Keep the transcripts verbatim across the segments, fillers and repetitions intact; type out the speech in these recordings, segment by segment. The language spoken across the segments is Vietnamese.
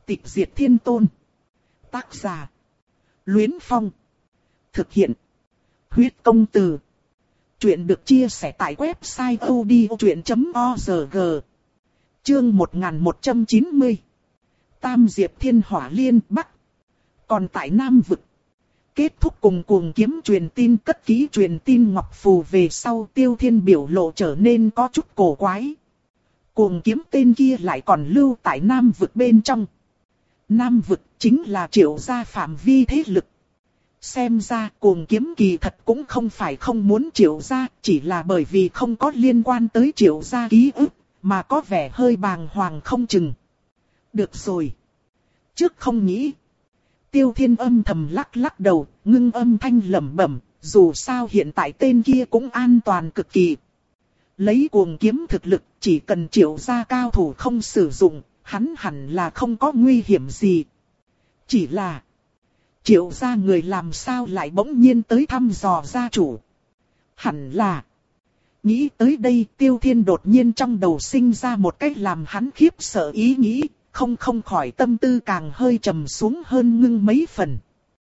Tịch diệt thiên tôn. Tác giả. Luyến Phong. Thực hiện. Huyết công từ. Chuyện được chia sẻ tại website odchuyện chấm org. Chương một nghìn một trăm chín mươi. Tam diệp thiên hỏa liên Bắc. Còn tại Nam Vực. Kết thúc cùng cuồng kiếm truyền tin cất kỹ truyền tin ngọc phù về sau, Tiêu Thiên biểu lộ trở nên có chút cổ quái. Cuồng kiếm tên kia lại còn lưu tại Nam Vực bên trong. Nam Vực chính là Triệu gia phạm vi thế lực. Xem ra cuồng kiếm kỳ thật cũng không phải không muốn Triệu gia, chỉ là bởi vì không có liên quan tới Triệu gia ký ức, mà có vẻ hơi bàng hoàng không chừng. Được rồi. Trước không nghĩ. Tiêu Thiên âm thầm lắc lắc đầu, ngưng âm thanh lẩm bẩm, dù sao hiện tại tên kia cũng an toàn cực kỳ. Lấy cuồng kiếm thực lực, chỉ cần Triệu gia cao thủ không sử dụng, hắn hẳn là không có nguy hiểm gì. Chỉ là, Triệu gia người làm sao lại bỗng nhiên tới thăm dò gia chủ. Hẳn là, nghĩ tới đây Tiêu Thiên đột nhiên trong đầu sinh ra một cách làm hắn khiếp sợ ý nghĩ, không không khỏi tâm tư càng hơi trầm xuống hơn ngưng mấy phần.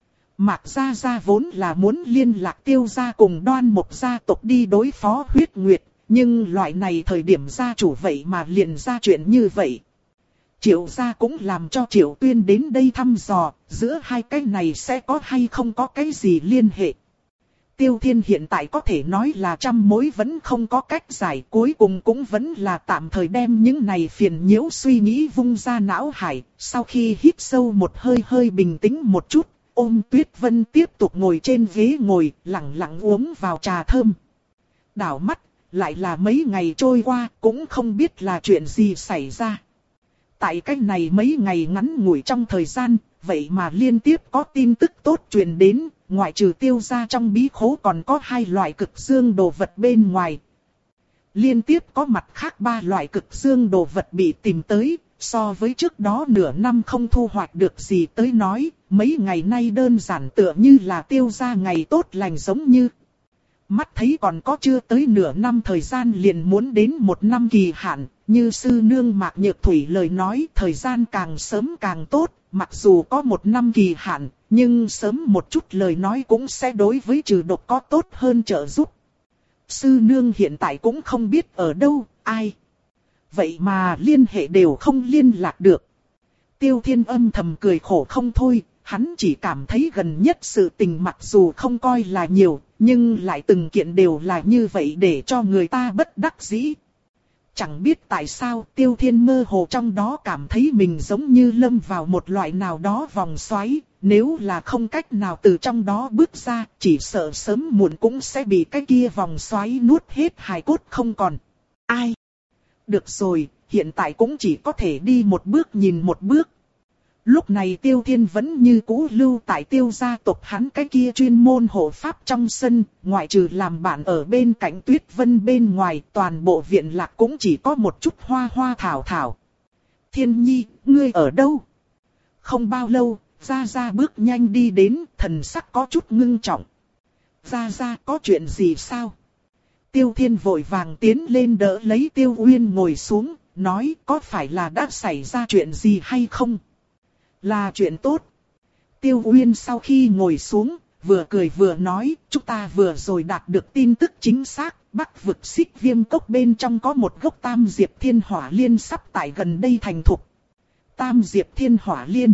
Mạc gia gia vốn là muốn liên lạc Tiêu gia cùng Đoan Mộc gia tộc đi đối phó Huyết Nguyệt, nhưng loại này thời điểm gia chủ vậy mà liền ra chuyện như vậy. Triệu gia cũng làm cho Triệu Tuyên đến đây thăm dò, giữa hai cái này sẽ có hay không có cái gì liên hệ. Tiêu Thiên hiện tại có thể nói là trăm mối vẫn không có cách giải, cuối cùng cũng vẫn là tạm thời đem những này phiền nhiễu suy nghĩ vung ra não hải. Sau khi hít sâu một hơi hơi bình tĩnh một chút, ôm Tuyết Vân tiếp tục ngồi trên ghế ngồi, lặng lặng uống vào trà thơm. Đảo mắt, lại là mấy ngày trôi qua, cũng không biết là chuyện gì xảy ra. Tại cách này mấy ngày ngắn ngủi trong thời gian, vậy mà liên tiếp có tin tức tốt truyền đến, ngoại trừ Tiêu gia trong bí khố còn có hai loại cực dương đồ vật bên ngoài. Liên tiếp có mặt khác ba loại cực dương đồ vật bị tìm tới, so với trước đó nửa năm không thu hoạch được gì tới nói, mấy ngày nay đơn giản tựa như là Tiêu gia ngày tốt lành giống như. Mắt thấy còn có chưa tới nửa năm thời gian liền muốn đến một năm kỳ hạn, như sư nương Mạc Nhược Thủy lời nói thời gian càng sớm càng tốt, mặc dù có một năm kỳ hạn, nhưng sớm một chút lời nói cũng sẽ đối với trừ độc có tốt hơn trợ giúp. Sư nương hiện tại cũng không biết ở đâu, ai. Vậy mà liên hệ đều không liên lạc được. Tiêu Thiên âm thầm cười khổ không thôi, hắn chỉ cảm thấy gần nhất sự tình mặc dù không coi là nhiều, nhưng lại từng kiện đều là như vậy để cho người ta bất đắc dĩ. Chẳng biết tại sao Tiêu Thiên mơ hồ trong đó cảm thấy mình giống như lâm vào một loại nào đó vòng xoáy, nếu là không cách nào từ trong đó bước ra, chỉ sợ sớm muộn cũng sẽ bị cái kia vòng xoáy nuốt hết hài cốt không còn. Ai? Được rồi, hiện tại cũng chỉ có thể đi một bước nhìn một bước. Lúc này Tiêu Thiên vẫn như cũ lưu tại Tiêu gia tộc hắn cái kia chuyên môn hộ pháp trong sân, ngoại trừ làm bạn ở bên cạnh Tuyết Vân bên ngoài, toàn bộ viện lạc cũng chỉ có một chút hoa hoa thảo thảo. Thiên Nhi, ngươi ở đâu? Không bao lâu, Gia Gia bước nhanh đi đến, thần sắc có chút ngưng trọng. Gia Gia có chuyện gì sao? Tiêu Thiên vội vàng tiến lên đỡ lấy Tiêu Uyên ngồi xuống, nói có phải là đã xảy ra chuyện gì hay không? Là chuyện tốt. Tiêu Uyên sau khi ngồi xuống, vừa cười vừa nói, chúng ta vừa rồi đạt được tin tức chính xác, Bắc vực Xích Viêm cốc bên trong có một gốc Tam Diệp Thiên Hỏa Liên sắp tại gần đây thành thục. Tam Diệp Thiên Hỏa Liên,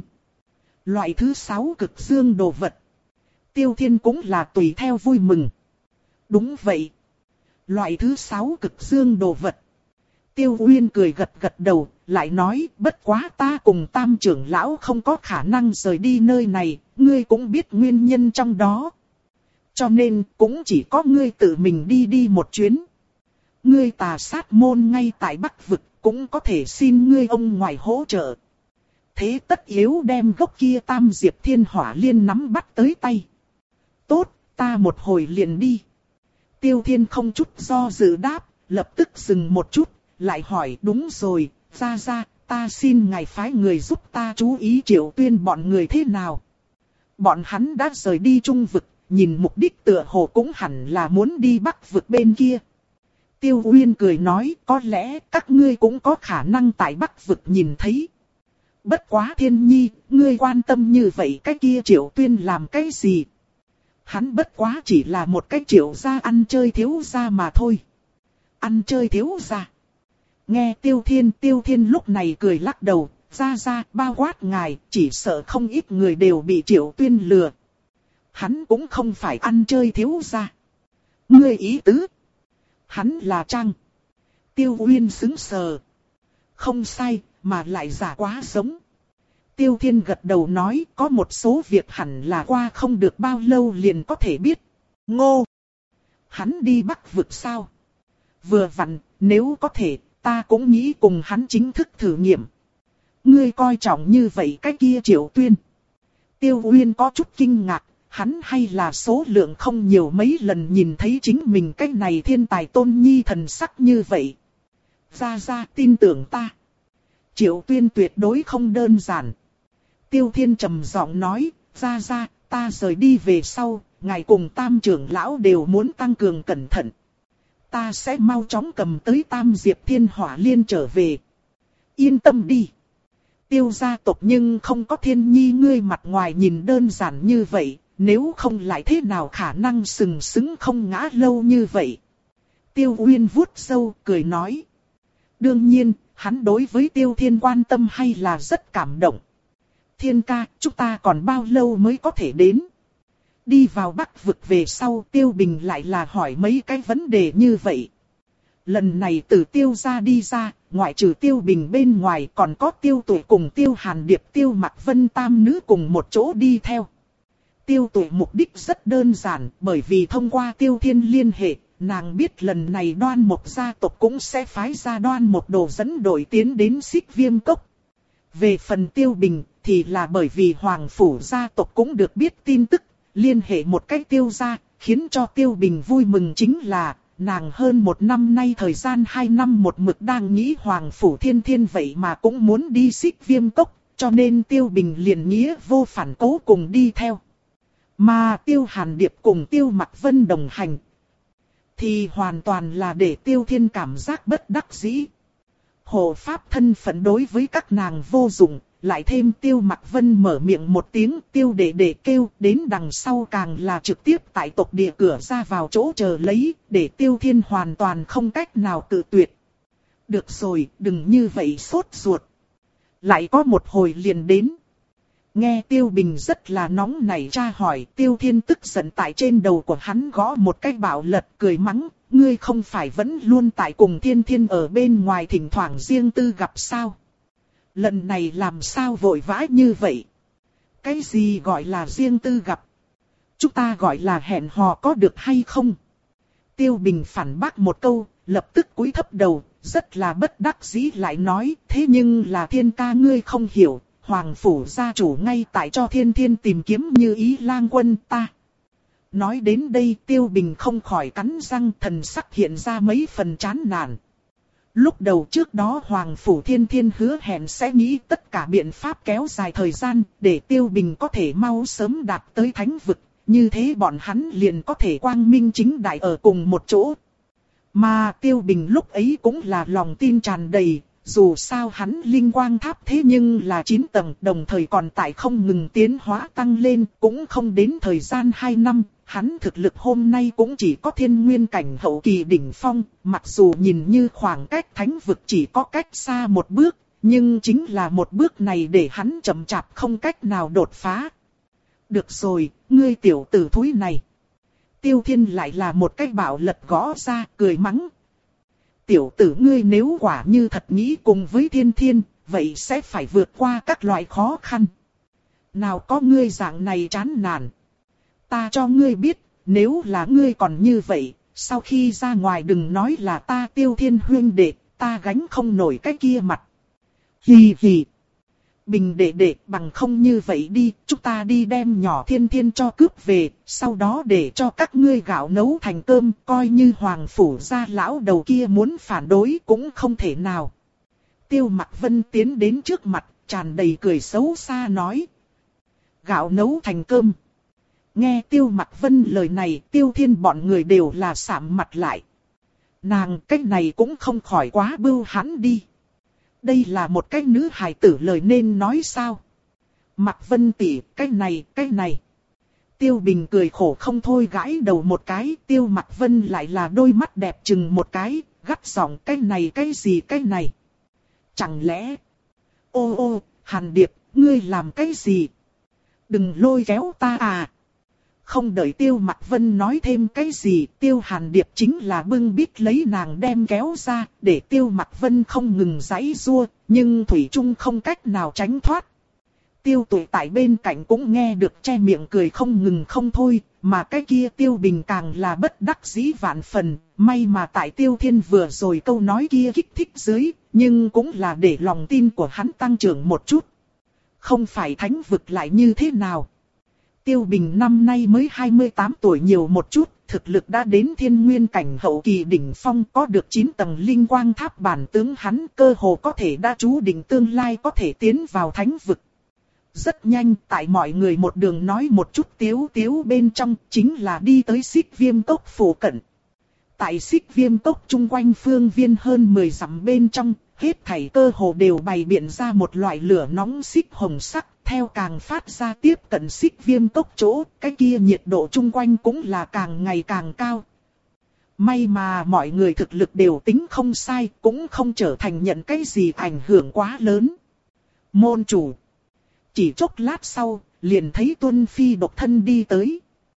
loại thứ sáu cực dương đồ vật. Tiêu Thiên cũng là tùy theo vui mừng. Đúng vậy. Loại thứ sáu cực dương đồ vật. Tiêu Uyên cười gật gật đầu, lại nói, bất quá ta cùng Tam trưởng lão không có khả năng rời đi nơi này, ngươi cũng biết nguyên nhân trong đó. Cho nên, cũng chỉ có ngươi tự mình đi đi một chuyến. Ngươi Tà Sát môn ngay tại Bắc vực, cũng có thể xin ngươi ông ngoại hỗ trợ. Thế tất yếu đem gốc kia Tam Diệp Thiên Hỏa Liên nắm bắt tới tay. Tốt, ta một hồi liền đi. Tiêu Thiên không chút do dự đáp, lập tức dừng một chút. Lại hỏi đúng rồi, Gia Gia, ta xin ngài phái người giúp ta chú ý Triệu Tuyên bọn người thế nào. Bọn hắn đã rời đi Trung vực, nhìn mục đích tựa hồ cũng hẳn là muốn đi Bắc vực bên kia. Tiêu Uyên cười nói, có lẽ các ngươi cũng có khả năng tại Bắc vực nhìn thấy. Bất quá Thiên Nhi, ngươi quan tâm như vậy cái kia Triệu Tuyên làm cái gì? Hắn bất quá chỉ là một cái Triệu gia ăn chơi thiếu gia mà thôi. Ăn chơi thiếu gia. Nghe Tiêu Thiên, Tiêu Thiên lúc này cười lắc đầu, ra ra, bao quát ngài, chỉ sợ không ít người đều bị Triệu Tuyên lừa. Hắn cũng không phải ăn chơi thiếu gia. Ngươi ý tứ? Hắn là Trang. Tiêu Uyên sững sờ. Không sai, mà lại giả quá giống. Tiêu Thiên gật đầu nói, có một số việc hẳn là qua không được bao lâu liền có thể biết. Ngô! Hắn đi Bắc vực sao? Vừa vặn, nếu có thể, ta cũng nghĩ cùng hắn chính thức thử nghiệm. Ngươi coi trọng như vậy cái kia Triệu Tuyên. Tiêu Uyên có chút kinh ngạc, hắn hay là số lượng không nhiều mấy lần nhìn thấy chính mình cái này thiên tài tôn nhi thần sắc như vậy. Ra ra tin tưởng ta. Triệu Tuyên tuyệt đối không đơn giản. Tiêu Thiên trầm giọng nói, ra ra, ta rời đi về sau, ngài cùng Tam trưởng lão đều muốn tăng cường cẩn thận. Ta sẽ mau chóng cầm tới Tam Diệp Thiên Hỏa Liên trở về. Yên tâm đi. Tiêu gia tộc nhưng không có Thiên Nhi ngươi mặt ngoài nhìn đơn giản như vậy, nếu không lại thế nào khả năng sừng sững không ngã lâu như vậy. Tiêu Uyên vuốt râu cười nói. Đương nhiên, hắn đối với Tiêu Thiên quan tâm hay là rất cảm động. Thiên ca, chúng ta còn bao lâu mới có thể đến? Đi vào Bắc vực về sau, Tiêu Bình lại là hỏi mấy cái vấn đề như vậy. Lần này từ Tiêu gia đi ra, ngoại trừ Tiêu Bình bên ngoài còn có Tiêu Tuệ cùng Tiêu Hàn Điệp, Tiêu Mặc Vân tam nữ cùng một chỗ đi theo. Tiêu Tuệ mục đích rất đơn giản, bởi vì thông qua Tiêu Thiên liên hệ, nàng biết lần này Đoan Mộc gia tộc cũng sẽ phái ra Đoan Mộc Đồ dẫn đội tiến đến Xích Viêm Cốc. Về phần Tiêu Bình, thì là bởi vì Hoàng Phủ gia tộc cũng được biết tin tức, liên hệ một cách Tiêu gia, khiến cho Tiêu Bình vui mừng chính là, nàng hơn một năm nay thời gian hai năm một mực đang nghĩ Hoàng Phủ Thiên Thiên vậy mà cũng muốn đi Xích Viêm Cốc, cho nên Tiêu Bình liền nghĩa vô phản cố cùng đi theo. Mà Tiêu Hàn Điệp cùng Tiêu Mặc Vân đồng hành, thì hoàn toàn là để Tiêu Thiên cảm giác bất đắc dĩ. Hộ pháp thân phận đối với các nàng vô dụng, lại thêm Tiêu Mặc Vân mở miệng một tiếng Tiêu đệ đệ kêu, đến đằng sau càng là trực tiếp tại tộc địa cửa ra vào chỗ chờ lấy, để Tiêu Thiên hoàn toàn không cách nào cự tuyệt. Được rồi, đừng như vậy sốt ruột. Lại có một hồi liền đến. Nghe Tiêu Bình rất là nóng nảy tra hỏi, Tiêu Thiên tức giận tại trên đầu của hắn gõ một cái bạo lật cười mắng, ngươi không phải vẫn luôn tại cùng Thiên Thiên ở bên ngoài thỉnh thoảng riêng tư gặp sao? Lần này làm sao vội vã như vậy? Cái gì gọi là riêng tư gặp? Chúng ta gọi là hẹn hò có được hay không? Tiêu Bình phản bác một câu, lập tức cúi thấp đầu, rất là bất đắc dĩ lại nói, thế nhưng là Thiên ca ngươi không hiểu. Hoàng Phủ gia chủ ngay tại cho Thiên Thiên tìm kiếm Như Ý lang quân ta. Nói đến đây Tiêu Bình không khỏi cắn răng, thần sắc hiện ra mấy phần chán nản. Lúc đầu trước đó Hoàng Phủ Thiên Thiên hứa hẹn sẽ nghĩ tất cả biện pháp kéo dài thời gian để Tiêu Bình có thể mau sớm đạt tới thánh vực. Như thế bọn hắn liền có thể quang minh chính đại ở cùng một chỗ. Mà Tiêu Bình lúc ấy cũng là lòng tin tràn đầy. Dù sao hắn linh quang tháp thế nhưng là chín tầng, đồng thời còn tại không ngừng tiến hóa tăng lên, cũng không đến thời gian hai năm, hắn thực lực hôm nay cũng chỉ có thiên nguyên cảnh hậu kỳ đỉnh phong, mặc dù nhìn như khoảng cách thánh vực chỉ có cách xa một bước, nhưng chính là một bước này để hắn chậm chạp không cách nào đột phá. Được rồi, ngươi tiểu tử thúi này. Tiêu Thiên lại là một cái bạo lật gõ ra, cười mắng. Tiểu tử ngươi nếu quả như thật nghĩ cùng với Thiên Thiên, vậy sẽ phải vượt qua các loại khó khăn. Nào có ngươi dạng này chán nản. Ta cho ngươi biết, nếu là ngươi còn như vậy, sau khi ra ngoài đừng nói là ta Tiêu Thiên huynh đệ, ta gánh không nổi cái kia mặt. Hì hì. Bình đệ đệ bằng không như vậy đi, chúng ta đi đem nhỏ Thiên Thiên cho cướp về, sau đó để cho các ngươi gạo nấu thành cơm, coi như Hoàng Phủ gia lão đầu kia muốn phản đối cũng không thể nào. Tiêu Mặc Vân tiến đến trước mặt, tràn đầy cười xấu xa nói. Gạo nấu thành cơm. Nghe Tiêu Mặc Vân lời này, Tiêu Thiên bọn người đều là sạm mặt lại. Nàng cách này cũng không khỏi quá bưu hãn đi. Đây là một cái nữ hài tử lời nên nói sao? Mạc Vân tỷ, cái này, cái này. Tiêu Bình cười khổ không thôi gãi đầu một cái, Tiêu Mạc Vân lại là đôi mắt đẹp chừng một cái, gắt giọng cái này cái gì cái này. Chẳng lẽ... Ô ô, Hàn Điệp, ngươi làm cái gì? Đừng lôi kéo ta à. Không đợi Tiêu Mạc Vân nói thêm cái gì, Tiêu Hàn Điệp chính là bưng bít lấy nàng đem kéo ra, để Tiêu Mạc Vân không ngừng giãy giụa, nhưng thủy chung không cách nào tránh thoát. Tiêu Tụy tại bên cạnh cũng nghe được che miệng cười không ngừng không thôi, mà cái kia Tiêu Bình càng là bất đắc dĩ vạn phần, may mà tại Tiêu Thiên vừa rồi câu nói kia kích thích dưới, nhưng cũng là để lòng tin của hắn tăng trưởng một chút. Không phải thánh vực lại như thế nào? Tiêu Bình năm nay mới hai mươi tám tuổi nhiều một chút, thực lực đã đến thiên nguyên cảnh hậu kỳ đỉnh phong, có được chín tầng linh quang tháp bản tướng hắn cơ hồ có thể đã chú định tương lai có thể tiến vào thánh vực. Rất nhanh, tại mọi người một đường nói một chút tiếu tiếu bên trong, chính là đi tới Xích Viêm Cốc phủ cận. Tại Xích Viêm Cốc chung quanh phương viên hơn mười dặm bên trong, hết thảy cơ hồ đều bày biện ra một loại lửa nóng xích hồng sắc, theo càng phát ra tiếp cận Xích Viêm Cốc chỗ, cái kia nhiệt độ chung quanh cũng là càng ngày càng cao. May mà mọi người thực lực đều tính không sai, cũng không trở thành nhận cái gì ảnh hưởng quá lớn. Môn chủ. Chỉ chốc lát sau, liền thấy Tuân Phi độc thân đi tới.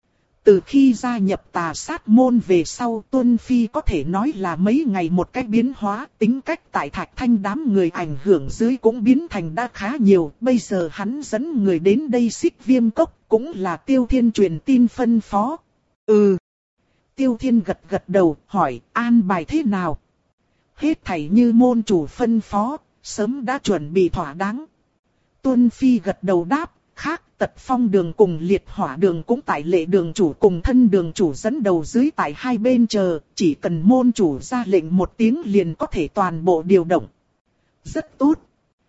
Từ khi gia nhập Tà Sát môn về sau, Tuân Phi có thể nói là mấy ngày một cách biến hóa, tính cách tại Thạch Thanh đám người ảnh hưởng dưới cũng biến thành đã khá nhiều. Bây giờ hắn dẫn người đến đây Xích Viêm Cốc, cũng là Tiêu Thiên truyền tin phân phó. Ừ. Tiêu Thiên gật gật đầu, hỏi an bài thế nào? Hết thảy như môn chủ phân phó, sớm đã chuẩn bị thỏa đáng. Tuân Phi gật đầu đáp, khác Tật Phong đường cùng Liệt Hỏa đường cũng tại Lệ đường chủ cùng Thân đường chủ dẫn đầu dưới tại hai bên chờ, chỉ cần môn chủ ra lệnh một tiếng liền có thể toàn bộ điều động. Rất tốt.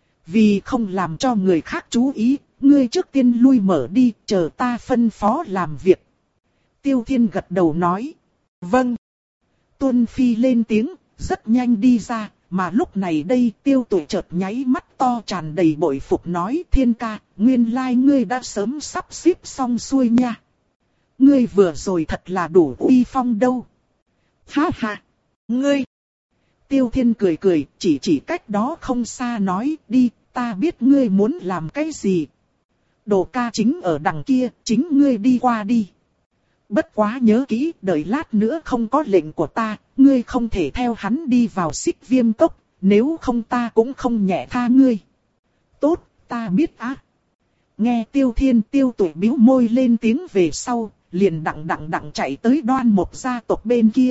Vì không làm cho người khác chú ý, ngươi trước tiên lui mở đi, chờ ta phân phó làm việc. Tiêu Thiên gật đầu nói. Vâng. Tuân Phi lên tiếng, rất nhanh đi ra. Mà lúc này đây Tiêu Tụy chợt nháy mắt to tràn đầy bội phục nói Thiên ca, nguyên lai ngươi đã sớm sắp xếp xong xuôi nha. Ngươi vừa rồi thật là đủ uy phong đâu. Ha ha, ngươi. Tiêu Thiên cười cười, chỉ chỉ cách đó không xa nói đi, ta biết ngươi muốn làm cái gì. Đồ ca chính ở đằng kia, chính ngươi đi qua đi. Bất quá nhớ kỹ, đợi lát nữa không có lệnh của ta, ngươi không thể theo hắn đi vào Xích Viêm Cốc, nếu không ta cũng không nhẹ tha ngươi. Tốt, ta biết á. Nghe Tiêu Thiên Tiêu Tụy bĩu môi lên tiếng về sau, liền đặng đặng đặng chạy tới Đoan Mộc gia tộc bên kia.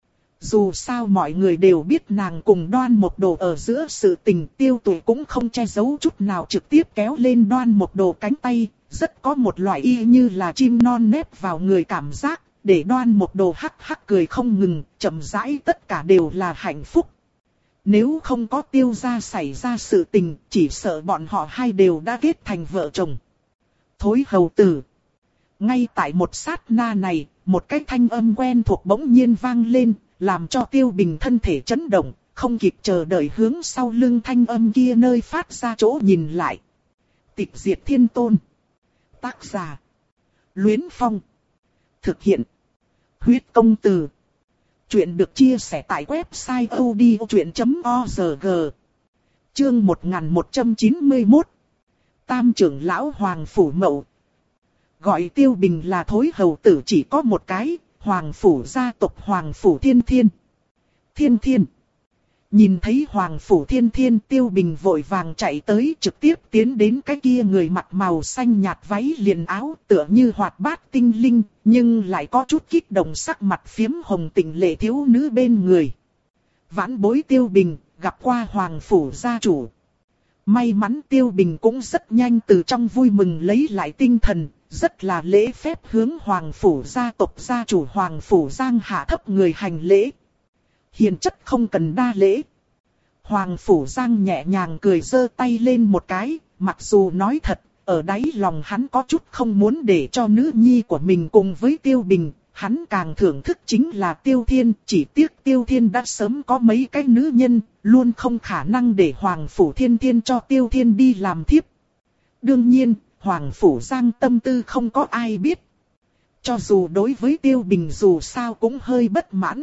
Dù sao mọi người đều biết nàng cùng Đoan Mộc Đồ ở giữa sự tình, Tiêu Tụy cũng không che giấu chút nào, trực tiếp kéo lên Đoan Mộc Đồ cánh tay. Rất có một loại y như là chim non nép vào người cảm giác, để Đoan Mộc Đồ hắc hắc cười không ngừng, chậm rãi tất cả đều là hạnh phúc. Nếu không có Tiêu gia xảy ra sự tình, chỉ sợ bọn họ hai đều đã kết thành vợ chồng. Thối hầu tử. Ngay tại một sát na này, một cái thanh âm quen thuộc bỗng nhiên vang lên, làm cho Tiêu Bình thân thể chấn động, không kịp chờ đợi hướng sau lưng thanh âm kia nơi phát ra chỗ nhìn lại. Tịch Diệt Thiên Tôn. Tác giả. Luyến Phong. Thực hiện. Huyết Công Từ. Chuyện được chia sẻ tại website odchuyện chấm org. Chương một nghìn một trăm chín mươi mốt. Tam trưởng lão Hoàng Phủ Mậu. Gọi Tiêu Bình là thối hầu tử chỉ có một cái, Hoàng Phủ gia tộc Hoàng Phủ Thiên Thiên. Thiên Thiên. Nhìn thấy Hoàng Phủ Thiên Thiên, Tiêu Bình vội vàng chạy tới, trực tiếp tiến đến cái kia người mặc màu xanh nhạt váy liền áo, tựa như hoạt bát tinh linh, nhưng lại có chút kích động, sắc mặt phiếm hồng tịnh lệ thiếu nữ bên người. Vãn bối Tiêu Bình, gặp qua Hoàng Phủ gia chủ. May mắn Tiêu Bình cũng rất nhanh từ trong vui mừng lấy lại tinh thần, rất là lễ phép hướng Hoàng Phủ gia tộc gia chủ Hoàng Phủ Giang hạ thấp người hành lễ. Hiền chất không cần đa lễ. Hoàng Phủ Giang nhẹ nhàng cười giơ tay lên một cái, mặc dù nói thật, ở đáy lòng hắn có chút không muốn để cho nữ nhi của mình cùng với Tiêu Bình, hắn càng thưởng thức chính là Tiêu Thiên, chỉ tiếc Tiêu Thiên đã sớm có mấy cái nữ nhân, luôn không khả năng để Hoàng Phủ Thiên Thiên cho Tiêu Thiên đi làm thiếp. Đương nhiên, Hoàng Phủ Giang tâm tư không có ai biết. Cho dù đối với Tiêu Bình dù sao cũng hơi bất mãn.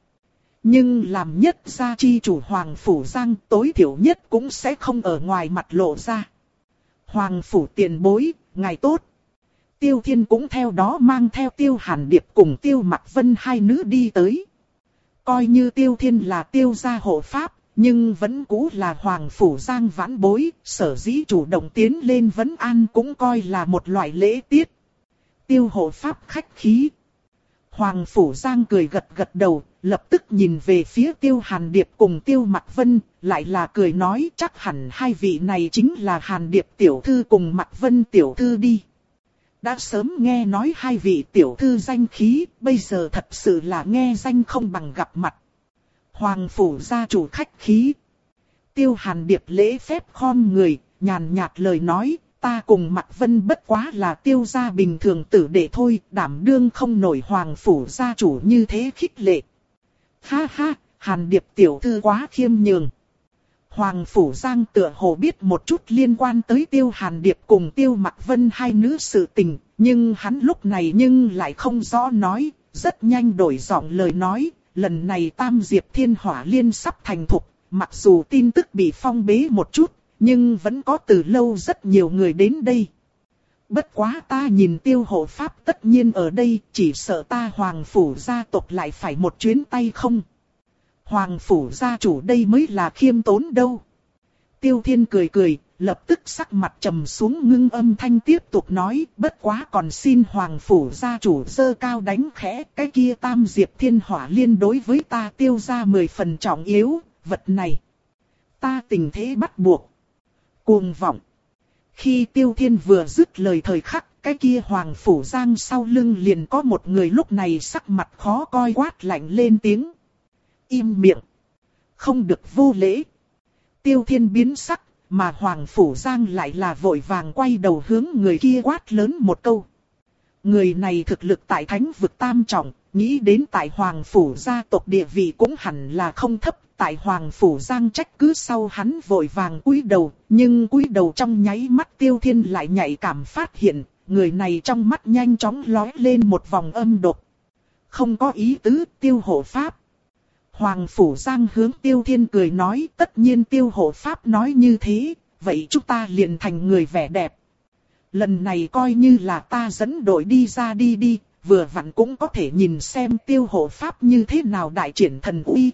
Nhưng làm nhất gia chi chủ Hoàng Phủ Giang tối thiểu nhất cũng sẽ không ở ngoài mặt lộ ra. Hoàng Phủ tiền bối, ngài tốt. Tiêu Thiên cũng theo đó mang theo Tiêu Hàn Điệp cùng Tiêu Mặc Vân hai nữ đi tới. Coi như Tiêu Thiên là Tiêu gia hộ pháp, nhưng vẫn cũ là Hoàng Phủ Giang vãn bối, sở dĩ chủ động tiến lên vấn an cũng coi là một loại lễ tiết. Tiêu hộ pháp khách khí. Hoàng Phủ Giang cười gật gật đầu, lập tức nhìn về phía Tiêu Hàn Điệp cùng Tiêu Mặc Vân, lại là cười nói chắc hẳn hai vị này chính là Hàn Điệp tiểu thư cùng Mặc Vân tiểu thư đi. Đã sớm nghe nói hai vị tiểu thư danh khí, bây giờ thật sự là nghe danh không bằng gặp mặt. Hoàng Phủ gia chủ khách khí. Tiêu Hàn Điệp lễ phép khom người, nhàn nhạt lời nói, ta cùng Mặc Vân bất quá là Tiêu gia bình thường tử đệ thôi, đảm đương không nổi Hoàng Phủ gia chủ như thế khích lệ. Ha ha, Hàn Điệp tiểu thư quá khiêm nhường. Hoàng Phủ Giang tựa hồ biết một chút liên quan tới Tiêu Hàn Điệp cùng Tiêu Mặc Vân hai nữ sự tình, nhưng hắn lúc này nhưng lại không rõ nói, rất nhanh đổi giọng lời nói, lần này Tam Diệp Thiên Hỏa Liên sắp thành thục, mặc dù tin tức bị phong bế một chút, nhưng vẫn có từ lâu rất nhiều người đến đây. Bất quá ta nhìn Tiêu hộ pháp tất nhiên ở đây, chỉ sợ ta Hoàng Phủ gia tộc lại phải một chuyến tay không. Hoàng Phủ gia chủ đây mới là khiêm tốn đâu. Tiêu Thiên cười cười, lập tức sắc mặt trầm xuống ngưng âm thanh tiếp tục nói, bất quá còn xin Hoàng Phủ gia chủ giơ cao đánh khẽ, cái kia Tam Diệp Thiên Hỏa Liên đối với ta Tiêu gia mười phần trọng yếu, vật này. Ta tình thế bắt buộc. Cuồng vọng. Khi Tiêu Thiên vừa dứt lời thời khắc, cái kia Hoàng Phủ Giang sau lưng liền có một người lúc này sắc mặt khó coi quát lạnh lên tiếng. Im miệng. Không được vô lễ. Tiêu Thiên biến sắc, mà Hoàng Phủ Giang lại là vội vàng quay đầu hướng người kia quát lớn một câu. Người này thực lực tại thánh vực tam trọng, nghĩ đến tại Hoàng Phủ gia tộc địa vị cũng hẳn là không thấp. Tại Hoàng Phủ Giang trách cứ sau hắn vội vàng cúi đầu, nhưng cúi đầu trong nháy mắt Tiêu Thiên lại nhạy cảm phát hiện, người này trong mắt nhanh chóng lóe lên một vòng âm độc. Không có ý tứ, Tiêu hộ pháp. Hoàng Phủ Giang hướng Tiêu Thiên cười nói, tất nhiên Tiêu hộ pháp nói như thế, vậy chúng ta liền thành người vẻ đẹp. Lần này coi như là ta dẫn đội đi ra đi đi, vừa vặn cũng có thể nhìn xem Tiêu hộ pháp như thế nào đại triển thần uy.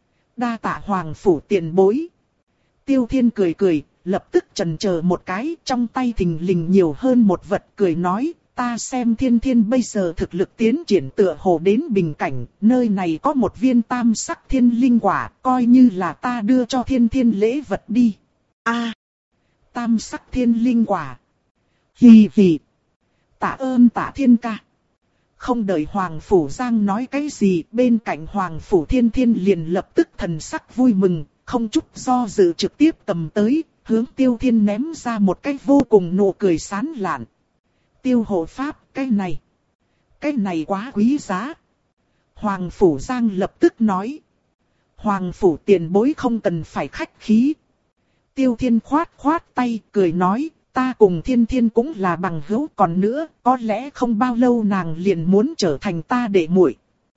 Đa tạ Hoàng Phủ tiền bối. Tiêu Thiên cười cười, lập tức chần chờ một cái, trong tay thình lình nhiều hơn một vật, cười nói, ta xem Thiên Thiên bây giờ thực lực tiến triển tựa hồ đến bình cảnh, nơi này có một viên tam sắc thiên linh quả, coi như là ta đưa cho Thiên Thiên lễ vật đi. A, tam sắc thiên linh quả. Hì hì. Tạ ơn Tạ Thiên ca. Không đợi Hoàng Phủ Giang nói cái gì, bên cạnh Hoàng Phủ Thiên Thiên liền lập tức thần sắc vui mừng, không chút do dự trực tiếp cầm tới, hướng Tiêu Thiên ném ra một cái vô cùng nụ cười sán lạn. Tiêu hộ pháp, cái này, cái này quá quý giá. Hoàng Phủ Giang lập tức nói. Hoàng Phủ tiền bối không cần phải khách khí. Tiêu Thiên khoát khoát tay, cười nói. Ta cùng Thiên Thiên cũng là bằng hữu, còn nữa, có lẽ không bao lâu nàng liền muốn trở thành ta đệ muội.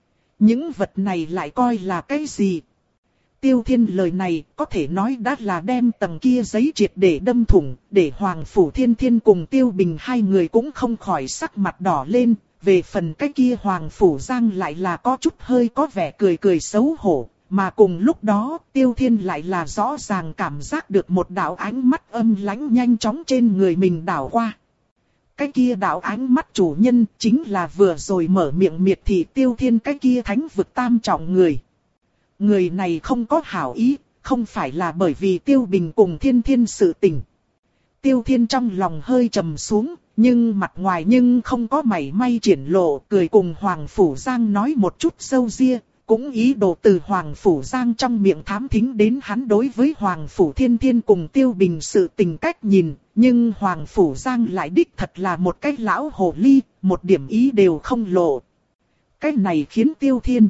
Những vật này lại coi là cái gì? Tiêu Thiên lời này có thể nói đã là đem tầng kia giấy triệt để đâm thủng, để Hoàng Phủ Thiên Thiên cùng Tiêu Bình hai người cũng không khỏi sắc mặt đỏ lên. Về phần cái kia Hoàng Phủ Giang lại là có chút hơi có vẻ cười cười xấu hổ. Mà cùng lúc đó, Tiêu Thiên lại là rõ ràng cảm giác được một đạo ánh mắt âm lãnh nhanh chóng trên người mình đảo qua. Cái kia đạo ánh mắt chủ nhân chính là vừa rồi mở miệng miệt thị Tiêu Thiên cái kia thánh vực tam trọng người. Người này không có hảo ý, không phải là bởi vì Tiêu Bình cùng Thiên Thiên sự tình. Tiêu Thiên trong lòng hơi trầm xuống, nhưng mặt ngoài nhưng không có mảy may triển lộ, cười cùng Hoàng Phủ Giang nói một chút sâu ria. Cũng ý đồ từ Hoàng Phủ Giang trong miệng thám thính đến hắn đối với Hoàng Phủ Thiên Thiên cùng Tiêu Bình sự tình cách nhìn, nhưng Hoàng Phủ Giang lại đích thật là một cái lão hồ ly, một điểm ý đều không lộ. Cái này khiến Tiêu Thiên,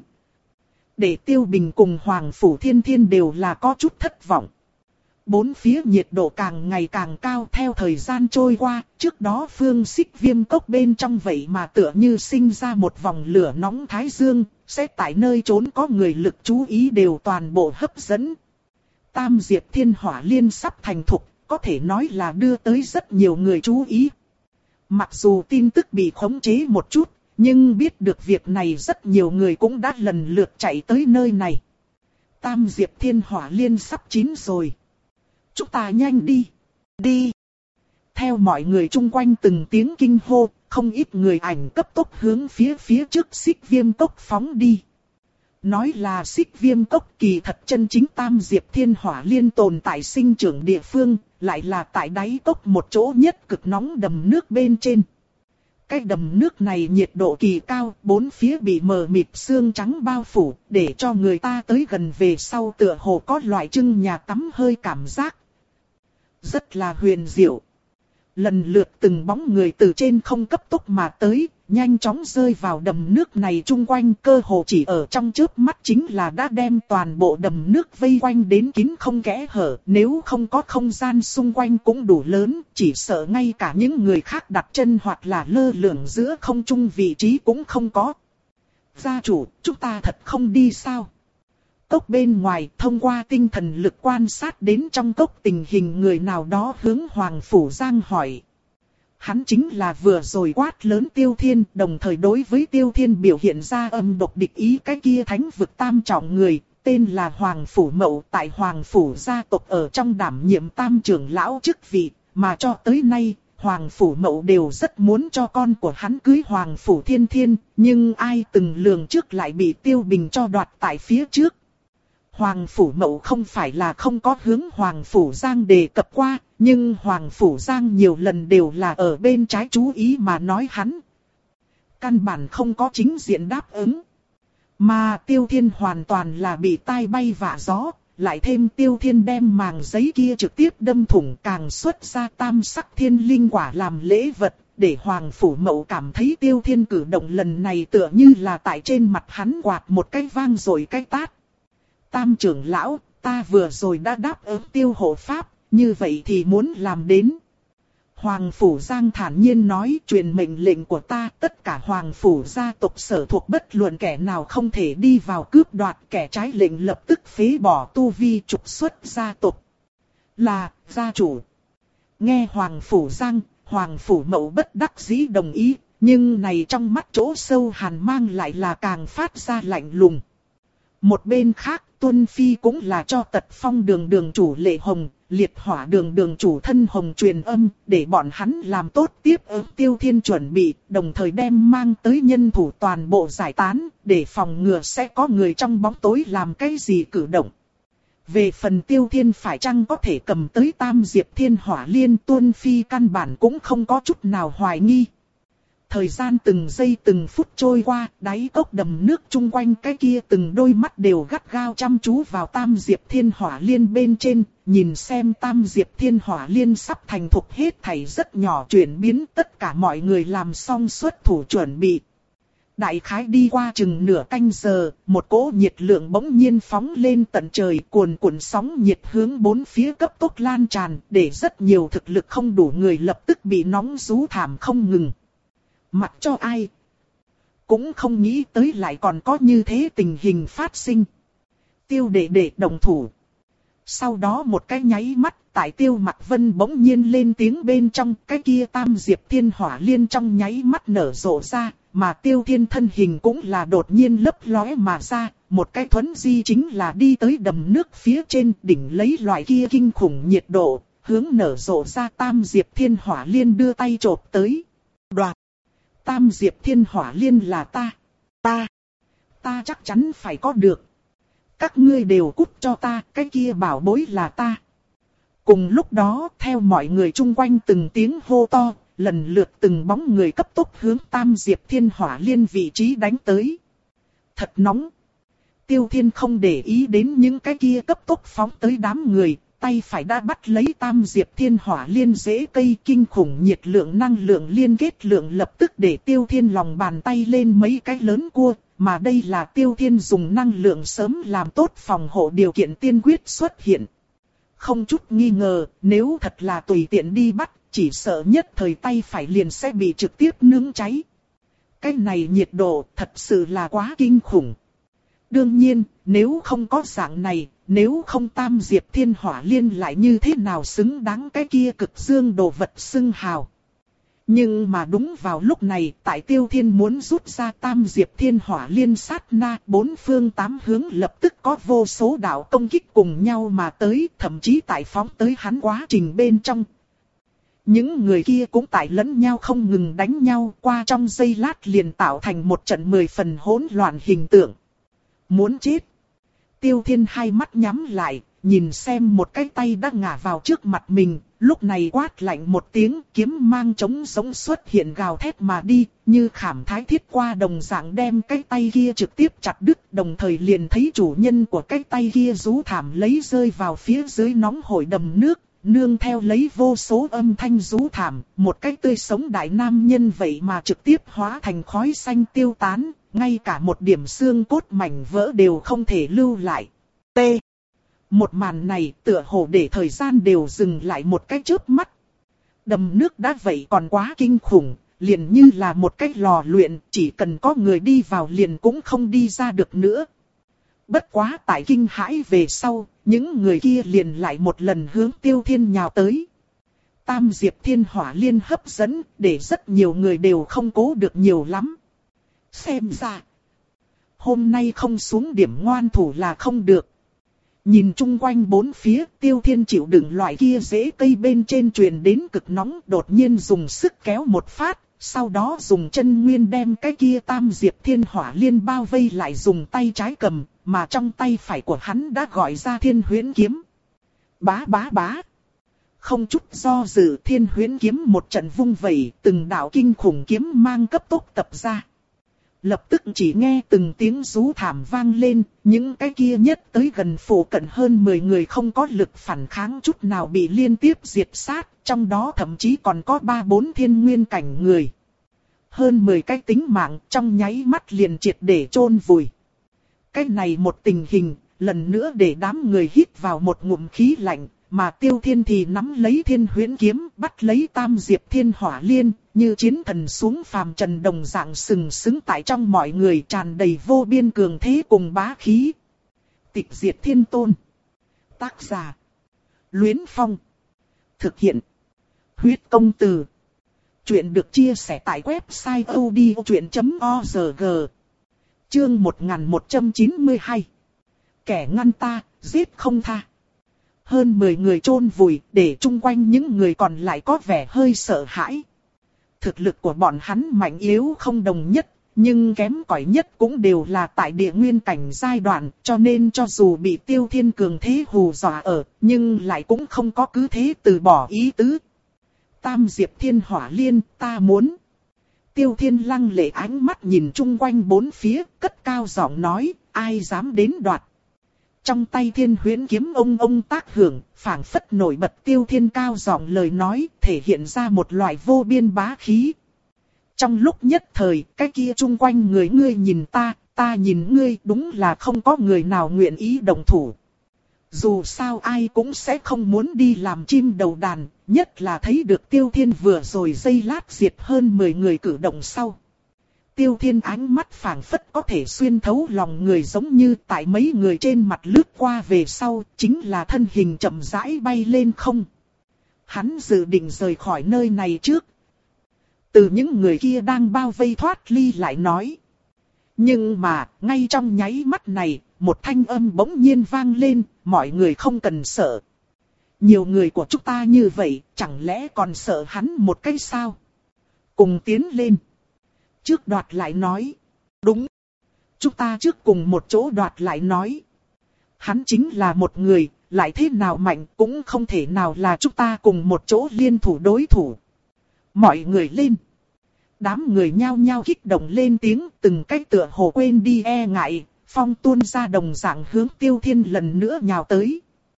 để Tiêu Bình cùng Hoàng Phủ Thiên Thiên đều là có chút thất vọng. Bốn phía nhiệt độ càng ngày càng cao theo thời gian trôi qua, trước đó Phương Xích Viêm cốc bên trong vậy mà tựa như sinh ra một vòng lửa nóng thái dương, sẽ tại nơi trốn có người lực chú ý đều toàn bộ hấp dẫn. Tam Diệp Thiên Hỏa Liên sắp thành thục, có thể nói là đưa tới rất nhiều người chú ý. Mặc dù tin tức bị khống chế một chút, nhưng biết được việc này rất nhiều người cũng đã lần lượt chạy tới nơi này. Tam Diệp Thiên Hỏa Liên sắp chín rồi. Chúng ta nhanh đi, đi. Theo mọi người chung quanh từng tiếng kinh hô, không ít người ảnh cấp tốc hướng phía phía trước Xích Viêm cốc phóng đi. Nói là Xích Viêm cốc kỳ thật chân chính Tam Diệp Thiên Hỏa Liên tồn tại sinh trưởng địa phương, lại là tại đáy cốc một chỗ nhất cực nóng đầm nước bên trên. Cái đầm nước này nhiệt độ kỳ cao, bốn phía bị mờ mịt sương trắng bao phủ, để cho người ta tới gần về sau tựa hồ có loại trưng nhà tắm hơi cảm giác. Rất là huyền diệu. Lần lượt từng bóng người từ trên không cấp tốc mà tới, nhanh chóng rơi vào đầm nước này chung quanh, cơ hồ chỉ ở trong chớp mắt chính là đã đem toàn bộ đầm nước vây quanh đến kín không kẽ hở. Nếu không có không gian xung quanh cũng đủ lớn, chỉ sợ ngay cả những người khác đặt chân hoặc là lơ lửng giữa không trung vị trí cũng không có. Gia chủ, chúng ta thật không đi sao? Cốc bên ngoài, thông qua tinh thần lực quan sát đến trong cốc tình hình, người nào đó hướng Hoàng Phủ Giang hỏi. Hắn chính là vừa rồi quát lớn Tiêu Thiên, đồng thời đối với Tiêu Thiên biểu hiện ra âm độc địch ý cái kia thánh vực tam trọng người, tên là Hoàng Phủ Mậu, tại Hoàng Phủ gia tộc ở trong đảm nhiệm tam trưởng lão chức vị, mà cho tới nay, Hoàng Phủ Mậu đều rất muốn cho con của hắn cưới Hoàng Phủ Thiên Thiên, nhưng ai từng lường trước lại bị Tiêu Bình cho đoạt tại phía trước. Hoàng Phủ Mậu không phải là không có hướng Hoàng Phủ Giang đề cập qua, nhưng Hoàng Phủ Giang nhiều lần đều là ở bên trái chú ý mà nói hắn. Căn bản không có chính diện đáp ứng. Mà Tiêu Thiên hoàn toàn là bị tai bay vạ gió, lại thêm Tiêu Thiên đem màng giấy kia trực tiếp đâm thủng, càng xuất ra tam sắc thiên linh quả làm lễ vật, để Hoàng Phủ Mậu cảm thấy Tiêu Thiên cử động lần này tựa như là tại trên mặt hắn quạt một cái vang rồi cái tát. Tam trưởng lão, ta vừa rồi đã đáp ứng Tiêu hộ pháp, như vậy thì muốn làm đến. Hoàng Phủ Giang thản nhiên nói, truyền mệnh lệnh của ta, tất cả Hoàng Phủ gia tộc sở thuộc bất luận kẻ nào không thể đi vào cướp đoạt, kẻ trái lệnh lập tức phế bỏ tu vi trục xuất gia tộc. Là, gia chủ. Nghe Hoàng Phủ Giang, Hoàng Phủ Mậu bất đắc dĩ đồng ý, nhưng này trong mắt chỗ sâu hàn mang lại là càng phát ra lạnh lùng. Một bên khác, Tuân Phi cũng là cho Tật Phong đường đường chủ Lệ Hồng, Liệt Hỏa đường đường chủ Thân Hồng truyền âm, để bọn hắn làm tốt tiếp ứng Tiêu Thiên chuẩn bị, đồng thời đem mang tới nhân thủ toàn bộ giải tán, để phòng ngừa sẽ có người trong bóng tối làm cái gì cử động. Về phần Tiêu Thiên phải chăng có thể cầm tới Tam Diệp Thiên Hỏa Liên, Tuân Phi căn bản cũng không có chút nào hoài nghi. Thời gian từng giây từng phút trôi qua, đáy cốc đầm nước chung quanh cái kia từng đôi mắt đều gắt gao chăm chú vào Tam Diệp Thiên Hỏa Liên bên trên, nhìn xem Tam Diệp Thiên Hỏa Liên sắp thành thục hết thảy rất nhỏ chuyển biến, tất cả mọi người làm xong xuất thủ chuẩn bị. Đại khái đi qua chừng nửa canh giờ, một cỗ nhiệt lượng bỗng nhiên phóng lên tận trời, cuồn cuộn sóng nhiệt hướng bốn phía cấp tốc lan tràn, để rất nhiều thực lực không đủ người lập tức bị nóng rú thảm không ngừng. Mặc cho ai cũng không nghĩ tới lại còn có như thế tình hình phát sinh. Tiêu đệ đệ đồng thủ. Sau đó một cái nháy mắt, tại Tiêu Mặc Vân bỗng nhiên lên tiếng bên trong, cái kia Tam Diệp Thiên Hỏa Liên trong nháy mắt nở rộ ra, mà Tiêu Thiên thân hình cũng là đột nhiên lấp lóe mà ra, một cái thuấn di chính là đi tới đầm nước phía trên, đỉnh lấy loại kia kinh khủng nhiệt độ, hướng nở rộ ra Tam Diệp Thiên Hỏa Liên đưa tay chộp tới. Đoạt. Tam Diệp Thiên Hỏa Liên là ta. Ta. Ta chắc chắn phải có được. Các ngươi đều cút cho ta, cái kia bảo bối là ta. Cùng lúc đó, theo mọi người chung quanh từng tiếng hô to, lần lượt từng bóng người cấp tốc hướng Tam Diệp Thiên Hỏa Liên vị trí đánh tới. Thật nóng. Tiêu Thiên không để ý đến những cái kia cấp tốc phóng tới đám người, tay phải đã bắt lấy tam diệp thiên hỏa liên rễ cây, kinh khủng nhiệt lượng năng lượng liên kết lượng lập tức để Tiêu Thiên lòng bàn tay lên mấy cái lớn cua, mà đây là Tiêu Thiên dùng năng lượng sớm làm tốt phòng hộ điều kiện tiên quyết xuất hiện. Không chút nghi ngờ, nếu thật là tùy tiện đi bắt, chỉ sợ nhất thời tay phải liền sẽ bị trực tiếp nướng cháy. Cái này nhiệt độ thật sự là quá kinh khủng. Đương nhiên, nếu không có dạng này, nếu không tam diệp thiên hỏa liên lại như thế nào xứng đáng cái kia cực dương đồ vật xưng hào. Nhưng mà đúng vào lúc này, tại Tiêu Thiên muốn rút ra tam diệp thiên hỏa liên sát na, bốn phương tám hướng lập tức có vô số đạo công kích cùng nhau mà tới, thậm chí tại phóng tới hắn quá trình bên trong. Những người kia cũng tại lẫn nhau không ngừng đánh nhau, qua trong giây lát liền tạo thành một trận mười phần hỗn loạn hình tượng. Muốn chết. Tiêu Thiên hai mắt nhắm lại, nhìn xem một cái tay đã ngả vào trước mặt mình, lúc này quát lạnh một tiếng, kiếm mang trống sống xuất hiện gào thét mà đi, như khảm thái thiết qua đồng dạng đem cái tay kia trực tiếp chặt đứt, đồng thời liền thấy chủ nhân của cái tay kia rú thảm lấy rơi vào phía dưới nóng hổi đầm nước, nương theo lấy vô số âm thanh rú thảm, một cái tươi sống đại nam nhân vậy mà trực tiếp hóa thành khói xanh tiêu tán, ngay cả một điểm xương cốt mảnh vỡ đều không thể lưu lại. T. Một màn này tựa hồ để thời gian đều dừng lại một cái chớp mắt. Đầm nước đã vậy còn quá kinh khủng, liền như là một cái lò luyện, chỉ cần có người đi vào liền cũng không đi ra được nữa. Bất quá tại kinh hãi về sau, những người kia liền lại một lần hướng Tiêu Thiên nhào tới. Tam diệp thiên hỏa liên hấp dẫn, để rất nhiều người đều không cố được nhiều lắm. Xem ra, hôm nay không xuống điểm ngoan thủ là không được. Nhìn chung quanh bốn phía, Tiêu Thiên chịu đựng loại kia rễ cây bên trên truyền đến cực nóng, đột nhiên dùng sức kéo một phát, sau đó dùng chân nguyên đem cái kia tam diệp thiên hỏa liên bao vây lại, dùng tay trái cầm, mà trong tay phải của hắn đã gọi ra thiên huyễn kiếm. Bá bá bá. Không chút do dự, thiên huyễn kiếm một trận vung vẩy, từng đạo kinh khủng kiếm mang cấp tốc tập ra. Lập tức chỉ nghe từng tiếng rú thảm vang lên, những cái kia nhất tới gần phủ cận hơn mười người không có lực phản kháng chút nào bị liên tiếp diệt sát, trong đó thậm chí còn có ba bốn thiên nguyên cảnh người. Hơn mười cái tính mạng trong nháy mắt liền triệt để chôn vùi. Cái này một tình hình, lần nữa để đám người hít vào một ngụm khí lạnh, mà Tiêu Thiên thì nắm lấy thiên huyễn kiếm, bắt lấy tam diệp thiên hỏa liên, như chiến thần xuống phàm trần đồng dạng sừng sững tại trong mọi người, tràn đầy vô biên cường thế cùng bá khí. Tịch diệt thiên tôn. Tác giả: Luyến Phong. Thực hiện: Huyết Công Từ. Chuyện được chia sẻ tại website odchuyện chấm org. Chương một nghìn một trăm chín mươi hai. Kẻ ngăn ta, giết không tha. Hơn mười người chôn vùi, để chung quanh những người còn lại có vẻ hơi sợ hãi. Thực lực của bọn hắn mạnh yếu không đồng nhất, nhưng kém cỏi nhất cũng đều là tại địa nguyên cảnh giai đoạn, cho nên cho dù bị Tiêu Thiên cường thế hù dọa ở, nhưng lại cũng không có cứ thế từ bỏ ý tứ. Tam diệp thiên hỏa liên, ta muốn. Tiêu Thiên lăng lệ ánh mắt nhìn chung quanh bốn phía, cất cao giọng nói, ai dám đến đoạt. Trong tay thiên huyễn kiếm ông ông tác hưởng, phảng phất nổi bật Tiêu Thiên cao giọng lời nói, thể hiện ra một loại vô biên bá khí. Trong lúc nhất thời, cái kia chung quanh người ngươi nhìn ta, ta nhìn ngươi, đúng là không có người nào nguyện ý đồng thủ. Dù sao ai cũng sẽ không muốn đi làm chim đầu đàn, nhất là thấy được Tiêu Thiên vừa rồi giây lát diệt hơn mười người cử động sau. Tiêu Thiên ánh mắt phảng phất có thể xuyên thấu lòng người, giống như tại mấy người trên mặt lướt qua về sau, chính là thân hình chậm rãi bay lên không. Hắn dự định rời khỏi nơi này trước. Từ những người kia đang bao vây thoát ly lại nói. Nhưng mà, ngay trong nháy mắt này, một thanh âm bỗng nhiên vang lên, mọi người không cần sợ. Nhiều người của chúng ta như vậy, chẳng lẽ còn sợ hắn một cái sao? Cùng tiến lên. Trước đoạt lại nói. Đúng. Chúng ta trước cùng một chỗ đoạt lại nói. Hắn chính là một người, lại thế nào mạnh cũng không thể nào là chúng ta cùng một chỗ liên thủ đối thủ. Mọi người lên. Đám người nhao nhao kích động lên tiếng, từng cách tựa hồ quên đi e ngại, phong tuôn ra đồng dạng hướng Tiêu Thiên lần nữa nhào tới.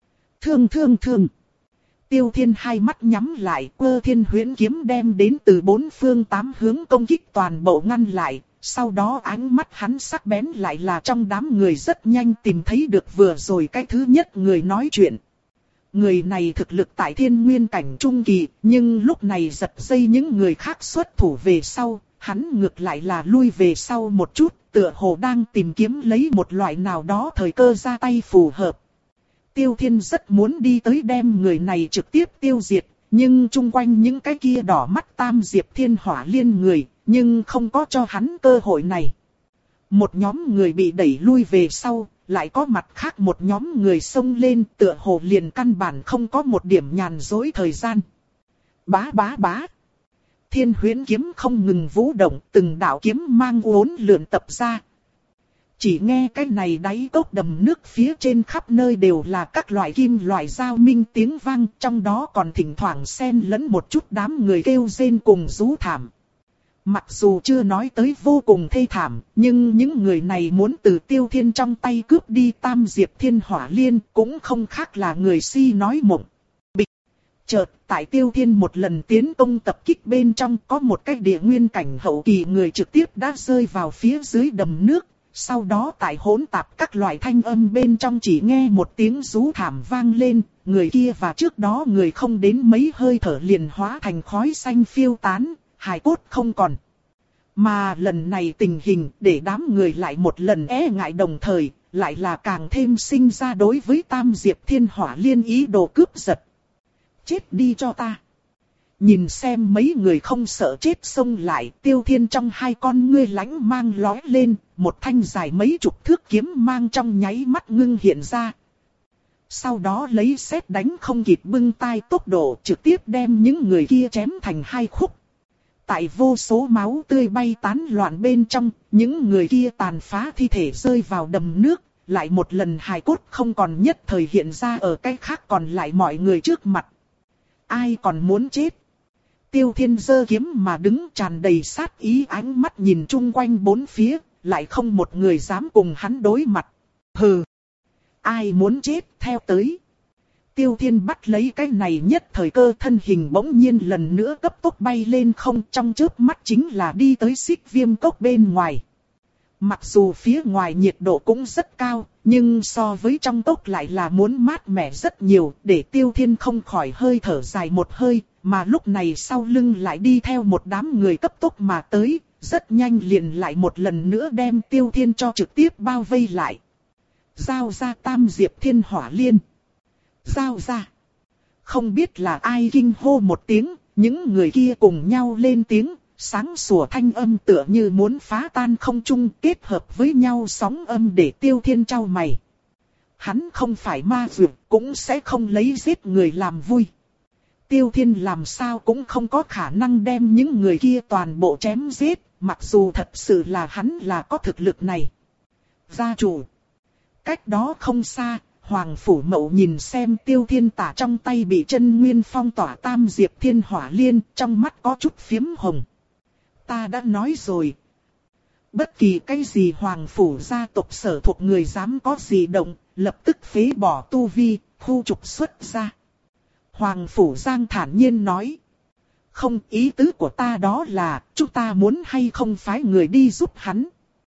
Thương thương thương. Tiêu Thiên hai mắt nhắm lại, Quơ Thiên Huyễn kiếm đem đến từ bốn phương tám hướng công kích toàn bộ ngăn lại. Sau đó ánh mắt hắn sắc bén lại là trong đám người rất nhanh tìm thấy được vừa rồi cái thứ nhất người nói chuyện. Người này thực lực tại thiên nguyên cảnh trung kỳ, nhưng lúc này giật dây những người khác xuất thủ về sau, hắn ngược lại là lui về sau một chút, tựa hồ đang tìm kiếm lấy một loại nào đó thời cơ ra tay phù hợp. Tiêu Thiên rất muốn đi tới đem người này trực tiếp tiêu diệt, nhưng chung quanh những cái kia đỏ mắt tam diệp thiên hỏa liên người, nhưng không có cho hắn cơ hội này. Một nhóm người bị đẩy lui về sau, lại có mặt khác một nhóm người xông lên, tựa hồ liền căn bản không có một điểm nhàn dối thời gian. Bá bá bá. Thiên Huyễn kiếm không ngừng vũ động, từng đạo kiếm mang uốn lượn tập ra. Chỉ nghe cái này đáy cốc đầm nước phía trên khắp nơi đều là các loại kim loại giao minh tiếng vang, trong đó còn thỉnh thoảng xen lẫn một chút đám người kêu rên cùng rú thảm. Mặc dù chưa nói tới vô cùng thê thảm, nhưng những người này muốn từ Tiêu Thiên trong tay cướp đi tam diệp thiên hỏa liên cũng không khác là người si nói mộng. Bịch! Chợt tại Tiêu Thiên một lần tiến công tập kích bên trong có một cái địa nguyên cảnh hậu kỳ người trực tiếp đã rơi vào phía dưới đầm nước. Sau đó tại hỗn tạp các loại thanh âm bên trong chỉ nghe một tiếng rú thảm vang lên, người kia và trước đó người không đến mấy hơi thở liền hóa thành khói xanh phiêu tán, hài cốt không còn. Mà lần này tình hình để đám người lại một lần e ngại đồng thời, lại là càng thêm sinh ra đối với tam diệp thiên hỏa liên ý đồ cướp giật. Chết đi cho ta! Nhìn xem mấy người không sợ chết xông lại, Tiêu Thiên trong hai con ngươi lánh mang lóe lên, một thanh dài mấy chục thước kiếm mang trong nháy mắt ngưng hiện ra. Sau đó lấy sét đánh không kịp bưng tay tốc độ trực tiếp đem những người kia chém thành hai khúc. Tại vô số máu tươi bay tán loạn bên trong, những người kia tàn phá thi thể rơi vào đầm nước, lại một lần hài cốt không còn nhất thời hiện ra ở cái khác còn lại mọi người trước mặt. Ai còn muốn chết? Tiêu Thiên giơ kiếm mà đứng tràn đầy sát ý, ánh mắt nhìn chung quanh bốn phía, lại không một người dám cùng hắn đối mặt. Hừ! Ai muốn chết theo tới. Tiêu Thiên bắt lấy cái này nhất thời cơ, thân hình bỗng nhiên lần nữa cấp tốc bay lên không, trong chớp mắt chính là đi tới Xích Viêm cốc bên ngoài. Mặc dù phía ngoài nhiệt độ cũng rất cao, nhưng so với trong cốc lại là muốn mát mẻ rất nhiều, để Tiêu Thiên không khỏi hơi thở dài một hơi, mà lúc này sau lưng lại đi theo một đám người cấp tốc mà tới, rất nhanh liền lại một lần nữa đem Tiêu Thiên cho trực tiếp bao vây lại. Giao ra tam diệp thiên hỏa liên. Giao ra. Không biết là ai kinh hô một tiếng, những người kia cùng nhau lên tiếng, sáng sủa thanh âm tựa như muốn phá tan không trung, kết hợp với nhau sóng âm để Tiêu Thiên chau mày. Hắn không phải ma dược, cũng sẽ không lấy giết người làm vui. Tiêu Thiên làm sao cũng không có khả năng đem những người kia toàn bộ chém giết, mặc dù thật sự là hắn là có thực lực này. Gia chủ. Cách đó không xa, Hoàng Phủ Mậu nhìn xem Tiêu Thiên tả trong tay bị chân nguyên phong tỏa tam diệp thiên hỏa liên, trong mắt có chút phiếm hồng. Ta đã nói rồi. Bất kỳ cái gì Hoàng Phủ gia tộc sở thuộc người dám có gì động, lập tức phế bỏ tu vi, khu trục xuất ra. Hoàng Phủ Giang thản nhiên nói. Không, ý tứ của ta đó là, chúng ta muốn hay không phái người đi giúp hắn.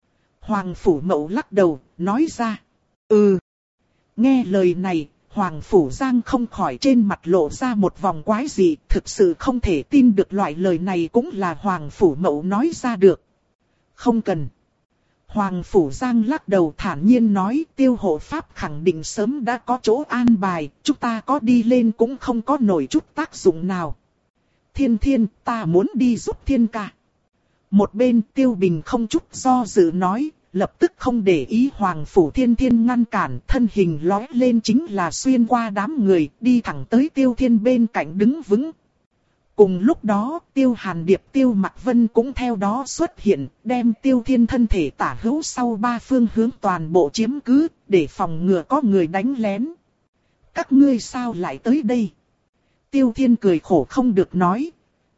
Hoàng Phủ Mậu lắc đầu, nói ra. Ừ. Nghe lời này, Hoàng Phủ Giang không khỏi trên mặt lộ ra một vòng quái dị, thực sự không thể tin được loại lời này cũng là Hoàng Phủ Mậu nói ra được. Không cần. Hoàng Phủ Giang lắc đầu thản nhiên nói, Tiêu hộ pháp khẳng định sớm đã có chỗ an bài, chúng ta có đi lên cũng không có nổi chút tác dụng nào. Thiên Thiên, ta muốn đi giúp Thiên ca. Một bên Tiêu Bình không chút do dự nói, lập tức không để ý Hoàng Phủ Thiên Thiên ngăn cản, thân hình lói lên chính là xuyên qua đám người, đi thẳng tới Tiêu Thiên bên cạnh đứng vững. Cùng lúc đó, Tiêu Hàn Điệp Tiêu Mặc Vân cũng theo đó xuất hiện, đem Tiêu Thiên thân thể tả hữu sau ba phương hướng toàn bộ chiếm cứ, để phòng ngừa có người đánh lén. Các ngươi sao lại tới đây? Tiêu Thiên cười khổ không được nói.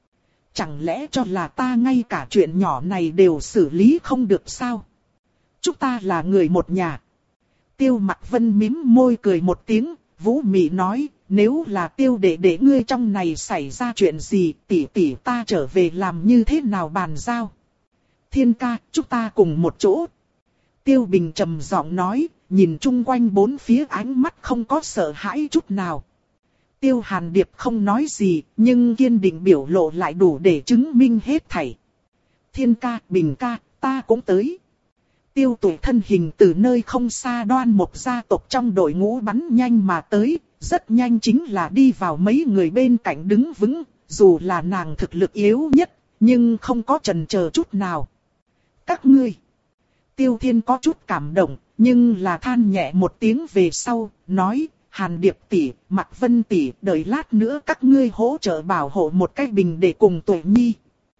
Chẳng lẽ cho là ta ngay cả chuyện nhỏ này đều xử lý không được sao? Chúng ta là người một nhà. Tiêu Mặc Vân mím môi cười một tiếng, Vũ Mị nói, nếu là Tiêu đệ đệ ngươi trong này xảy ra chuyện gì, tỷ tỷ ta trở về làm như thế nào bàn giao. Thiên ca, chúng ta cùng một chỗ. Tiêu Bình trầm giọng nói, nhìn chung quanh bốn phía ánh mắt không có sợ hãi chút nào. Tiêu Hàn Điệp không nói gì, nhưng kiên định biểu lộ lại đủ để chứng minh hết thảy. Thiên ca, Bình ca, ta cũng tới. Tiêu Tụy thân hình từ nơi không xa Đoan Mộc gia tộc trong đội ngũ bắn nhanh mà tới, rất nhanh chính là đi vào mấy người bên cạnh đứng vững, dù là nàng thực lực yếu nhất, nhưng không có chần chờ chút nào. Các ngươi. Tiêu Thiên có chút cảm động, nhưng là than nhẹ một tiếng về sau, nói, Hàn Điệp tỷ, Mạc Vân tỷ, đợi lát nữa các ngươi hỗ trợ bảo hộ một cái Bình để cùng Tuệ Nhi.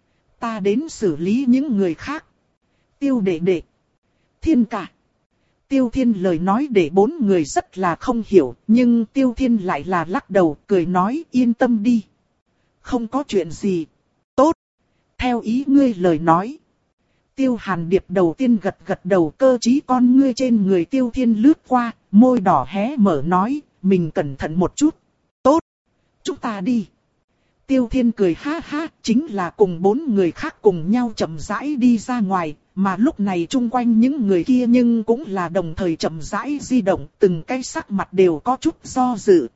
Ta đến xử lý những người khác. Tiêu đệ đệ. Thiên ca. Tiêu Thiên lời nói để bốn người rất là không hiểu, nhưng Tiêu Thiên lại là lắc đầu, cười nói yên tâm đi. Không có chuyện gì. Tốt. Theo ý ngươi lời nói. Tiêu Hàn Điệp đầu tiên gật gật đầu, cơ trí con ngươi trên người Tiêu Thiên lướt qua, môi đỏ hé mở nói, mình cẩn thận một chút. Tốt. Chúng ta đi. Tiêu Thiên cười ha ha, chính là cùng bốn người khác cùng nhau chậm rãi đi ra ngoài, mà lúc này chung quanh những người kia nhưng cũng là đồng thời chậm rãi di động, từng cái sắc mặt đều có chút do dự.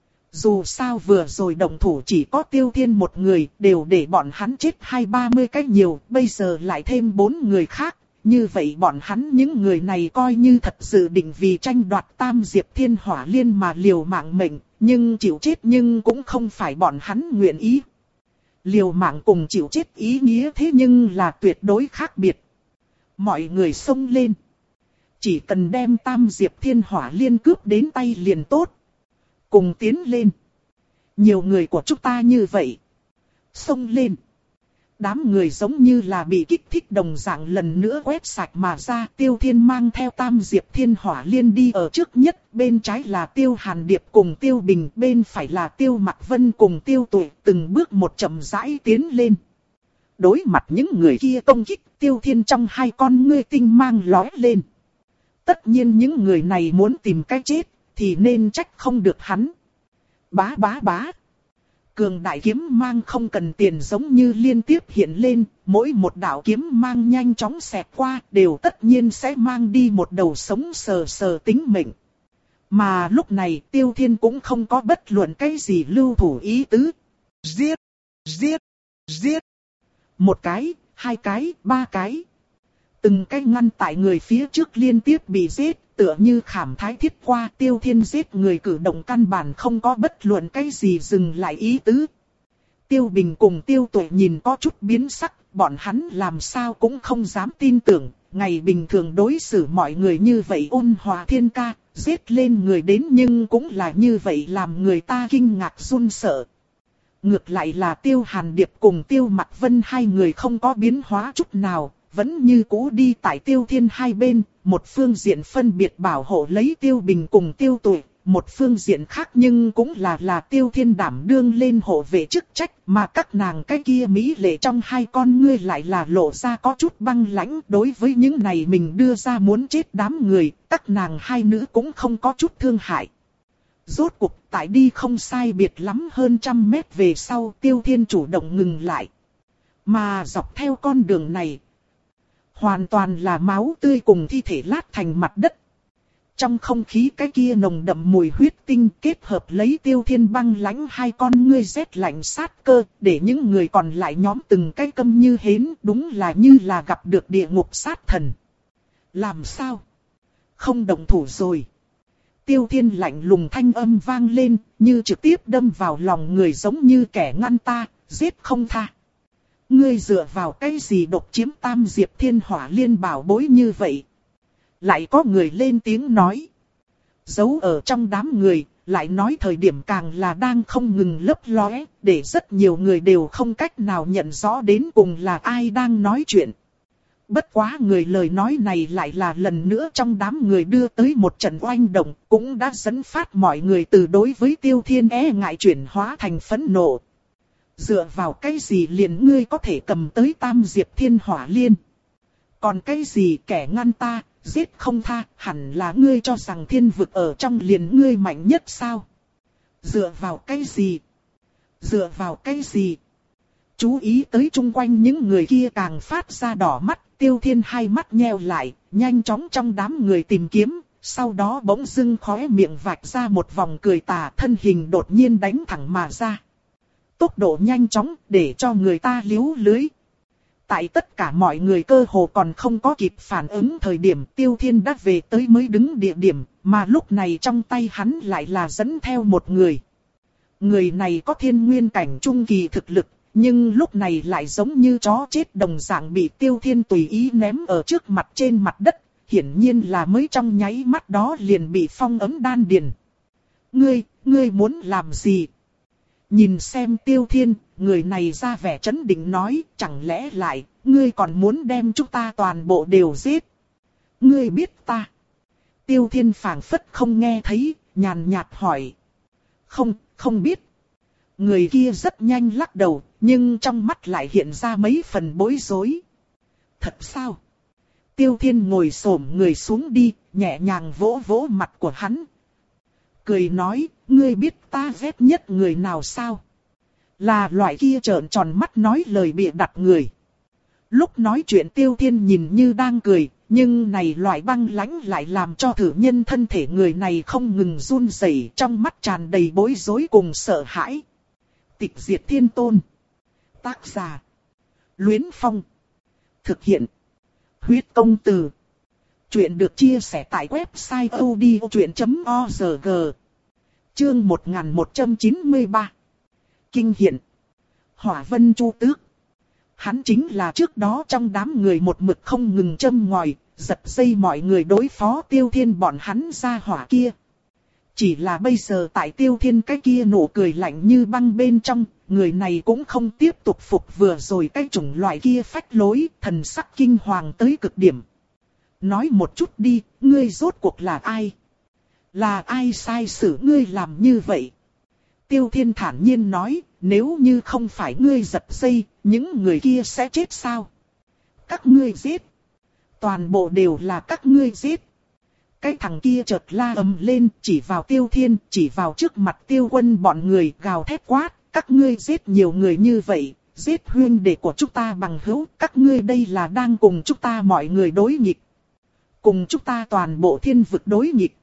Dù sao vừa rồi động thủ chỉ có Tiêu Thiên một người, đều để bọn hắn chết hai ba mươi cái nhiều, bây giờ lại thêm bốn người khác, như vậy bọn hắn những người này coi như thật sự định vì tranh đoạt Tam Diệp Thiên Hỏa Liên mà liều mạng mệnh, nhưng chịu chết nhưng cũng không phải bọn hắn nguyện ý. Liều mạng cùng chịu chết ý nghĩa thế nhưng là tuyệt đối khác biệt. Mọi người xông lên. Chỉ cần đem Tam Diệp Thiên Hỏa Liên cướp đến tay liền tốt. Cùng tiến lên. Nhiều người của chúng ta như vậy. Xông lên. Đám người giống như là bị kích thích đồng dạng lần nữa quét sạch mà ra. Tiêu Thiên mang theo Tam Diệp Thiên Hỏa Liên đi ở trước nhất. Bên trái là Tiêu Hàn Điệp cùng Tiêu Bình. Bên phải là Tiêu Mạc Vân cùng Tiêu Tuệ. Từng bước một chậm rãi tiến lên. Đối mặt những người kia công kích, Tiêu Thiên trong hai con ngươi tinh mang lóe lên. Tất nhiên những người này muốn tìm cái chết, thì nên trách không được hắn. Bá bá bá. Cường đại kiếm mang không cần tiền giống như liên tiếp hiện lên, mỗi một đạo kiếm mang nhanh chóng xẹt qua, đều tất nhiên sẽ mang đi một đầu sống sờ sờ tính mệnh. Mà lúc này Tiêu Thiên cũng không có bất luận cái gì lưu thủ ý tứ. Giết, giết, giết. Một cái, hai cái, ba cái. Từng cái ngăn tại người phía trước liên tiếp bị giết, tựa như khảm thái thiết qua. Tiêu Thiên giết người cử động căn bản không có bất luận cái gì dừng lại ý tứ. Tiêu Bình cùng Tiêu Tuệ nhìn có chút biến sắc, bọn hắn làm sao cũng không dám tin tưởng. Ngày bình thường đối xử mọi người như vậy ôn hòa thiên ca, giết lên người đến nhưng cũng là như vậy làm người ta kinh ngạc run sợ. Ngược lại là Tiêu Hàn Điệp cùng Tiêu Mạc Vân hai người không có biến hóa chút nào, vẫn như cũ đi tại Tiêu Thiên hai bên, một phương diện phân biệt bảo hộ lấy Tiêu Bình cùng Tiêu Tuệ, một phương diện khác nhưng cũng là là Tiêu Thiên đảm đương lên hộ vệ chức trách, mà các nàng cái kia mỹ lệ trong hai con ngươi lại là lộ ra có chút băng lãnh. Đối với những này mình đưa ra muốn chết đám người, các nàng hai nữ cũng không có chút thương hại. Rốt cuộc tại đi không sai biệt lắm hơn trăm mét về sau, Tiêu Thiên chủ động ngừng lại. Mà dọc theo con đường này, hoàn toàn là máu tươi cùng thi thể lát thành mặt đất. Trong không khí cái kia nồng đậm mùi huyết tinh kết hợp lấy Tiêu Thiên băng lãnh hai con ngươi rét lạnh sát cơ, để những người còn lại nhóm từng cái câm như hến, đúng là như là gặp được địa ngục sát thần. Làm sao? Không động thủ rồi. Tiêu Thiên lạnh lùng thanh âm vang lên, như trực tiếp đâm vào lòng người giống như kẻ ngăn ta, giết không tha. Ngươi dựa vào cái gì độc chiếm Tam Diệp Thiên Hỏa Liên bảo bối như vậy? Lại có người lên tiếng nói. Giấu ở trong đám người, lại nói thời điểm càng là đang không ngừng lấp lóe, để rất nhiều người đều không cách nào nhận rõ đến cùng là ai đang nói chuyện. Bất quá người lời nói này lại là lần nữa trong đám người đưa tới một trận oanh động, cũng đã dẫn phát mọi người từ đối với Tiêu Thiên e ngại chuyển hóa thành phẫn nộ. Dựa vào cái gì liền ngươi có thể cầm tới Tam Diệp Thiên Hỏa Liên? Còn cái gì kẻ ngăn ta, giết không tha, hẳn là ngươi cho rằng thiên vực ở trong liền ngươi mạnh nhất sao? Dựa vào cái gì? Dựa vào cái gì? Chú ý tới chung quanh những người kia càng phát ra đỏ mắt, Tiêu Thiên hai mắt nheo lại, nhanh chóng trong đám người tìm kiếm, sau đó bỗng dưng khóe miệng vạch ra một vòng cười tà, thân hình đột nhiên đánh thẳng mà ra. Tốc độ nhanh chóng để cho người ta liếu lưới. Tại tất cả mọi người cơ hồ còn không có kịp phản ứng thời điểm Tiêu Thiên đã về tới mới đứng địa điểm, mà lúc này trong tay hắn lại là dẫn theo một người. Người này có thiên nguyên cảnh trung kỳ thực lực, nhưng lúc này lại giống như chó chết đồng dạng bị Tiêu Thiên tùy ý ném ở trước mặt trên mặt đất, hiển nhiên là mới trong nháy mắt đó liền bị phong ấm đan điền. Ngươi, ngươi muốn làm gì? Nhìn xem Tiêu Thiên, người này ra vẻ trấn định nói, chẳng lẽ lại, ngươi còn muốn đem chúng ta toàn bộ đều giết? Ngươi biết ta? Tiêu Thiên phảng phất không nghe thấy, nhàn nhạt hỏi. Không, không biết. Người kia rất nhanh lắc đầu, nhưng trong mắt lại hiện ra mấy phần bối rối. Thật sao? Tiêu Thiên ngồi xổm người xuống đi, nhẹ nhàng vỗ vỗ mặt của hắn. Cười nói, ngươi biết ta ghét nhất người nào sao? Là loại kia trợn tròn mắt nói lời bịa đặt người. Lúc nói chuyện Tiêu Thiên nhìn như đang cười, nhưng này loại băng lãnh lại làm cho thử nhân thân thể người này không ngừng run rẩy, trong mắt tràn đầy bối rối cùng sợ hãi. Tịch diệt thiên tôn. Tác giả. Luyến Phong. Thực hiện. Huyết công từ. Chuyện được chia sẻ tại website odchuyện chấm org. Chương một nghìn một trăm chín mươi ba. Kinh hiện. Hỏa Vân Chu Tước. Hắn chính là trước đó trong đám người một mực không ngừng châm ngòi, giật dây mọi người đối phó Tiêu Thiên bọn hắn ra hỏa kia. Chỉ là bây giờ tại Tiêu Thiên cái kia nụ cười lạnh như băng bên trong, người này cũng không tiếp tục phục vừa rồi cái chủng loại kia phách lối, thần sắc kinh hoàng tới cực điểm. Nói một chút đi, ngươi rốt cuộc là ai? Là ai sai xử ngươi làm như vậy? Tiêu Thiên thản nhiên nói, nếu như không phải ngươi giật dây, những người kia sẽ chết sao? Các ngươi giết. Toàn bộ đều là các ngươi giết. Cái thằng kia chợt la ầm lên, chỉ vào Tiêu Thiên, chỉ vào trước mặt Tiêu Quân bọn người, gào thét quát, các ngươi giết nhiều người như vậy, giết huynh đệ của chúng ta bằng hữu, các ngươi đây là đang cùng chúng ta mọi người đối nghịch. Cùng chúng ta toàn bộ thiên vực đối nghịch.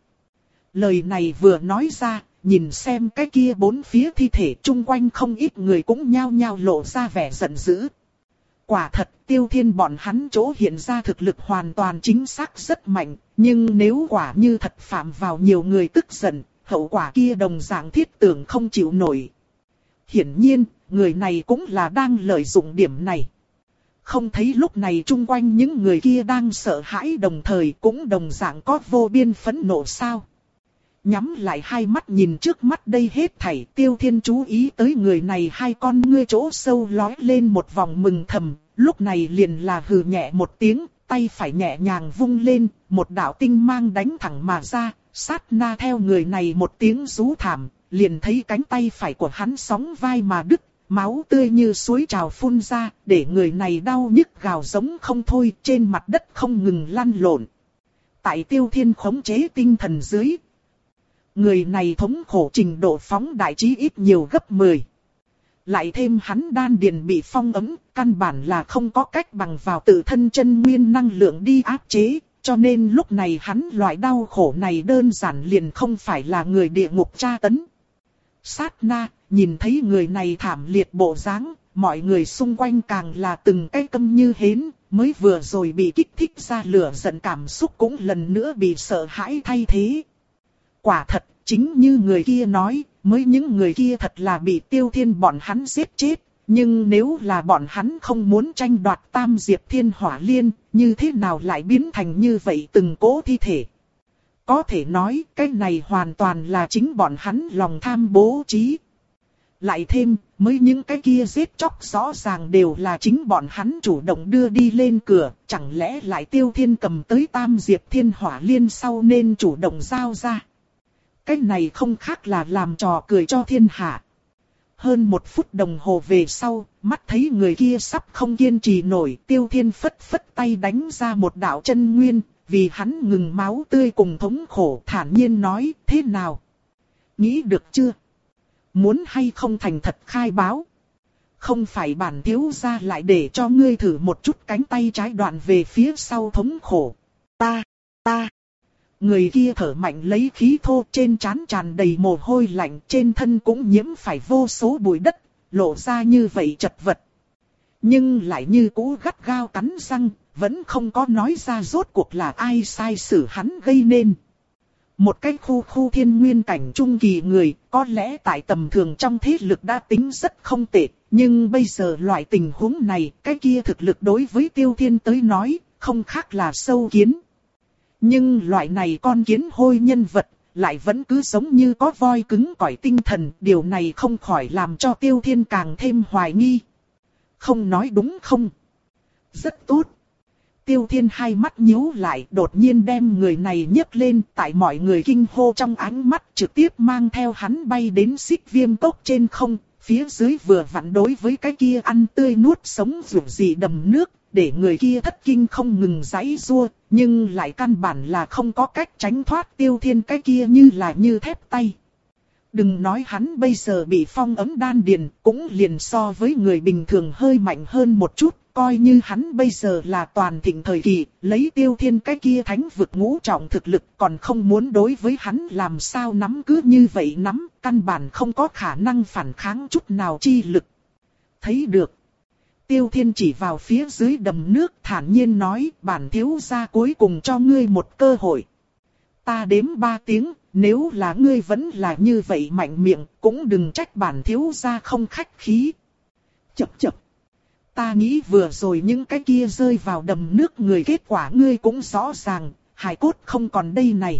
Lời này vừa nói ra, nhìn xem cái kia bốn phía thi thể chung quanh không ít người cũng nhao nhao lộ ra vẻ giận dữ. Quả thật Tiêu Thiên bọn hắn chỗ hiện ra thực lực hoàn toàn chính xác rất mạnh, nhưng nếu quả như thật phạm vào nhiều người tức giận, hậu quả kia đồng dạng thiết tưởng không chịu nổi. Hiển nhiên, người này cũng là đang lợi dụng điểm này. Không thấy lúc này chung quanh những người kia đang sợ hãi đồng thời cũng đồng dạng có vô biên phẫn nộ sao. Nhắm lại hai mắt nhìn trước mắt đây hết thảy, Tiêu Thiên chú ý tới người này hai con ngươi chỗ sâu lói lên một vòng mừng thầm, lúc này liền là hừ nhẹ một tiếng, tay phải nhẹ nhàng vung lên, một đạo tinh mang đánh thẳng mà ra, sát na theo người này một tiếng rú thảm, liền thấy cánh tay phải của hắn sóng vai mà đứt, máu tươi như suối trào phun ra, để người này đau nhức gào giống không thôi, trên mặt đất không ngừng lăn lộn. Tại Tiêu Thiên khống chế tinh thần dưới, người này thống khổ trình độ phóng đại chí ít nhiều gấp mười. Lại thêm hắn đan điền bị phong ấm, căn bản là không có cách bằng vào tự thân chân nguyên năng lượng đi áp chế, cho nên lúc này hắn loại đau khổ này đơn giản liền không phải là người địa ngục tra tấn. Sát na, nhìn thấy người này thảm liệt bộ dáng, mọi người xung quanh càng là từng cái câm như hến, mới vừa rồi bị kích thích ra lửa giận cảm xúc cũng lần nữa bị sợ hãi thay thế. Quả thật, chính như người kia nói, mới những người kia thật là bị Tiêu Thiên bọn hắn giết chết, nhưng nếu là bọn hắn không muốn tranh đoạt Tam Diệp Thiên Hỏa Liên, như thế nào lại biến thành như vậy từng cỗ thi thể? Có thể nói, cái này hoàn toàn là chính bọn hắn lòng tham bố trí. Lại thêm, mới những cái kia giết chóc rõ ràng đều là chính bọn hắn chủ động đưa đi lên cửa, chẳng lẽ lại Tiêu Thiên cầm tới Tam Diệp Thiên Hỏa Liên sau nên chủ động giao ra. Cái này không khác là làm trò cười cho thiên hạ. Hơn một phút đồng hồ về sau, mắt thấy người kia sắp không kiên trì nổi, Tiêu Thiên phất phất tay đánh ra một đạo chân nguyên, vì hắn ngừng máu tươi cùng thống khổ, thản nhiên nói, thế nào? Nghĩ được chưa? Muốn hay không thành thật khai báo? Không phải bản thiếu gia lại để cho ngươi thử một chút cánh tay trái đoạn về phía sau thống khổ. Ta, ta. Người kia thở mạnh lấy khí thô, trên trán tràn đầy mồ hôi lạnh, trên thân cũng nhiễm phải vô số bụi đất, lộ ra như vậy chật vật. Nhưng lại như cũ gắt gao cắn răng, vẫn không có nói ra rốt cuộc là ai sai xử hắn gây nên. Một cái khu khu thiên nguyên cảnh trung kỳ người, có lẽ tại tầm thường trong thế lực đã tính rất không tệ, nhưng bây giờ loại tình huống này, cái kia thực lực đối với Tiêu Thiên tới nói, không khác là sâu kiến. Nhưng loại này con kiến hôi nhân vật, lại vẫn cứ giống như có voi cứng cỏi tinh thần, điều này không khỏi làm cho Tiêu Thiên càng thêm hoài nghi. Không nói đúng không? Rất tốt. Tiêu Thiên hai mắt nhíu lại, đột nhiên đem người này nhấc lên, tại mọi người kinh hô trong ánh mắt trực tiếp mang theo hắn bay đến Xích Viêm Cốc trên không, phía dưới vừa vặn đối với cái kia ăn tươi nuốt sống rủ gì đầm nước, để người kia thất kinh không ngừng giãy giụa, nhưng lại căn bản là không có cách tránh thoát Tiêu Thiên cái kia như là như thép tay. Đừng nói hắn bây giờ bị phong ấm đan điền, cũng liền so với người bình thường hơi mạnh hơn một chút, coi như hắn bây giờ là toàn thịnh thời kỳ, lấy Tiêu Thiên cái kia thánh vực ngũ trọng thực lực còn không muốn đối với hắn làm sao nắm cứ như vậy nắm, căn bản không có khả năng phản kháng chút nào chi lực. Thấy được. Tiêu Thiên chỉ vào phía dưới đầm nước thản nhiên nói, bản thiếu gia cuối cùng cho ngươi một cơ hội. Ta đếm ba tiếng, nếu là ngươi vẫn là như vậy mạnh miệng, cũng đừng trách bản thiếu gia không khách khí. Chập chập. Ta nghĩ vừa rồi những cái kia rơi vào đầm nước người kết quả ngươi cũng rõ ràng, hài cốt không còn đây này.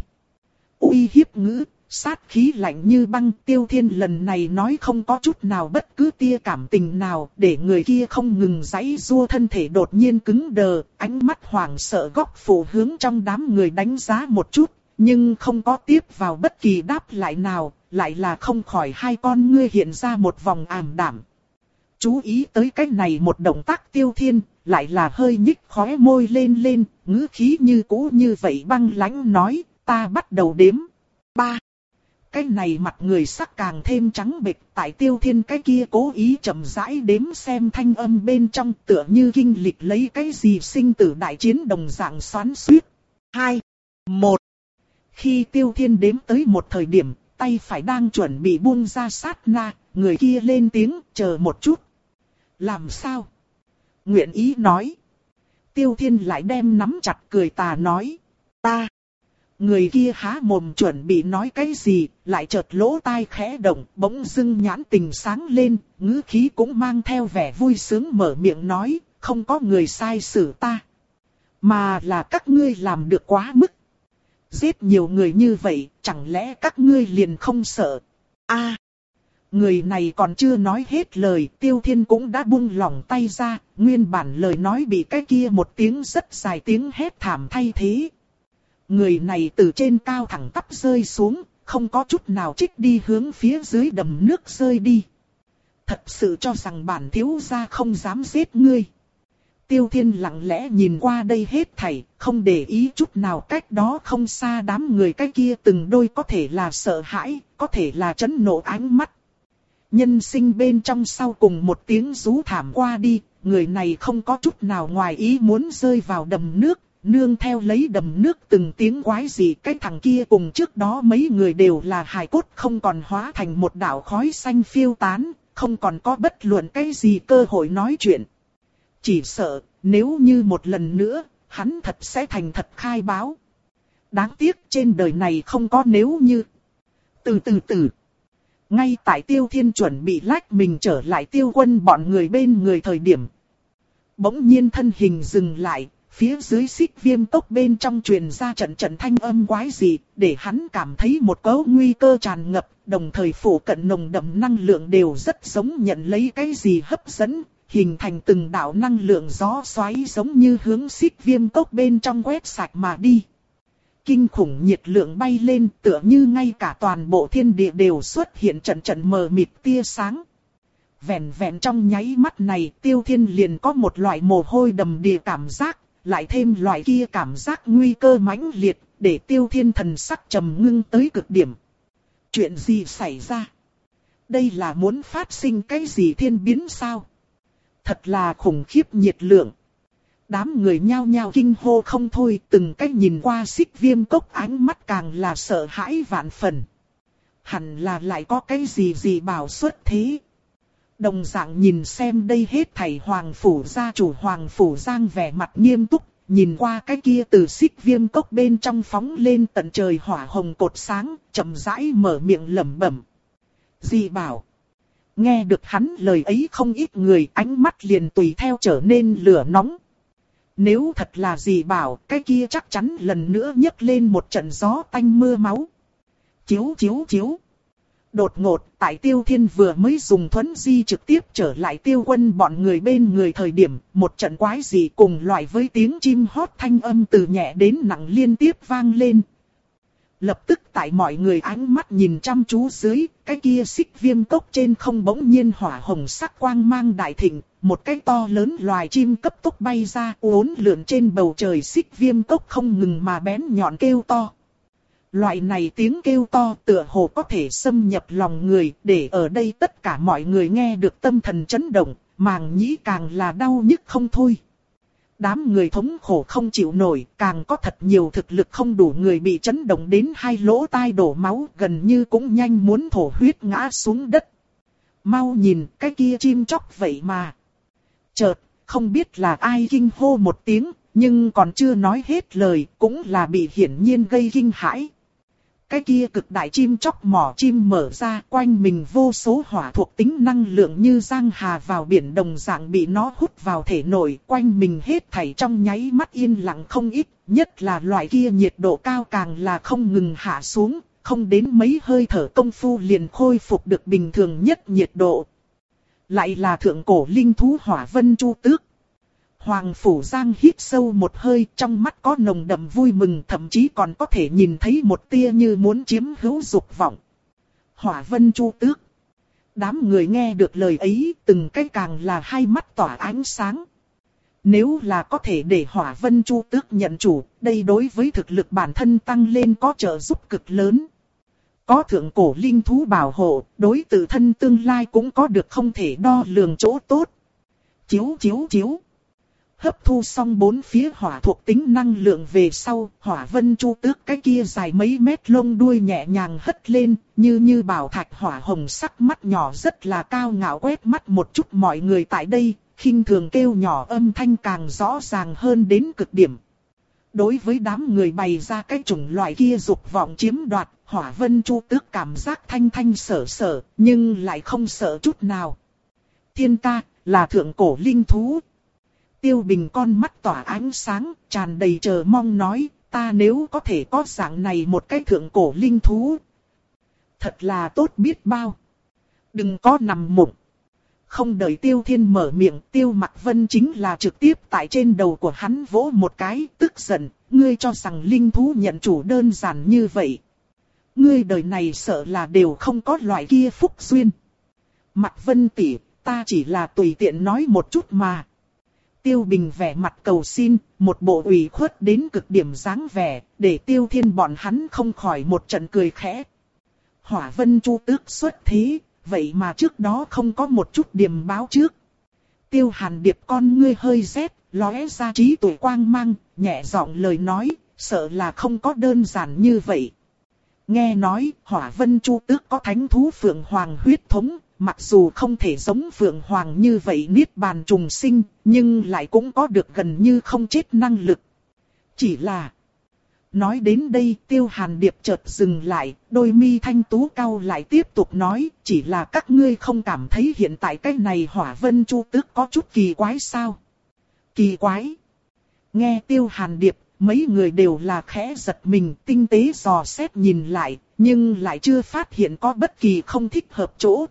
Uy hiếp ngữ, sát khí lạnh như băng, Tiêu Thiên lần này nói không có chút nào bất cứ tia cảm tình nào, để người kia không ngừng giãy giụa, thân thể đột nhiên cứng đờ, ánh mắt hoảng sợ góc phủ hướng trong đám người đánh giá một chút, nhưng không có tiếp vào bất kỳ đáp lại nào, lại là không khỏi hai con ngươi hiện ra một vòng ảm đạm. Chú ý tới cái này một động tác Tiêu Thiên, lại là hơi nhích khóe môi lên lên, ngữ khí như cũ như vậy băng lãnh nói, ta bắt đầu đếm. Ba. Cái này mặt người sắc càng thêm trắng bệch, tại Tiêu Thiên cái kia cố ý chậm rãi đếm xem thanh âm bên trong tựa như kinh lịch lấy cái gì sinh tử đại chiến đồng dạng xoắn xuýt. Hai. Một. Khi Tiêu Thiên đếm tới một thời điểm, tay phải đang chuẩn bị buông ra sát na, người kia lên tiếng, chờ một chút. Làm sao? Nguyện ý nói. Tiêu Thiên lại đem nắm chặt cười tà nói. Ta. Người kia há mồm chuẩn bị nói cái gì, lại chợt lỗ tai khẽ động, bỗng dưng nhãn tình sáng lên, ngữ khí cũng mang theo vẻ vui sướng mở miệng nói, không có người sai xử ta. Mà là các ngươi làm được quá mức. Giết nhiều người như vậy, chẳng lẽ các ngươi liền không sợ? A. Người này còn chưa nói hết lời, Tiêu Thiên cũng đã buông lỏng tay ra, nguyên bản lời nói bị cái kia một tiếng rất dài tiếng hét thảm thay thế. Người này từ trên cao thẳng tắp rơi xuống, không có chút nào trích đi hướng phía dưới đầm nước rơi đi. Thật sự cho rằng bản thiếu gia không dám giết ngươi. Tiêu Thiên lặng lẽ nhìn qua đây hết thảy, không để ý chút nào cách đó không xa đám người cái kia từng đôi có thể là sợ hãi, có thể là chấn nộ ánh mắt. Nhân sinh bên trong sau cùng một tiếng rú thảm qua đi, người này không có chút nào ngoài ý muốn rơi vào đầm nước, nương theo lấy đầm nước từng tiếng quái gì, cái thằng kia cùng trước đó mấy người đều là hài cốt không còn hóa thành một đạo khói xanh phiêu tán, không còn có bất luận cái gì cơ hội nói chuyện. Chỉ sợ, nếu như một lần nữa, hắn thật sẽ thành thật khai báo. Đáng tiếc trên đời này không có nếu như. Từ từ từ. Ngay tại Tiêu Thiên chuẩn bị lách mình trở lại Tiêu Quân bọn người bên người thời điểm. Bỗng nhiên thân hình dừng lại, phía dưới Xích Viêm Cốc bên trong truyền ra trận trận thanh âm quái dị, để hắn cảm thấy một cấu nguy cơ tràn ngập, đồng thời phủ cận nồng đậm năng lượng đều rất giống nhận lấy cái gì hấp dẫn, hình thành từng đạo năng lượng gió xoáy giống như hướng Xích Viêm Cốc bên trong quét sạch mà đi. Kinh khủng nhiệt lượng bay lên, tựa như ngay cả toàn bộ thiên địa đều xuất hiện trận trận mờ mịt tia sáng. Vẹn vẹn trong nháy mắt này, Tiêu Thiên liền có một loại mồ hôi đầm đìa cảm giác, lại thêm loại kia cảm giác nguy cơ mãnh liệt, để Tiêu Thiên thần sắc trầm ngưng tới cực điểm. Chuyện gì xảy ra? Đây là muốn phát sinh cái gì thiên biến sao? Thật là khủng khiếp nhiệt lượng. Đám người nhao nhao kinh hô không thôi, từng cách nhìn qua Xích Viêm Cốc ánh mắt càng là sợ hãi vạn phần. Hẳn là lại có cái gì gì bảo xuất thế. Đồng dạng nhìn xem đây hết thảy Hoàng Phủ gia chủ Hoàng Phủ Giang vẻ mặt nghiêm túc, nhìn qua cái kia từ Xích Viêm Cốc bên trong phóng lên tận trời hỏa hồng cột sáng, chậm rãi mở miệng lẩm bẩm. Dị bảo. Nghe được hắn lời ấy không ít người ánh mắt liền tùy theo trở nên lửa nóng. Nếu thật là dị bảo, cái kia chắc chắn lần nữa nhấc lên một trận gió tanh mưa máu. Chiếu chiếu chiếu. Đột ngột, tại Tiêu Thiên vừa mới dùng thuấn di trực tiếp trở lại Tiêu Quân bọn người bên người thời điểm, một trận quái dị cùng loại với tiếng chim hót thanh âm từ nhẹ đến nặng liên tiếp vang lên. Lập tức tại mọi người ánh mắt nhìn chăm chú dưới, cái kia Xích Viêm Cốc trên không bỗng nhiên hỏa hồng sắc quang mang đại thịnh, một cái to lớn loài chim cấp tốc bay ra uốn lượn trên bầu trời. Xích Viêm Cốc không ngừng mà bén nhọn kêu to. Loại này tiếng kêu to tựa hồ có thể xâm nhập lòng người, để ở đây tất cả mọi người nghe được tâm thần chấn động, màng nhĩ càng là đau nhức không thôi. Đám người thống khổ không chịu nổi, càng có thật nhiều thực lực không đủ người bị chấn động đến hai lỗ tai đổ máu, gần như cũng nhanh muốn thổ huyết ngã xuống đất. Mau nhìn, cái kia chim chóc vậy mà. Chợt, không biết là ai kinh hô một tiếng, nhưng còn chưa nói hết lời, cũng là bị hiển nhiên gây kinh hãi. Cái kia cực đại chim chóc mỏ chim mở ra, quanh mình vô số hỏa thuộc tính năng lượng như giang hà vào biển đồng dạng bị nó hút vào thể nội, quanh mình hết thảy trong nháy mắt yên lặng không ít, nhất là loại kia nhiệt độ cao càng là không ngừng hạ xuống, không đến mấy hơi thở công phu liền khôi phục được bình thường nhất nhiệt độ. Lại là thượng cổ linh thú Hỏa Vân Chu Tước. Hoàng Phủ Giang hít sâu một hơi, trong mắt có nồng đậm vui mừng, thậm chí còn có thể nhìn thấy một tia như muốn chiếm hữu dục vọng. Hỏa Vân Chu Tước. Đám người nghe được lời ấy, từng cái càng là hai mắt tỏa ánh sáng. Nếu là có thể để Hỏa Vân Chu Tước nhận chủ, đây đối với thực lực bản thân tăng lên có trợ giúp cực lớn. Có thượng cổ linh thú bảo hộ, đối tự thân tương lai cũng có được không thể đo lường chỗ tốt. Chiếu chiếu chiếu. Hấp thu xong bốn phía hỏa thuộc tính năng lượng về sau, Hỏa Vân Chu Tước cái kia dài mấy mét lông đuôi nhẹ nhàng hất lên, như như bảo thạch hỏa hồng sắc mắt nhỏ rất là cao ngạo quét mắt một chút mọi người tại đây, khinh thường kêu nhỏ âm thanh càng rõ ràng hơn đến cực điểm. Đối với đám người bày ra cái chủng loại kia dục vọng chiếm đoạt, Hỏa Vân Chu Tước cảm giác thanh thanh sở sở, nhưng lại không sợ chút nào. Thiên ta, là thượng cổ linh thú. Tiêu Bình con mắt tỏa ánh sáng, tràn đầy chờ mong nói, ta nếu có thể có dạng này một cái thượng cổ linh thú. Thật là tốt biết bao. Đừng có nằm mộng. Không đợi Tiêu Thiên mở miệng, Tiêu Mặc Vân chính là trực tiếp tại trên đầu của hắn vỗ một cái, tức giận, ngươi cho rằng linh thú nhận chủ đơn giản như vậy. Ngươi đời này sợ là đều không có loại kia phúc duyên. Mặc Vân tỷ, ta chỉ là tùy tiện nói một chút mà. Tiêu Bình vẻ mặt cầu xin, một bộ ủy khuất đến cực điểm dáng vẻ, để Tiêu Thiên bọn hắn không khỏi một trận cười khẽ. Hỏa Vân Chu Tước xuất thế, vậy mà trước đó không có một chút điềm báo trước. Tiêu Hàn Điệp con ngươi hơi rét, lóe ra trí tuệ quang mang, nhẹ giọng lời nói, sợ là không có đơn giản như vậy. Nghe nói, Hỏa Vân Chu Tước có thánh thú Phượng Hoàng huyết thống, mặc dù không thể giống Phượng Hoàng như vậy niết bàn trùng sinh, nhưng lại cũng có được gần như không chết năng lực. Chỉ là... Nói đến đây, Tiêu Hàn Điệp chợt dừng lại, đôi mi thanh tú cau lại tiếp tục nói, chỉ là các ngươi không cảm thấy hiện tại cái này Hỏa Vân Chu Tước có chút kỳ quái sao? Kỳ quái? Nghe Tiêu Hàn Điệp, mấy người đều là khẽ giật mình, tinh tế dò xét nhìn lại, nhưng lại chưa phát hiện có bất kỳ không thích hợp chỗ.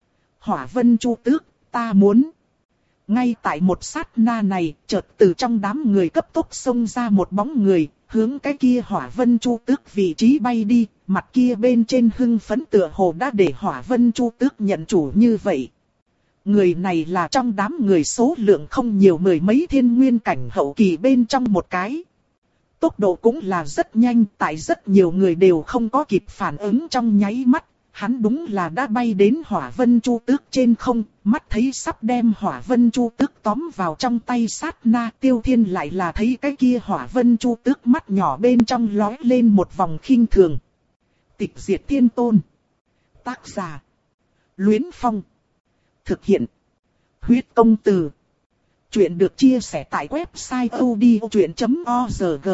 Hỏa Vân Chu Tước, ta muốn. Ngay tại một sát na này, chợt từ trong đám người cấp tốc xông ra một bóng người, hướng cái kia Hỏa Vân Chu Tước vị trí bay đi, mặt kia bên trên hưng phấn tựa hồ đã để Hỏa Vân Chu Tước nhận chủ như vậy. Người này là trong đám người số lượng không nhiều mười mấy thiên nguyên cảnh hậu kỳ bên trong một cái. Tốc độ cũng là rất nhanh, tại rất nhiều người đều không có kịp phản ứng trong nháy mắt. Hắn đúng là đã bay đến hỏa vân chu tước trên không, mắt thấy sắp đem hỏa vân chu tước tóm vào trong tay sát na. Tiêu Thiên lại là thấy cái kia hỏa vân chu tước mắt nhỏ bên trong lóe lên một vòng khinh thường. Tịch diệt thiên tôn. Tác giả. Luyến Phong. Thực hiện. Huyết công từ. Chuyện được chia sẻ tại website odchuyện chấm org.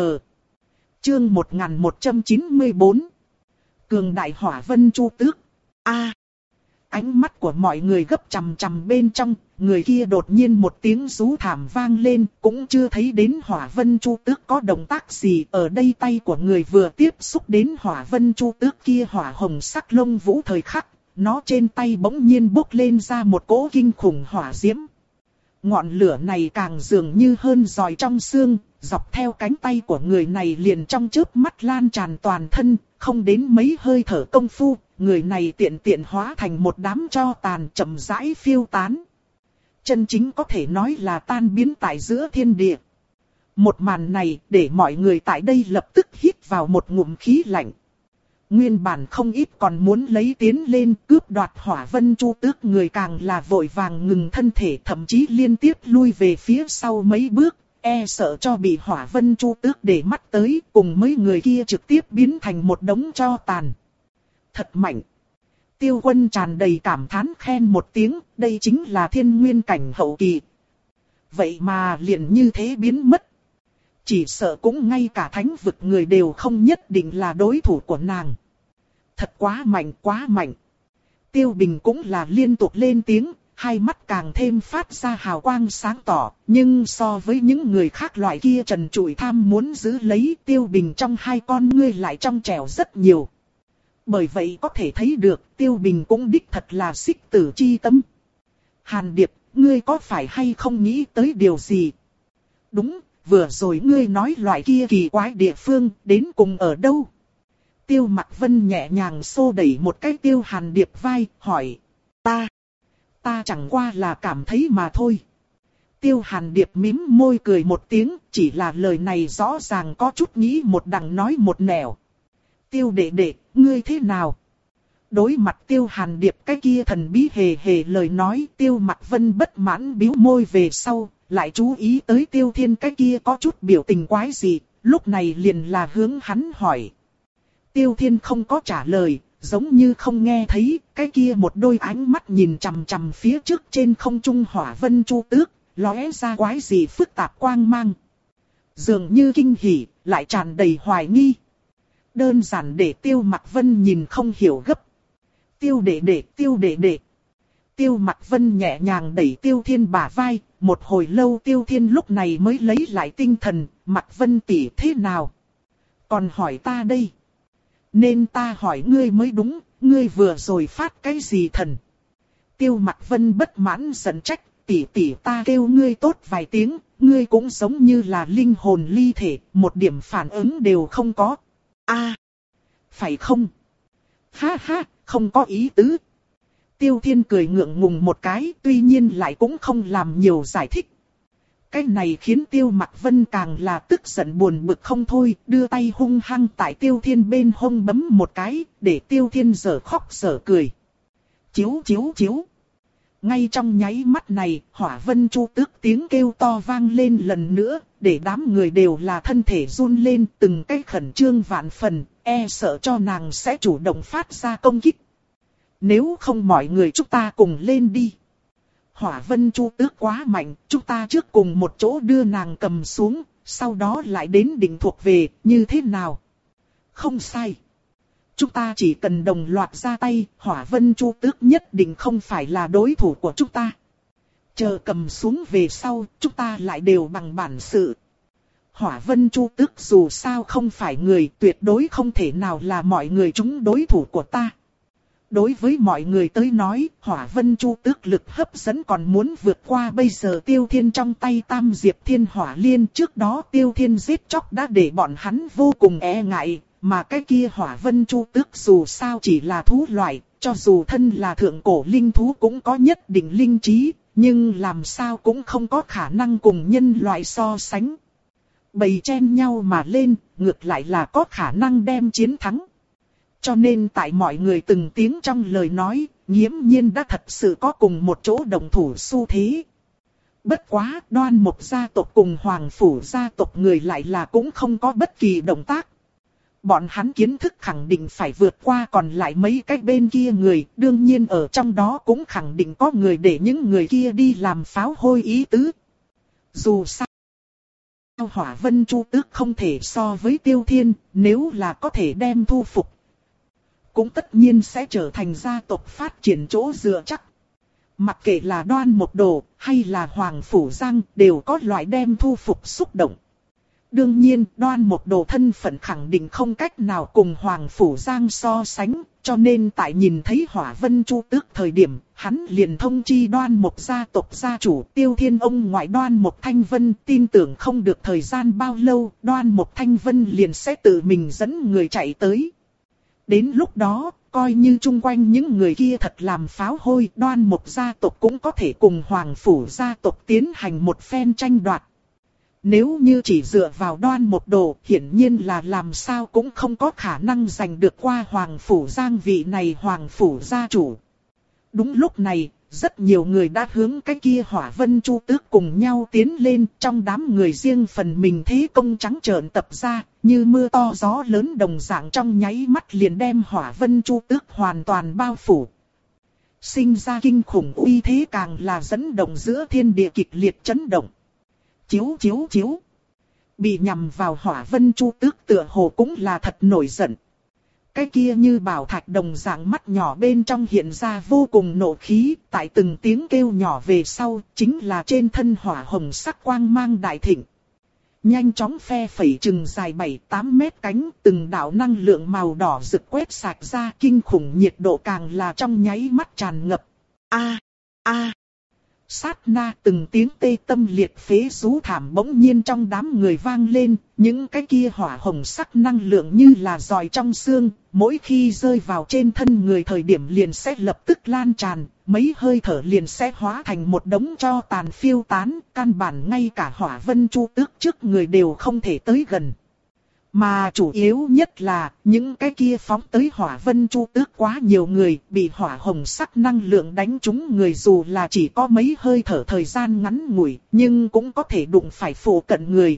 Chương một nghìn một trăm chín mươi tư. Cường đại hỏa vân chu tước. A. Ánh mắt của mọi người gấp chằm chằm bên trong, người kia đột nhiên một tiếng rú thảm vang lên, cũng chưa thấy đến hỏa vân chu tước có động tác gì. Ở đây tay của người vừa tiếp xúc đến hỏa vân chu tước kia hỏa hồng sắc lông vũ thời khắc, nó trên tay bỗng nhiên bốc lên ra một cỗ kinh khủng hỏa diễm. Ngọn lửa này càng dường như hơn giòi trong xương, dọc theo cánh tay của người này liền trong chớp mắt lan tràn toàn thân, không đến mấy hơi thở công phu, người này tiện tiện hóa thành một đám tro tàn chậm rãi phiêu tán. Chân chính có thể nói là tan biến tại giữa thiên địa. Một màn này để mọi người tại đây lập tức hít vào một ngụm khí lạnh. Nguyên bản không ít còn muốn lấy tiến lên cướp đoạt hỏa vân chu tước, người càng là vội vàng ngừng thân thể, thậm chí liên tiếp lui về phía sau mấy bước, e sợ cho bị hỏa vân chu tước để mắt tới, cùng mấy người kia trực tiếp biến thành một đống tro tàn. Thật mạnh. Tiêu Quân tràn đầy cảm thán khen một tiếng, đây chính là thiên nguyên cảnh hậu kỳ. Vậy mà liền như thế biến mất. Chỉ sợ cũng ngay cả thánh vực người đều không nhất định là đối thủ của nàng. Thật quá mạnh, quá mạnh. Tiêu Bình cũng là liên tục lên tiếng, hai mắt càng thêm phát ra hào quang sáng tỏ. Nhưng so với những người khác loại kia trần trụi tham muốn giữ lấy, Tiêu Bình trong hai con ngươi lại trong trẻo rất nhiều. Bởi vậy có thể thấy được Tiêu Bình cũng đích thật là xích tử chi tâm. Hàn Điệp, ngươi có phải hay không nghĩ tới điều gì? Đúng, vừa rồi ngươi nói loại kia kỳ quái địa phương đến cùng ở đâu? Tiêu Mặc Vân nhẹ nhàng xô đẩy một cái Tiêu Hàn Điệp vai, hỏi. Ta, ta chẳng qua là cảm thấy mà thôi. Tiêu Hàn Điệp mím môi cười một tiếng, chỉ là lời này rõ ràng có chút nghĩ một đằng nói một nẻo. Tiêu đệ đệ, ngươi thế nào? Đối mặt Tiêu Hàn Điệp cái kia thần bí hề hề lời nói, Tiêu Mặc Vân bất mãn bĩu môi về sau, lại chú ý tới Tiêu Thiên cái kia có chút biểu tình quái gì, lúc này liền là hướng hắn hỏi. Tiêu Thiên không có trả lời, giống như không nghe thấy, cái kia một đôi ánh mắt nhìn chằm chằm phía trước trên không trung hỏa vân chu tước, lóe ra quái gì phức tạp quang mang. Dường như kinh hỉ, lại tràn đầy hoài nghi. Đơn giản để Tiêu Mặc Vân nhìn không hiểu gấp. Tiêu đệ đệ, tiêu đệ đệ. Tiêu Mặc Vân nhẹ nhàng đẩy Tiêu Thiên bả vai, một hồi lâu Tiêu Thiên lúc này mới lấy lại tinh thần, Mặc Vân tỷ thế nào? Còn hỏi ta đây. Nên ta hỏi ngươi mới đúng, ngươi vừa rồi phát cái gì thần? Tiêu Mặc Vân bất mãn giận trách, tỷ tỷ ta kêu ngươi tốt vài tiếng, ngươi cũng giống như là linh hồn ly thể, một điểm phản ứng đều không có. A, à, phải không? Ha ha, không có ý tứ. Tiêu Thiên cười ngượng ngùng một cái, tuy nhiên lại cũng không làm nhiều giải thích. Cái này khiến Tiêu Mặc Vân càng là tức giận buồn bực không thôi, đưa tay hung hăng tại Tiêu Thiên bên hông bấm một cái, để Tiêu Thiên dở khóc dở cười. Chiếu chiếu chiếu. Ngay trong nháy mắt này, hỏa vân chu tước tiếng kêu to vang lên lần nữa, để đám người đều là thân thể run lên, từng cái khẩn trương vạn phần, e sợ cho nàng sẽ chủ động phát ra công kích. Nếu không mọi người chúng ta cùng lên đi. Hỏa vân chu tước quá mạnh, chúng ta trước cùng một chỗ đưa nàng cầm xuống, sau đó lại đến đỉnh thuộc về, như thế nào? Không sai. Chúng ta chỉ cần đồng loạt ra tay, hỏa vân chu tước nhất định không phải là đối thủ của chúng ta. Chờ cầm xuống về sau, chúng ta lại đều bằng bản sự. Hỏa vân chu tước dù sao không phải người, tuyệt đối không thể nào là mọi người chúng đối thủ của ta. Đối với mọi người tới nói, hỏa vân chu tước lực hấp dẫn còn muốn vượt qua bây giờ Tiêu Thiên trong tay tam diệp thiên hỏa liên. Trước đó Tiêu Thiên giết chóc đã để bọn hắn vô cùng e ngại, mà cái kia Hỏa Vân Chu Tước dù sao chỉ là thú loại, cho dù thân là thượng cổ linh thú cũng có nhất định linh trí, nhưng làm sao cũng không có khả năng cùng nhân loại so sánh. Bầy chen nhau mà lên, ngược lại là có khả năng đem chiến thắng. Cho nên tại mọi người từng tiếng trong lời nói, nghiễm nhiên đã thật sự có cùng một chỗ đồng thủ xu thế. Bất quá, Đoan Mộc gia tộc cùng Hoàng Phủ gia tộc người lại là cũng không có bất kỳ động tác. Bọn hắn kiến thức khẳng định phải vượt qua còn lại mấy cái bên kia người, đương nhiên ở trong đó cũng khẳng định có người để những người kia đi làm pháo hôi ý tứ. Dù sao, Hỏa Vân Chu Tước không thể so với Tiêu Thiên, nếu là có thể đem thu phục, cũng tất nhiên sẽ trở thành gia tộc phát triển chỗ dựa chắc. Mặc kệ là Đoan Mộc Đồ hay là Hoàng Phủ Giang đều có loại đem thu phục xúc động. Đương nhiên, Đoan Mộc Đồ thân phận khẳng định không cách nào cùng Hoàng Phủ Giang so sánh, cho nên tại nhìn thấy Hỏa Vân Chu Tước thời điểm, hắn liền thông chi Đoan Mộc gia tộc gia chủ Tiêu Thiên ông ngoại Đoan Mộc Thanh Vân, tin tưởng không được thời gian bao lâu, Đoan Mộc Thanh Vân liền sẽ tự mình dẫn người chạy tới. Đến lúc đó, coi như chung quanh những người kia thật làm pháo hôi, Đoan Mộc gia tộc cũng có thể cùng Hoàng Phủ gia tộc tiến hành một phen tranh đoạt. Nếu như chỉ dựa vào Đoan Mộc Đồ, hiển nhiên là làm sao cũng không có khả năng giành được qua Hoàng Phủ Giang vị này Hoàng Phủ gia chủ. Đúng lúc này, rất nhiều người đã hướng cái kia Hỏa Vân Chu Tước cùng nhau tiến lên, trong đám người riêng phần mình thế công trắng trợn tập ra, như mưa to gió lớn đồng dạng trong nháy mắt liền đem Hỏa Vân Chu Tước hoàn toàn bao phủ. Sinh ra kinh khủng uy thế càng là dẫn động giữa thiên địa kịch liệt chấn động. Chiếu chiếu chiếu. Bị nhằm vào Hỏa Vân Chu Tước tựa hồ cũng là thật nổi giận. Cái kia như bảo thạch đồng dạng mắt nhỏ bên trong hiện ra vô cùng nộ khí, tại từng tiếng kêu nhỏ về sau, chính là trên thân hỏa hồng sắc quang mang đại thịnh. Nhanh chóng phe phẩy chừng dài bảy tám mét cánh, từng đạo năng lượng màu đỏ rực quét sạch ra, kinh khủng nhiệt độ càng là trong nháy mắt tràn ngập. A a Sát na từng tiếng tê tâm liệt phế rú thảm bỗng nhiên trong đám người vang lên, những cái kia hỏa hồng sắc năng lượng như là giòi trong xương, mỗi khi rơi vào trên thân người thời điểm liền sẽ lập tức lan tràn, mấy hơi thở liền sẽ hóa thành một đống tro tàn phiêu tán, căn bản ngay cả Hỏa Vân Chu Tước trước người đều không thể tới gần. Mà chủ yếu nhất là, những cái kia phóng tới Hỏa Vân Chu Tước quá nhiều người, bị hỏa hồng sắc năng lượng đánh trúng người dù là chỉ có mấy hơi thở thời gian ngắn ngủi, nhưng cũng có thể đụng phải phụ cận người.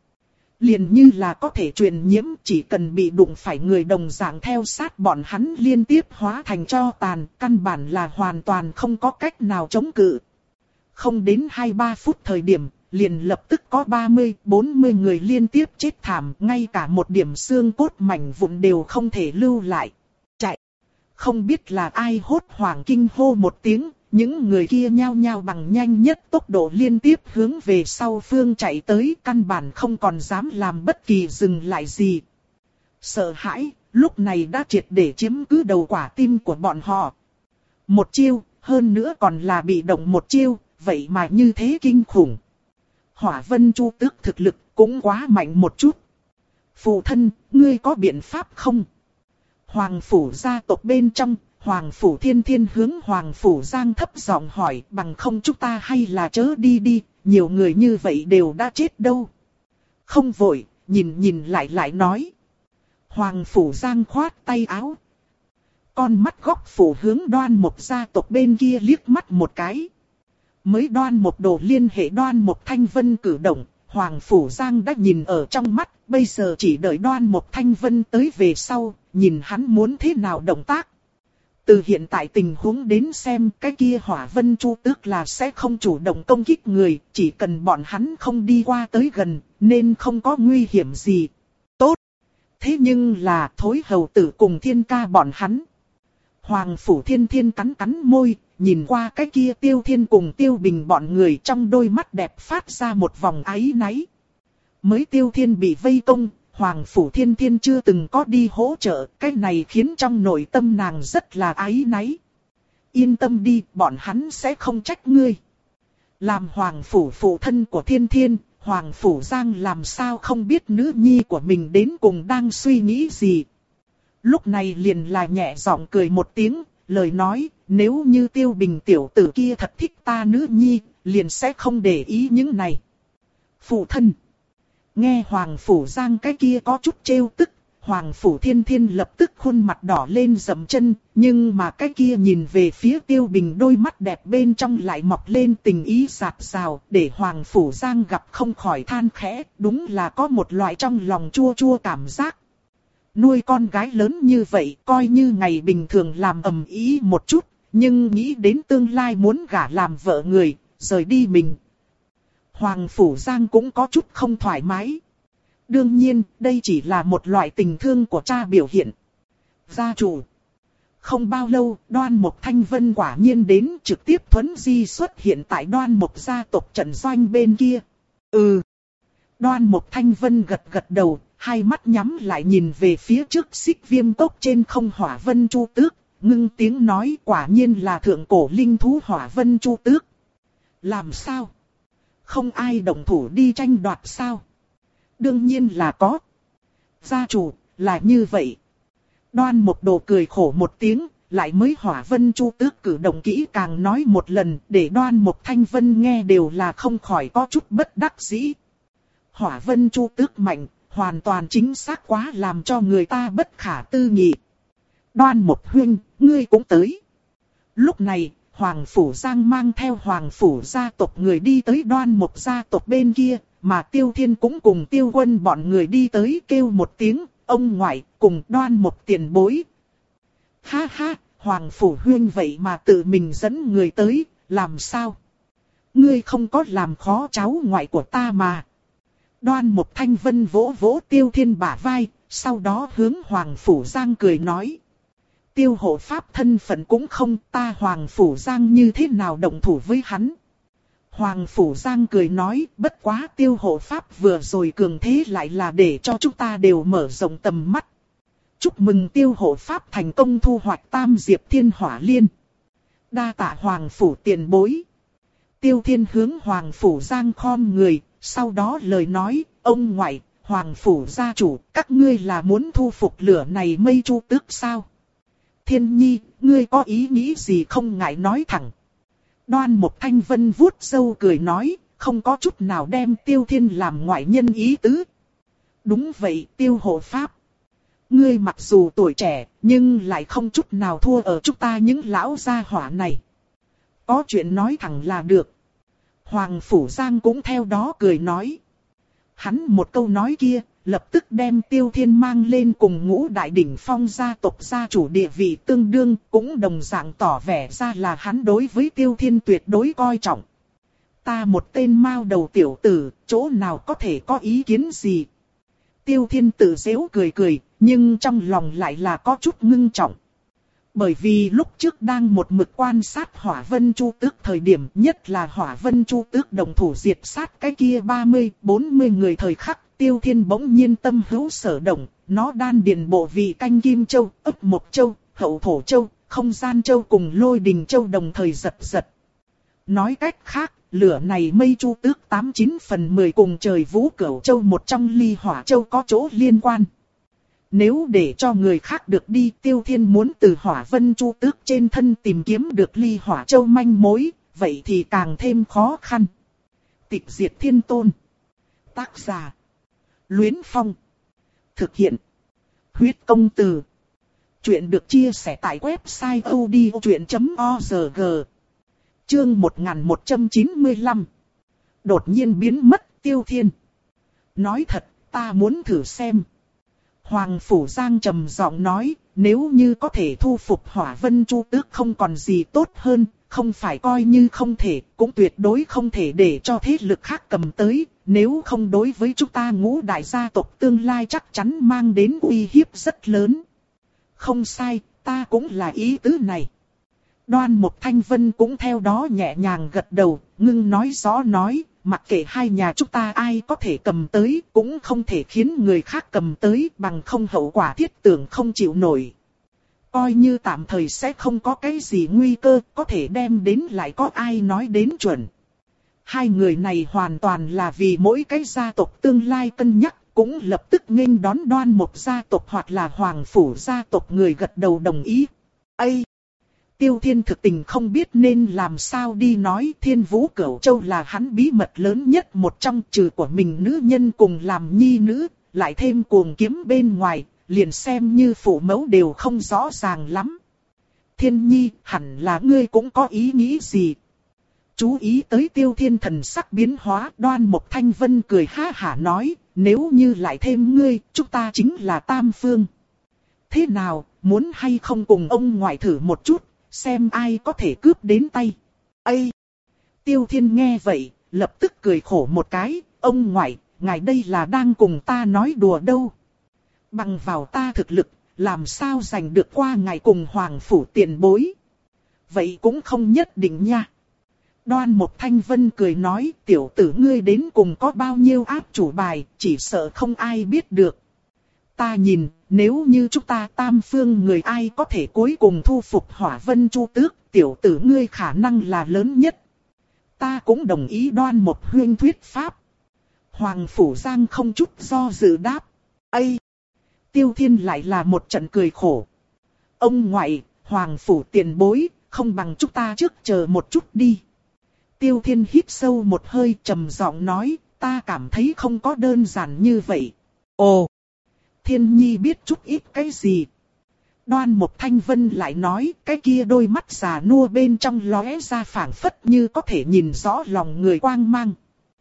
Liền như là có thể truyền nhiễm, chỉ cần bị đụng phải người đồng dạng theo sát bọn hắn liên tiếp hóa thành tro tàn, căn bản là hoàn toàn không có cách nào chống cự. Không đến hai ba phút thời điểm, liền lập tức có ba mươi bốn mươi người liên tiếp chết thảm, ngay cả một điểm xương cốt mảnh vụn đều không thể lưu lại. Chạy! Không biết là ai hốt hoảng kinh hô một tiếng, những người kia nhao nhao bằng nhanh nhất tốc độ liên tiếp hướng về sau phương chạy tới, căn bản không còn dám làm bất kỳ dừng lại gì. Sợ hãi, lúc này đã triệt để chiếm cứ đầu quả tim của bọn họ. Một chiêu, hơn nữa còn là bị động một chiêu, vậy mà như thế kinh khủng. Hỏa Vân Chu Tước thực lực cũng quá mạnh một chút. Phụ thân, ngươi có biện pháp không? Hoàng Phủ gia tộc bên trong, Hoàng Phủ Thiên Thiên hướng Hoàng Phủ Giang thấp giọng hỏi, bằng không chúng ta hay là chớ đi đi, nhiều người như vậy đều đã chết đâu. Không vội, nhìn nhìn lại lại nói. Hoàng Phủ Giang khoát tay áo. Con mắt góc phủ hướng Đoan Mộc gia tộc bên kia liếc mắt một cái. Mới Đoan Mộc Đồ liên hệ Đoan Mộc Thanh Vân cử động, Hoàng Phủ Giang đã nhìn ở trong mắt, bây giờ chỉ đợi Đoan Mộc Thanh Vân tới về sau, nhìn hắn muốn thế nào động tác. Từ hiện tại tình huống đến xem, cái kia Hỏa Vân Chu Tước là sẽ không chủ động công kích người, chỉ cần bọn hắn không đi qua tới gần, nên không có nguy hiểm gì. Tốt! Thế nhưng là Thối Hầu Tử cùng Thiên Ca bọn hắn. Hoàng Phủ Thiên Thiên cắn cắn môi, nhìn qua cái kia Tiêu Thiên cùng Tiêu Bình bọn người, trong đôi mắt đẹp phát ra một vòng áy náy. Mới Tiêu Thiên bị vây công, Hoàng Phủ Thiên Thiên chưa từng có đi hỗ trợ, cái này khiến trong nội tâm nàng rất là áy náy. Yên tâm đi, bọn hắn sẽ không trách ngươi. Làm Hoàng Phủ phụ thân của Thiên Thiên, Hoàng Phủ Giang làm sao không biết nữ nhi của mình đến cùng đang suy nghĩ gì. Lúc này liền là nhẹ giọng cười một tiếng, lời nói, nếu như Tiêu Bình tiểu tử kia thật thích ta nữ nhi, liền sẽ không để ý những này. Phụ thân. Nghe Hoàng Phủ Giang cái kia có chút trêu tức, Hoàng Phủ Thiên Thiên lập tức khuôn mặt đỏ lên dậm chân, nhưng mà cái kia nhìn về phía Tiêu Bình đôi mắt đẹp bên trong lại mọc lên tình ý dạt dào, để Hoàng Phủ Giang gặp không khỏi than khẽ, đúng là có một loại trong lòng chua chua cảm giác. Nuôi con gái lớn như vậy, coi như ngày bình thường làm ầm ĩ một chút, nhưng nghĩ đến tương lai muốn gả làm vợ người, rời đi mình. Hoàng Phủ Giang cũng có chút không thoải mái. Đương nhiên, đây chỉ là một loại tình thương của cha biểu hiện. Gia chủ. Không bao lâu, Đoan Mục Thanh Vân quả nhiên đến trực tiếp thuấn di xuất hiện tại Đoan Mục gia tộc trận doanh bên kia. Ừ. Đoan Mục Thanh Vân gật gật đầu, hai mắt nhắm lại nhìn về phía trước Xích Viêm Cốc trên không Hỏa Vân Chu Tước, ngưng tiếng nói quả nhiên là thượng cổ linh thú Hỏa Vân Chu Tước. Làm sao? Không ai động thủ đi tranh đoạt sao? Đương nhiên là có. Gia chủ, là như vậy. Đoan Mục Đồ cười khổ một tiếng, lại mới Hỏa Vân Chu Tước cử động kỹ càng nói một lần, để Đoan Mục Thanh Vân nghe đều là không khỏi có chút bất đắc dĩ. Hỏa Vân Chu Tước mạnh, hoàn toàn chính xác quá làm cho người ta bất khả tư nghị. Đoan Mục huynh, ngươi cũng tới. Lúc này, Hoàng Phủ Giang mang theo Hoàng Phủ gia tộc người đi tới Đoan Mục gia tộc bên kia, mà Tiêu Thiên cũng cùng Tiêu Quân bọn người đi tới kêu một tiếng, ông ngoại, cùng Đoan Mục tiền bối. Ha ha, Hoàng Phủ huynh vậy mà tự mình dẫn người tới, làm sao? Ngươi không có làm khó cháu ngoại của ta mà. Đoan Mục Thanh Vân vỗ vỗ Tiêu Thiên bả vai, sau đó hướng Hoàng Phủ Giang cười nói. Tiêu hộ pháp thân phận cũng không, ta Hoàng Phủ Giang như thế nào động thủ với hắn. Hoàng Phủ Giang cười nói, bất quá Tiêu hộ pháp vừa rồi cường thế lại là để cho chúng ta đều mở rộng tầm mắt. Chúc mừng Tiêu hộ pháp thành công thu hoạch Tam Diệp Thiên Hỏa Liên. Đa tạ Hoàng Phủ tiền bối. Tiêu Thiên hướng Hoàng Phủ Giang khom người, sau đó lời nói, ông ngoại, Hoàng Phủ gia chủ, các ngươi là muốn thu phục lửa này Mây Chu Tước sao? Thiên Nhi, ngươi có ý nghĩ gì không ngại nói thẳng. Đoan Mục Thanh Vân vuốt râu cười nói, không có chút nào đem Tiêu Thiên làm ngoại nhân ý tứ. Đúng vậy, Tiêu hộ pháp. Ngươi mặc dù tuổi trẻ, nhưng lại không chút nào thua ở chúng ta những lão gia hỏa này. Có chuyện nói thẳng là được. Hoàng Phủ Giang cũng theo đó cười nói. Hắn một câu nói kia, lập tức đem Tiêu Thiên mang lên cùng Ngũ Đại Đỉnh Phong gia tộc gia chủ địa vị tương đương, cũng đồng dạng tỏ vẻ ra là hắn đối với Tiêu Thiên tuyệt đối coi trọng. Ta một tên mao đầu tiểu tử, chỗ nào có thể có ý kiến gì? Tiêu Thiên tự giễu cười cười, nhưng trong lòng lại là có chút ngưng trọng. Bởi vì lúc trước đang một mực quan sát Hỏa Vân Chu Tước thời điểm, nhất là Hỏa Vân Chu Tước đồng thủ diệt sát cái kia ba mươi bốn mươi người thời khắc, Tiêu Thiên bỗng nhiên tâm hữu sở động, nó đan điền bộ vị canh kim châu, ấp mộc châu, hậu thổ châu, không gian châu cùng lôi đình châu đồng thời giật giật. Nói cách khác, lửa này Mây Chu Tước tám chín phần mười cùng trời Vũ Cửu Châu một trong ly hỏa châu có chỗ liên quan. Nếu để cho người khác được đi, Tiêu Thiên muốn từ Hỏa Vân Chu Tước trên thân tìm kiếm được ly hỏa châu manh mối, vậy thì càng thêm khó khăn. Tịch Diệt Thiên Tôn. Tác giả. Luyến Phong. Thực hiện. Huyết Công Từ. Chuyện được chia sẻ tại website odchuyện chấm org. Chương một nghìn một trăm chín mươi lăm. Đột nhiên biến mất Tiêu Thiên. Nói thật, ta muốn thử xem. Hoàng Phủ Giang trầm giọng nói, nếu như có thể thu phục Hỏa Vân Chu Tước không còn gì tốt hơn, không phải coi như không thể, cũng tuyệt đối không thể để cho thế lực khác cầm tới, nếu không đối với chúng ta Ngũ Đại gia tộc tương lai chắc chắn mang đến uy hiếp rất lớn. Không sai, ta cũng là ý tứ này. Đoan Mục Thanh Vân cũng theo đó nhẹ nhàng gật đầu, ngưng nói rõ nói, mặc kệ hai nhà chúng ta ai có thể cầm tới, cũng không thể khiến người khác cầm tới, bằng không hậu quả thiết tưởng không chịu nổi. Coi như tạm thời sẽ không có cái gì nguy cơ, có thể đem đến lại có ai nói đến chuẩn. Hai người này hoàn toàn là vì mỗi cái gia tộc tương lai cân nhắc, cũng lập tức nghênh đón Đoan một gia tộc hoặc là Hoàng phủ gia tộc người gật đầu đồng ý. Ây! Tiêu Thiên thực tình không biết nên làm sao đi nói, Thiên Vũ Cửu Châu là hắn bí mật lớn nhất một trong, trừ của mình nữ nhân cùng làm nhi nữ, lại thêm cuồng kiếm bên ngoài, liền xem như phụ mẫu đều không rõ ràng lắm. Thiên Nhi, hẳn là ngươi cũng có ý nghĩ gì? Chú ý tới Tiêu Thiên thần sắc biến hóa, Đoan Mộc Thanh Vân cười ha hả nói, nếu như lại thêm ngươi, chúng ta chính là tam phương. Thế nào, muốn hay không cùng ông ngoại thử một chút, xem ai có thể cướp đến tay. Ây! Tiêu Thiên nghe vậy, lập tức cười khổ một cái, ông ngoại, ngài đây là đang cùng ta nói đùa đâu. Bằng vào ta thực lực, làm sao giành được qua ngài cùng Hoàng phủ tiền bối. Vậy cũng không nhất định nha. Đoan Mộc Thanh Vân cười nói, tiểu tử ngươi đến cùng có bao nhiêu áp chủ bài, chỉ sợ không ai biết được. Ta nhìn, nếu như chúng ta tam phương người ai có thể cuối cùng thu phục Hỏa Vân Chu Tước, tiểu tử ngươi khả năng là lớn nhất. Ta cũng đồng ý Đoan Mộc huynh thuyết pháp. Hoàng phủ Giang không chút do dự đáp. Ây! Tiêu Thiên lại là một trận cười khổ. Ông ngoại, Hoàng phủ tiền bối, không bằng chúng ta trước chờ một chút đi. Tiêu Thiên hít sâu một hơi trầm giọng nói, ta cảm thấy không có đơn giản như vậy. Ồ! Thiên Nhi biết chút ít cái gì? Đoan Mộc Thanh Vân lại nói, cái kia đôi mắt già nua bên trong lóe ra phảng phất như có thể nhìn rõ lòng người quang mang.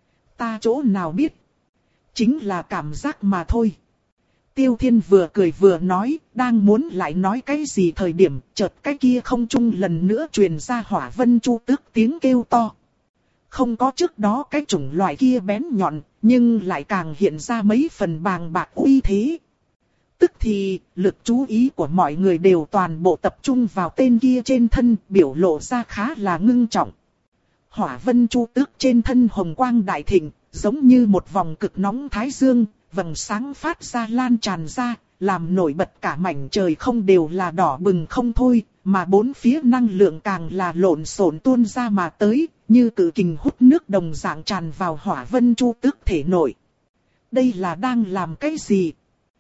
Ta chỗ nào biết? Chính là cảm giác mà thôi. Tiêu Thiên vừa cười vừa nói, đang muốn lại nói cái gì thời điểm, chợt cái kia không trung lần nữa truyền ra Hỏa Vân Chu Tước tiếng kêu to. Không có trước đó cái chủng loại kia bén nhọn, nhưng lại càng hiện ra mấy phần bàng bạc uy thế. Tức thì, lực chú ý của mọi người đều toàn bộ tập trung vào tên kia trên thân, biểu lộ ra khá là ngưng trọng. Hỏa Vân Chu Tước trên thân hồng quang đại thịnh, giống như một vòng cực nóng thái dương, vầng sáng phát ra lan tràn ra, làm nổi bật cả mảnh trời không đều là đỏ bừng không thôi, mà bốn phía năng lượng càng là lộn xộn tuôn ra mà tới, như cự kình hút nước đồng dạng tràn vào Hỏa Vân Chu Tước thể nội. Đây là đang làm cái gì?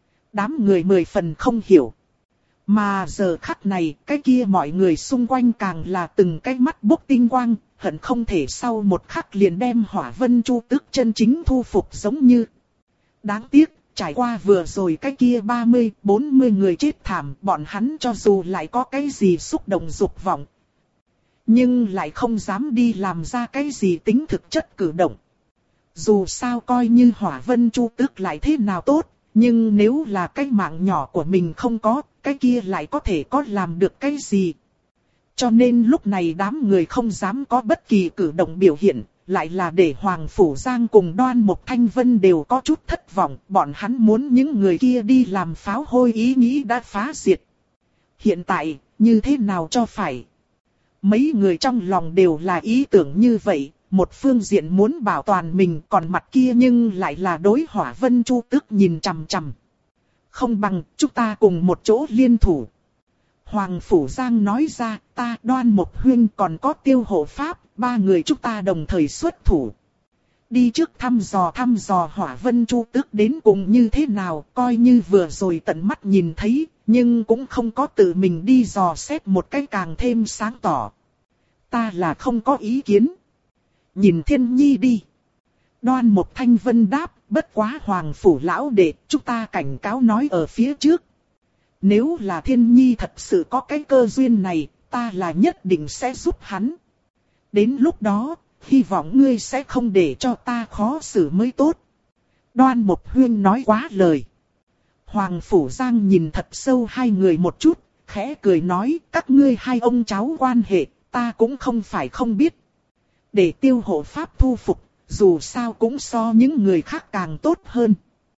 Đám người mười phần không hiểu. Mà giờ khắc này, cái kia mọi người xung quanh càng là từng cái mắt bốc tinh quang, hận không thể sau một khắc liền đem Hỏa Vân Chu Tước chân chính thu phục giống như. Đáng tiếc, trải qua vừa rồi cái kia ba mươi, bốn mươi người chết thảm, bọn hắn cho dù lại có cái gì xúc động dục vọng, nhưng lại không dám đi làm ra cái gì tính thực chất cử động. Dù sao coi như Hỏa Vân Chu Tước lại thế nào tốt, nhưng nếu là cái mạng nhỏ của mình không có, cái kia lại có thể có làm được cái gì. Cho nên lúc này đám người không dám có bất kỳ cử động biểu hiện, lại là để Hoàng Phủ Giang cùng Đoan Mộc Thanh Vân đều có chút thất vọng, bọn hắn muốn những người kia đi làm pháo hôi ý nghĩ đã phá diệt. Hiện tại, như thế nào cho phải? Mấy người trong lòng đều là ý tưởng như vậy, một phương diện muốn bảo toàn mình, còn mặt kia nhưng lại là đối Hỏa Vân Chu Tước nhìn chằm chằm. Không bằng chúng ta cùng một chỗ liên thủ. Hoàng Phủ Giang nói ra, ta Đoan Mộc huynh còn có Tiêu Hộ Pháp, ba người chúng ta đồng thời xuất thủ. Đi trước thăm dò thăm dò Hỏa Vân Chu Tước đến cùng như thế nào, coi như vừa rồi tận mắt nhìn thấy, nhưng cũng không có tự mình đi dò xét một cách càng thêm sáng tỏ. Ta là không có ý kiến. Nhìn Thiên Nhi đi. Đoan Mộc Thanh Vân đáp, bất quá Hoàng Phủ lão đệ, chúng ta cảnh cáo nói ở phía trước. Nếu là Thiên Nhi thật sự có cái cơ duyên này, ta là nhất định sẽ giúp hắn. Đến lúc đó, hy vọng ngươi sẽ không để cho ta khó xử mới tốt. Đoan Mộc huynh nói quá lời. Hoàng Phủ Giang nhìn thật sâu hai người một chút, khẽ cười nói, các ngươi hai ông cháu quan hệ, ta cũng không phải không biết. Để Tiêu Hộ Pháp thu phục, dù sao cũng so những người khác càng tốt hơn.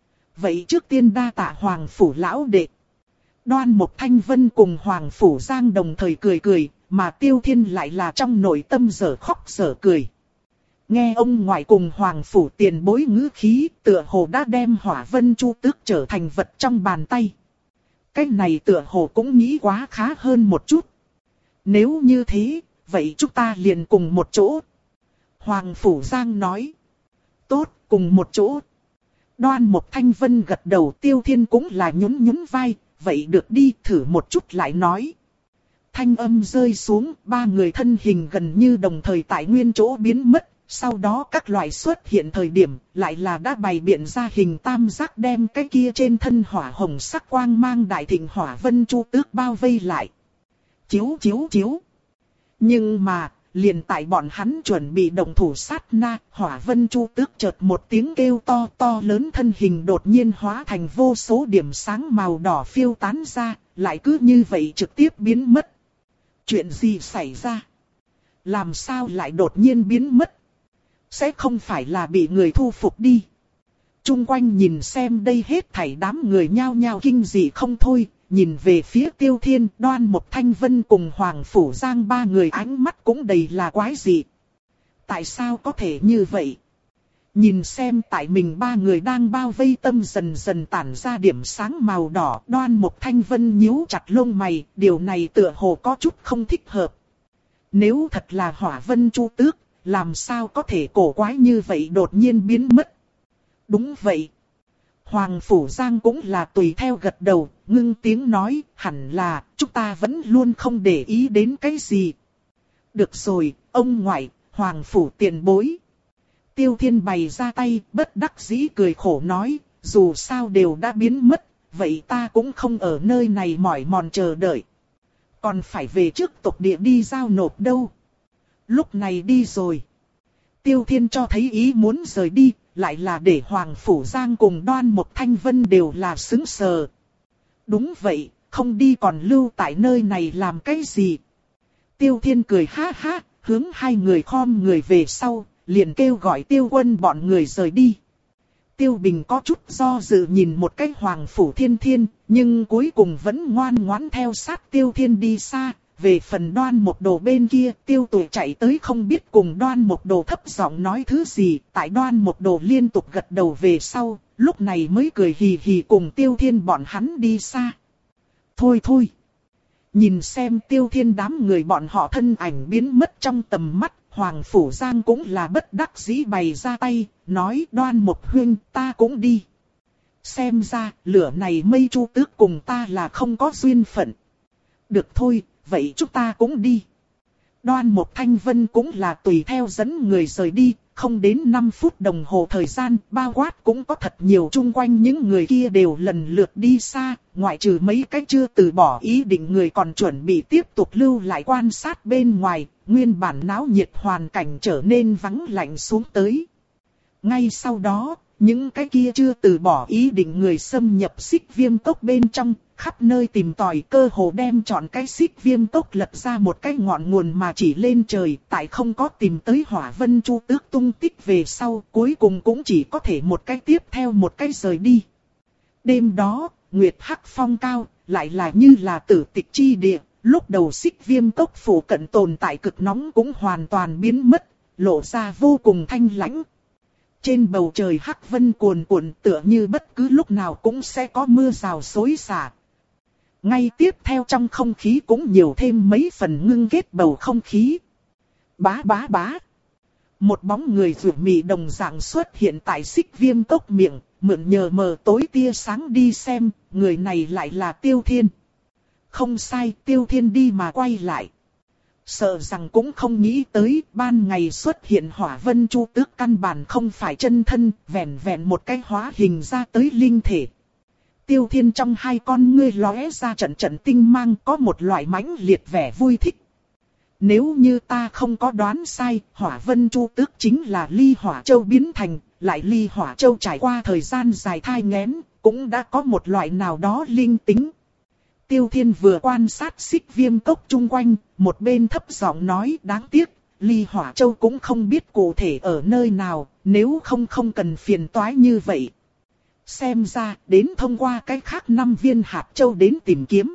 Vậy trước tiên đa tạ Hoàng Phủ lão đệ. Đoan Mộc Thanh Vân cùng Hoàng Phủ Giang đồng thời cười cười, mà Tiêu Thiên lại là trong nội tâm dở khóc dở cười. Nghe ông ngoại cùng Hoàng Phủ tiền bối ngữ khí, tựa hồ đã đem Hỏa Vân Chu Tước trở thành vật trong bàn tay. Cái này tựa hồ cũng nghĩ quá khá hơn một chút. Nếu như thế, vậy chúng ta liền cùng một chỗ. Hoàng Phủ Giang nói. Tốt, cùng một chỗ. Đoan Mộc Thanh Vân gật đầu, Tiêu Thiên cũng là nhún nhún vai, vậy được đi, thử một chút lại nói. Thanh âm rơi xuống, ba người thân hình gần như đồng thời tại nguyên chỗ biến mất, sau đó các loại xuất hiện thời điểm, lại là đã bày biện ra hình tam giác đem cái kia trên thân hỏa hồng sắc quang mang đại thịnh hỏa vân chu tước bao vây lại. Chiếu chiếu chiếu. Nhưng mà, liền tại bọn hắn chuẩn bị động thủ sát na, hỏa vân chu tước chợt một tiếng kêu to to lớn, thân hình đột nhiên hóa thành vô số điểm sáng màu đỏ phiêu tán ra, lại cứ như vậy trực tiếp biến mất. Chuyện gì xảy ra? Làm sao lại đột nhiên biến mất? Sẽ không phải là bị người thu phục đi. Trung quanh nhìn xem đây hết thảy đám người nhao nhao kinh dị không thôi, nhìn về phía Tiêu Thiên, Đoan Mộc Thanh Vân cùng Hoàng Phủ Giang ba người ánh mắt cũng đầy là quái dị. Tại sao có thể như vậy? Nhìn xem tại mình ba người đang bao vây tâm dần dần tản ra điểm sáng màu đỏ, Đoan Mộc Thanh Vân nhíu chặt lông mày, điều này tựa hồ có chút không thích hợp. Nếu thật là hỏa vân chu tước, làm sao có thể cổ quái như vậy đột nhiên biến mất? Đúng vậy. Hoàng Phủ Giang cũng là tùy theo gật đầu, ngưng tiếng nói, hẳn là, chúng ta vẫn luôn không để ý đến cái gì. Được rồi, ông ngoại, Hoàng Phủ tiền bối. Tiêu Thiên bày ra tay, bất đắc dĩ cười khổ nói, dù sao đều đã biến mất, vậy ta cũng không ở nơi này mỏi mòn chờ đợi. Còn phải về trước tộc địa đi giao nộp đâu. Lúc này đi rồi. Tiêu Thiên cho thấy ý muốn rời đi, lại là để Hoàng Phủ Giang cùng Đoan Mộc Thanh Vân đều là sững sờ. Đúng vậy, không đi còn lưu tại nơi này làm cái gì? Tiêu Thiên cười ha ha, hướng hai người khom người về sau, liền kêu gọi Tiêu Quân bọn người rời đi. Tiêu Bình có chút do dự nhìn một cái Hoàng Phủ Thiên Thiên, nhưng cuối cùng vẫn ngoan ngoãn theo sát Tiêu Thiên đi xa. Về phần Đoan Mộc Đồ bên kia, Tiêu Tụi chạy tới không biết cùng Đoan Mộc Đồ thấp giọng nói thứ gì, tại Đoan Mộc Đồ liên tục gật đầu về sau, lúc này mới cười hì hì cùng Tiêu Thiên bọn hắn đi xa. Thôi thôi, nhìn xem Tiêu Thiên đám người bọn họ thân ảnh biến mất trong tầm mắt, Hoàng Phủ Giang cũng là bất đắc dĩ bày ra tay, nói Đoan Mộc huynh ta cũng đi. Xem ra, lửa này mây chu tước cùng ta là không có duyên phận. Được thôi. Vậy chúng ta cũng đi. Đoan Mộc Thanh Vân cũng là tùy theo dẫn người rời đi, không đến năm phút đồng hồ thời gian, bao quát cũng có thật nhiều chung quanh những người kia đều lần lượt đi xa, ngoại trừ mấy cái chưa từ bỏ ý định người còn chuẩn bị tiếp tục lưu lại quan sát bên ngoài, nguyên bản náo nhiệt hoàn cảnh trở nên vắng lạnh xuống tới. Ngay sau đó, những cái kia chưa từ bỏ ý định người xâm nhập Xích Viêm Cốc bên trong, khắp nơi tìm tòi, cơ hồ đem chọn cái Xích Viêm Cốc lật ra một cái ngọn nguồn mà chỉ lên trời, tại không có tìm tới Hỏa Vân Chu Tước tung tích về sau, cuối cùng cũng chỉ có thể một cái tiếp theo một cái rời đi. Đêm đó, Nguyệt Hắc phong cao, lại là như là tử tịch chi địa, lúc đầu Xích Viêm Cốc phủ cận tồn tại cực nóng cũng hoàn toàn biến mất, lộ ra vô cùng thanh lãnh. Trên bầu trời hắc vân cuồn cuộn tựa như bất cứ lúc nào cũng sẽ có mưa rào xối xả. Ngay tiếp theo trong không khí cũng nhiều thêm mấy phần ngưng kết bầu không khí. Bá bá bá. Một bóng người rượu mị đồng dạng xuất hiện tại Xích Viêm Cốc miệng, mượn nhờ mờ tối tia sáng đi xem, người này lại là Tiêu Thiên. Không sai, Tiêu Thiên đi mà quay lại. Sợ rằng cũng không nghĩ tới ban ngày xuất hiện Hỏa Vân Chu Tước căn bản không phải chân thân, vẹn vẹn một cái hóa hình ra tới linh thể. Tiêu Thiên trong hai con ngươi lóe ra trận trận tinh mang, có một loại mãnh liệt vẻ vui thích. Nếu như ta không có đoán sai, Hỏa Vân Chu Tước chính là Ly Hỏa Châu biến thành, lại Ly Hỏa Châu trải qua thời gian dài thai nghén, cũng đã có một loại nào đó linh tính. Tiêu Thiên vừa quan sát Xích Viêm Cốc chung quanh, một bên thấp giọng nói đáng tiếc, Ly Hỏa Châu cũng không biết cụ thể ở nơi nào, nếu không không cần phiền toái như vậy. Xem ra, đến thông qua cái khác năm viên hạt châu đến tìm kiếm.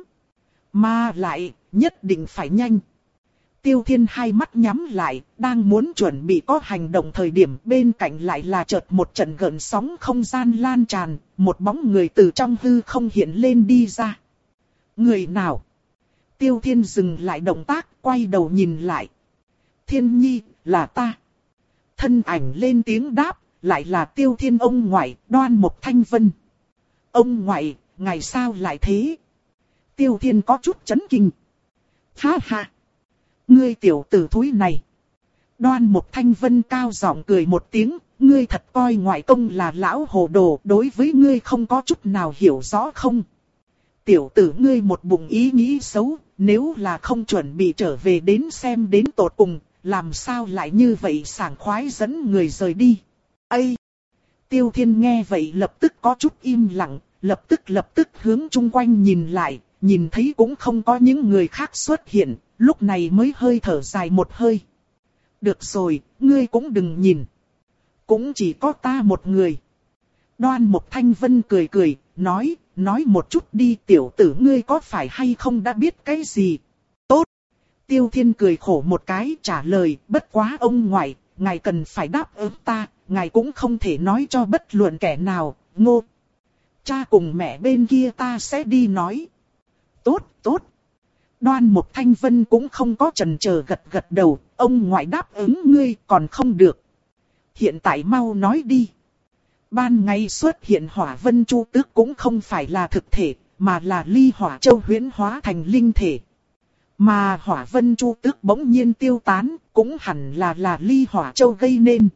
Mà lại, nhất định phải nhanh. Tiêu Thiên hai mắt nhắm lại, đang muốn chuẩn bị có hành động thời điểm bên cạnh lại là chợt một trận gợn sóng không gian lan tràn, một bóng người từ trong hư không hiện lên đi ra. Người nào? Tiêu Thiên dừng lại động tác, quay đầu nhìn lại. Thiên Nhi, là ta. Thân ảnh lên tiếng đáp, lại là Tiêu Thiên ông ngoại, Đoan Mục Thanh Vân. Ông ngoại, ngày sao lại thế? Tiêu Thiên có chút chấn kinh. Ha ha! Ngươi tiểu tử thúi này! Đoan Mục Thanh Vân cao giọng cười một tiếng, ngươi thật coi ngoại công là lão hồ đồ, đối với ngươi không có chút nào hiểu rõ không? Tiểu tử ngươi một bụng ý nghĩ xấu, nếu là không chuẩn bị trở về đến xem đến tột cùng, làm sao lại như vậy sảng khoái dẫn người rời đi? Ây! Tiêu Thiên nghe vậy lập tức có chút im lặng, lập tức lập tức hướng chung quanh nhìn lại, nhìn thấy cũng không có những người khác xuất hiện, lúc này mới hơi thở dài một hơi. Được rồi, ngươi cũng đừng nhìn. Cũng chỉ có ta một người. Đoan Mục Thanh Vân cười cười, nói, nói một chút đi tiểu tử ngươi có phải hay không đã biết cái gì? Tốt! Tiêu Thiên cười khổ một cái trả lời, bất quá ông ngoại, ngài cần phải đáp ứng ta, ngài cũng không thể nói cho bất luận kẻ nào, ngô. Cha cùng mẹ bên kia ta sẽ đi nói. Tốt, tốt. Đoan Mục Thanh Vân cũng không có chần chờ gật gật đầu, ông ngoại đáp ứng ngươi còn không được. Hiện tại mau nói đi. Ban ngày xuất hiện Hỏa Vân Chu Tước cũng không phải là thực thể, mà là Ly Hỏa Châu huyễn hóa thành linh thể. Mà Hỏa Vân Chu Tước bỗng nhiên tiêu tán, cũng hẳn là là Ly Hỏa Châu gây nên.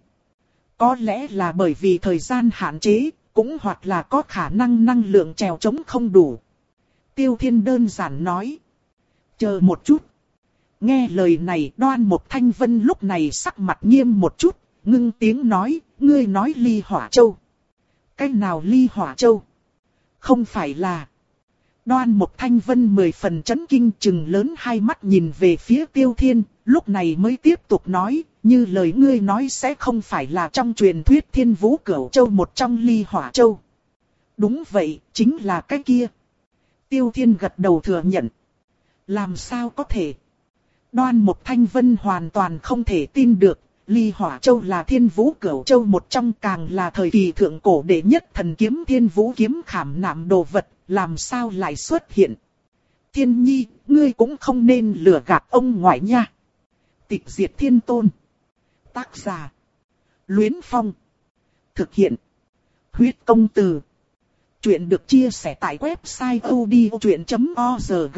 Có lẽ là bởi vì thời gian hạn chế, cũng hoặc là có khả năng năng lượng trèo trống không đủ. Tiêu Thiên đơn giản nói. Chờ một chút. Nghe lời này Đoan Mục Thanh Vân lúc này sắc mặt nghiêm một chút, ngưng tiếng nói, ngươi nói Ly Hỏa Châu. Cái nào Ly Hỏa Châu? Không phải là... Đoan Mục Thanh Vân mười phần chấn kinh chừng lớn hai mắt nhìn về phía Tiêu Thiên, lúc này mới tiếp tục nói, như lời ngươi nói sẽ không phải là trong truyền thuyết Thiên Vũ Cửu Châu một trong Ly Hỏa Châu. Đúng vậy, chính là cái kia. Tiêu Thiên gật đầu thừa nhận. Làm sao có thể? Đoan Mục Thanh Vân hoàn toàn không thể tin được, Ly Hỏa Châu là Thiên Vũ Cửu Châu một trong, càng là thời kỳ thượng cổ đệ nhất thần kiếm Thiên Vũ kiếm khảm nạm đồ vật, làm sao lại xuất hiện? Thiên Nhi, ngươi cũng không nên lừa gạt ông ngoại nha. Tịch Diệt Thiên Tôn. Tác giả. Luyến Phong. Thực hiện. Huyết Công Từ. Chuyện được chia sẻ tại website odchuyện chấm org.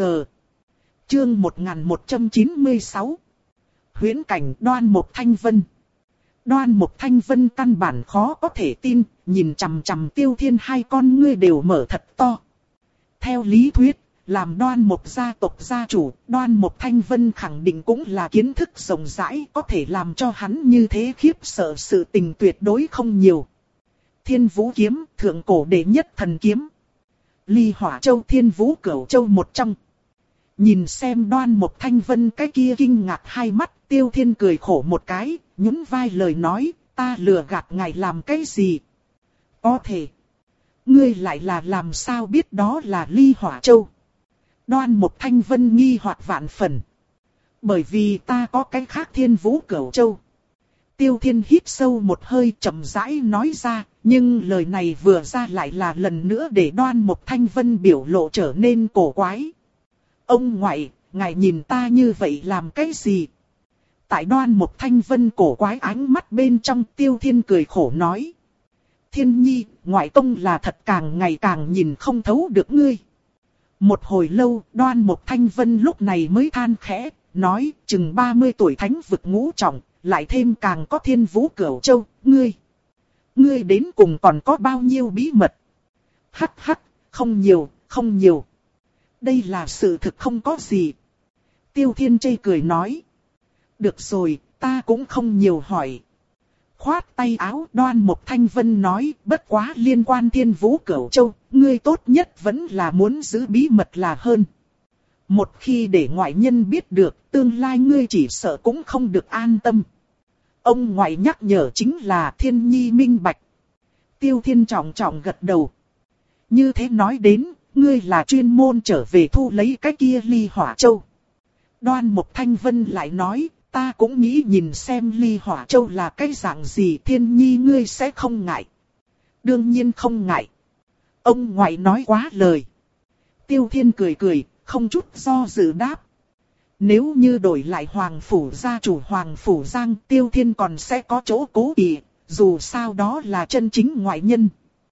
Chương một nghìn một trăm chín mươi sáu. Huyễn cảnh Đoan Mục Thanh Vân. Đoan Mục Thanh Vân căn bản khó có thể tin, nhìn chằm chằm Tiêu Thiên hai con ngươi đều mở thật to. Theo lý thuyết, làm Đoan Mục gia tộc gia chủ, Đoan Mục Thanh Vân khẳng định cũng là kiến thức rộng rãi, có thể làm cho hắn như thế khiếp sợ sự tình tuyệt đối không nhiều. Thiên Vũ kiếm, thượng cổ đệ nhất thần kiếm. Ly Hỏa Châu Thiên Vũ Cửu Châu một trong. Nhìn xem Đoan Mục Thanh Vân cái kia kinh ngạc hai mắt, Tiêu Thiên cười khổ một cái, nhún vai lời nói, ta lừa gạt ngài làm cái gì? Có thể. Ngươi lại là làm sao biết đó là Ly Hỏa Châu? Đoan Mục Thanh Vân nghi hoặc vạn phần. Bởi vì ta có cái khác Thiên Vũ Cửu Châu. Tiêu Thiên hít sâu một hơi chậm rãi nói ra, nhưng lời này vừa ra lại là lần nữa để Đoan Mục Thanh Vân biểu lộ trở nên cổ quái. Ông ngoại, ngài nhìn ta như vậy làm cái gì? Tại Đoan Mục Thanh Vân cổ quái ánh mắt bên trong, Tiêu Thiên cười khổ nói. Thiên Nhi, ngoại công là thật càng ngày càng nhìn không thấu được ngươi. Một hồi lâu, Đoan Mục Thanh Vân lúc này mới than khẽ, nói, chừng ba mươi tuổi thánh vực ngũ trọng, lại thêm càng có Thiên Vũ Cửu Châu, ngươi. Ngươi đến cùng còn có bao nhiêu bí mật? Hắc hắc, không nhiều, không nhiều. Đây là sự thực không có gì. Tiêu Thiên chê cười nói. Được rồi, ta cũng không nhiều hỏi. Khoát tay áo Đoan Mục Thanh Vân nói, bất quá liên quan Thiên Vũ Cửu Châu, ngươi tốt nhất vẫn là muốn giữ bí mật là hơn. Một khi để ngoại nhân biết được, tương lai ngươi chỉ sợ cũng không được an tâm. Ông ngoại nhắc nhở chính là Thiên Nhi minh bạch. Tiêu Thiên trọng trọng gật đầu. Như thế nói đến, ngươi là chuyên môn trở về thu lấy cái kia Ly Hỏa Châu. Đoan Mục Thanh Vân lại nói, ta cũng nghĩ nhìn xem Ly Hỏa Châu là cái dạng gì, Thiên Nhi ngươi sẽ không ngại. Đương nhiên không ngại. Ông ngoại nói quá lời. Tiêu Thiên cười cười, không chút do dự đáp. Nếu như đổi lại Hoàng Phủ gia chủ Hoàng Phủ Giang, Tiêu Thiên còn sẽ có chỗ cố kỵ, dù sao đó là chân chính ngoại nhân.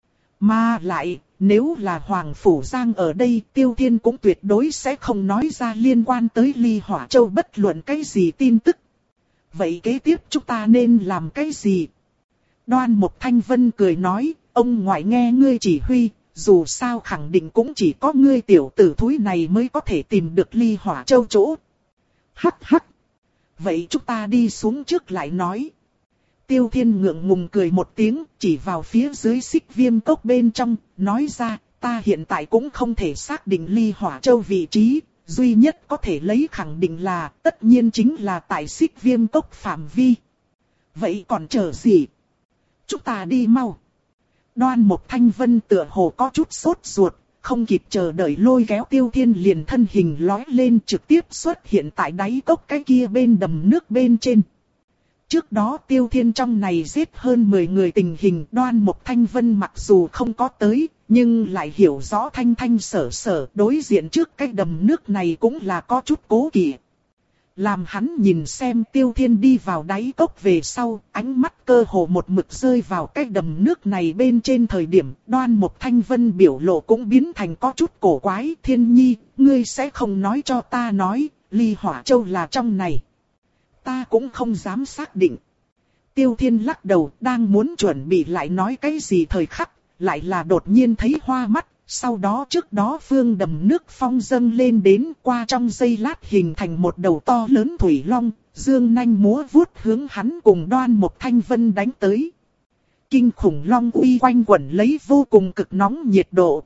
Mà lại, nếu là Hoàng Phủ Giang ở đây, Tiêu Thiên cũng tuyệt đối sẽ không nói ra liên quan tới Ly Hỏa Châu bất luận cái gì tin tức. Vậy kế tiếp chúng ta nên làm cái gì? Đoan Mục Thanh Vân cười nói, ông ngoại nghe ngươi chỉ huy, dù sao khẳng định cũng chỉ có ngươi tiểu tử thúi này mới có thể tìm được Ly Hỏa Châu chỗ. Hắc hắc. Vậy chúng ta đi xuống trước lại nói. Tiêu Thiên ngượng ngùng cười một tiếng, chỉ vào phía dưới Xích Viêm cốc bên trong, nói ra, ta hiện tại cũng không thể xác định Ly Hỏa Châu vị trí, duy nhất có thể lấy khẳng định là, tất nhiên chính là tại Xích Viêm cốc phạm vi. Vậy còn chờ gì? Chúng ta đi mau. Đoan Mục Thanh Vân tựa hồ có chút sốt ruột, không kịp chờ đợi lôi kéo Tiêu Thiên liền thân hình lói lên trực tiếp xuất hiện tại đáy cốc cái kia bên đầm nước bên trên. Trước đó Tiêu Thiên trong này giết hơn mười người tình hình, Đoan Mục Thanh Vân mặc dù không có tới, nhưng lại hiểu rõ thanh thanh sở sở, đối diện trước cái đầm nước này cũng là có chút cố kỵ. Làm hắn nhìn xem Tiêu Thiên đi vào đáy cốc về sau, ánh mắt cơ hồ một mực rơi vào cái đầm nước này bên trên thời điểm, Đoan Mục Thanh Vân biểu lộ cũng biến thành có chút cổ quái. Thiên Nhi, ngươi sẽ không nói cho ta nói, Ly Hỏa Châu là trong này. Ta cũng không dám xác định. Tiêu Thiên lắc đầu, đang muốn chuẩn bị lại nói cái gì thời khắc, lại là đột nhiên thấy hoa mắt. Sau đó trước đó phương đầm nước phong dâng lên đến, qua trong giây lát hình thành một đầu to lớn thủy long, dương nanh múa vuốt hướng hắn cùng Đoan Mục Thanh Vân đánh tới. Kinh khủng long uy quanh quẩn lấy vô cùng cực nóng nhiệt độ,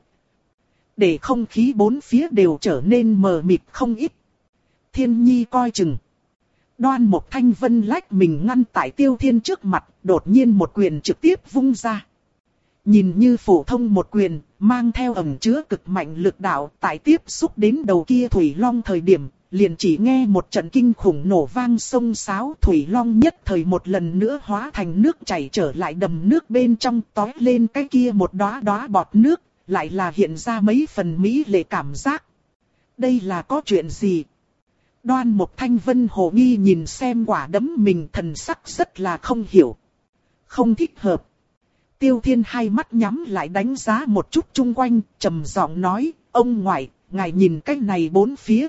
để không khí bốn phía đều trở nên mờ mịt không ít. Thiên Nhi coi chừng. Đoan Mục Thanh Vân lách mình ngăn tại Tiêu Thiên trước mặt, đột nhiên một quyền trực tiếp vung ra. Nhìn như phổ thông một quyền, mang theo ẩn chứa cực mạnh lực đạo, tại tiếp xúc đến đầu kia thủy long thời điểm, liền chỉ nghe một trận kinh khủng nổ vang sông sáo, thủy long nhất thời một lần nữa hóa thành nước chảy trở lại đầm nước bên trong, tói lên cái kia một đóa đóa bọt nước, lại là hiện ra mấy phần mỹ lệ cảm giác. Đây là có chuyện gì? Đoan Mục Thanh Vân hồ nghi nhìn xem quả đấm mình, thần sắc rất là không hiểu. Không thích hợp. Tiêu Thiên hai mắt nhắm lại đánh giá một chút chung quanh, trầm giọng nói, ông ngoại, ngài nhìn cái này bốn phía.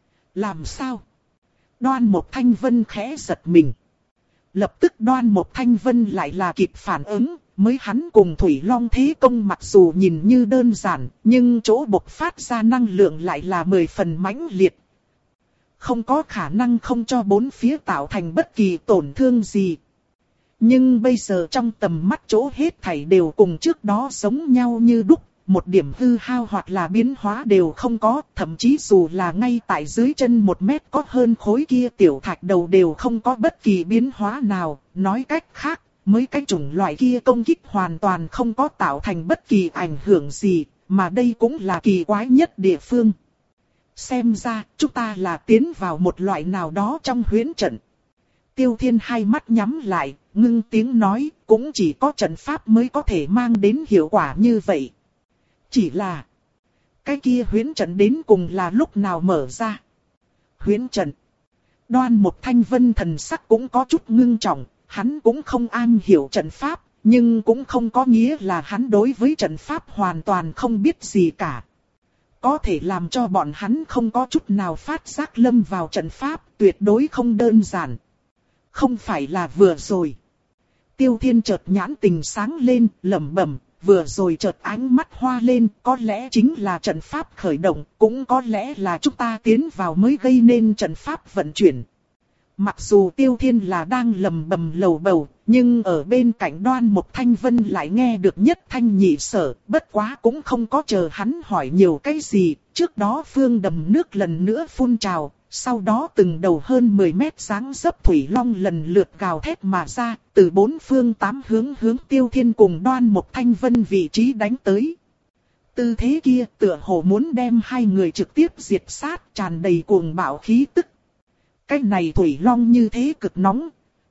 Làm sao? Đoan Mục Thanh Vân khẽ giật mình. Lập tức Đoan Mục Thanh Vân lại là kịp phản ứng, mới hắn cùng Thủy Long thế công mặc dù nhìn như đơn giản, nhưng chỗ bộc phát ra năng lượng lại là mười phần mãnh liệt. Không có khả năng không cho bốn phía tạo thành bất kỳ tổn thương gì. Nhưng bây giờ trong tầm mắt chỗ hết thảy đều cùng trước đó giống nhau như đúc, một điểm hư hao hoặc là biến hóa đều không có, thậm chí dù là ngay tại dưới chân một mét có hơn khối kia tiểu thạch đầu đều không có bất kỳ biến hóa nào. Nói cách khác, mấy cái chủng loại kia công kích hoàn toàn không có tạo thành bất kỳ ảnh hưởng gì, mà đây cũng là kỳ quái nhất địa phương. Xem ra, chúng ta là tiến vào một loại nào đó trong huyễn trận. Tiêu Thiên hai mắt nhắm lại, ngưng tiếng nói, cũng chỉ có trận pháp mới có thể mang đến hiệu quả như vậy. Chỉ là, cái kia huyễn trận đến cùng là lúc nào mở ra? Huyễn trận. Đoan Mục Thanh Vân thần sắc cũng có chút ngưng trọng, hắn cũng không am hiểu trận pháp, nhưng cũng không có nghĩa là hắn đối với trận pháp hoàn toàn không biết gì cả. Có thể làm cho bọn hắn không có chút nào phát giác lâm vào trận pháp, tuyệt đối không đơn giản. Không phải là vừa rồi. Tiêu Thiên chợt nhãn tình sáng lên, lẩm bẩm, vừa rồi chợt ánh mắt hoa lên, có lẽ chính là trận pháp khởi động, cũng có lẽ là chúng ta tiến vào mới gây nên trận pháp vận chuyển. Mặc dù Tiêu Thiên là đang lẩm bẩm lầu bầu, nhưng ở bên cạnh Đoan Mục Thanh Vân lại nghe được nhất thanh nhị sở, bất quá cũng không có chờ hắn hỏi nhiều cái gì, trước đó phương đầm nước lần nữa phun trào. Sau đó từng đầu hơn mười mét dáng dấp thủy long lần lượt gào thét mà ra, từ bốn phương tám hướng hướng Tiêu Thiên cùng Đoan Mục Thanh Vân vị trí đánh tới. Tư thế kia tựa hồ muốn đem hai người trực tiếp diệt sát, tràn đầy cuồng bạo khí tức. Cái này thủy long như thế cực nóng.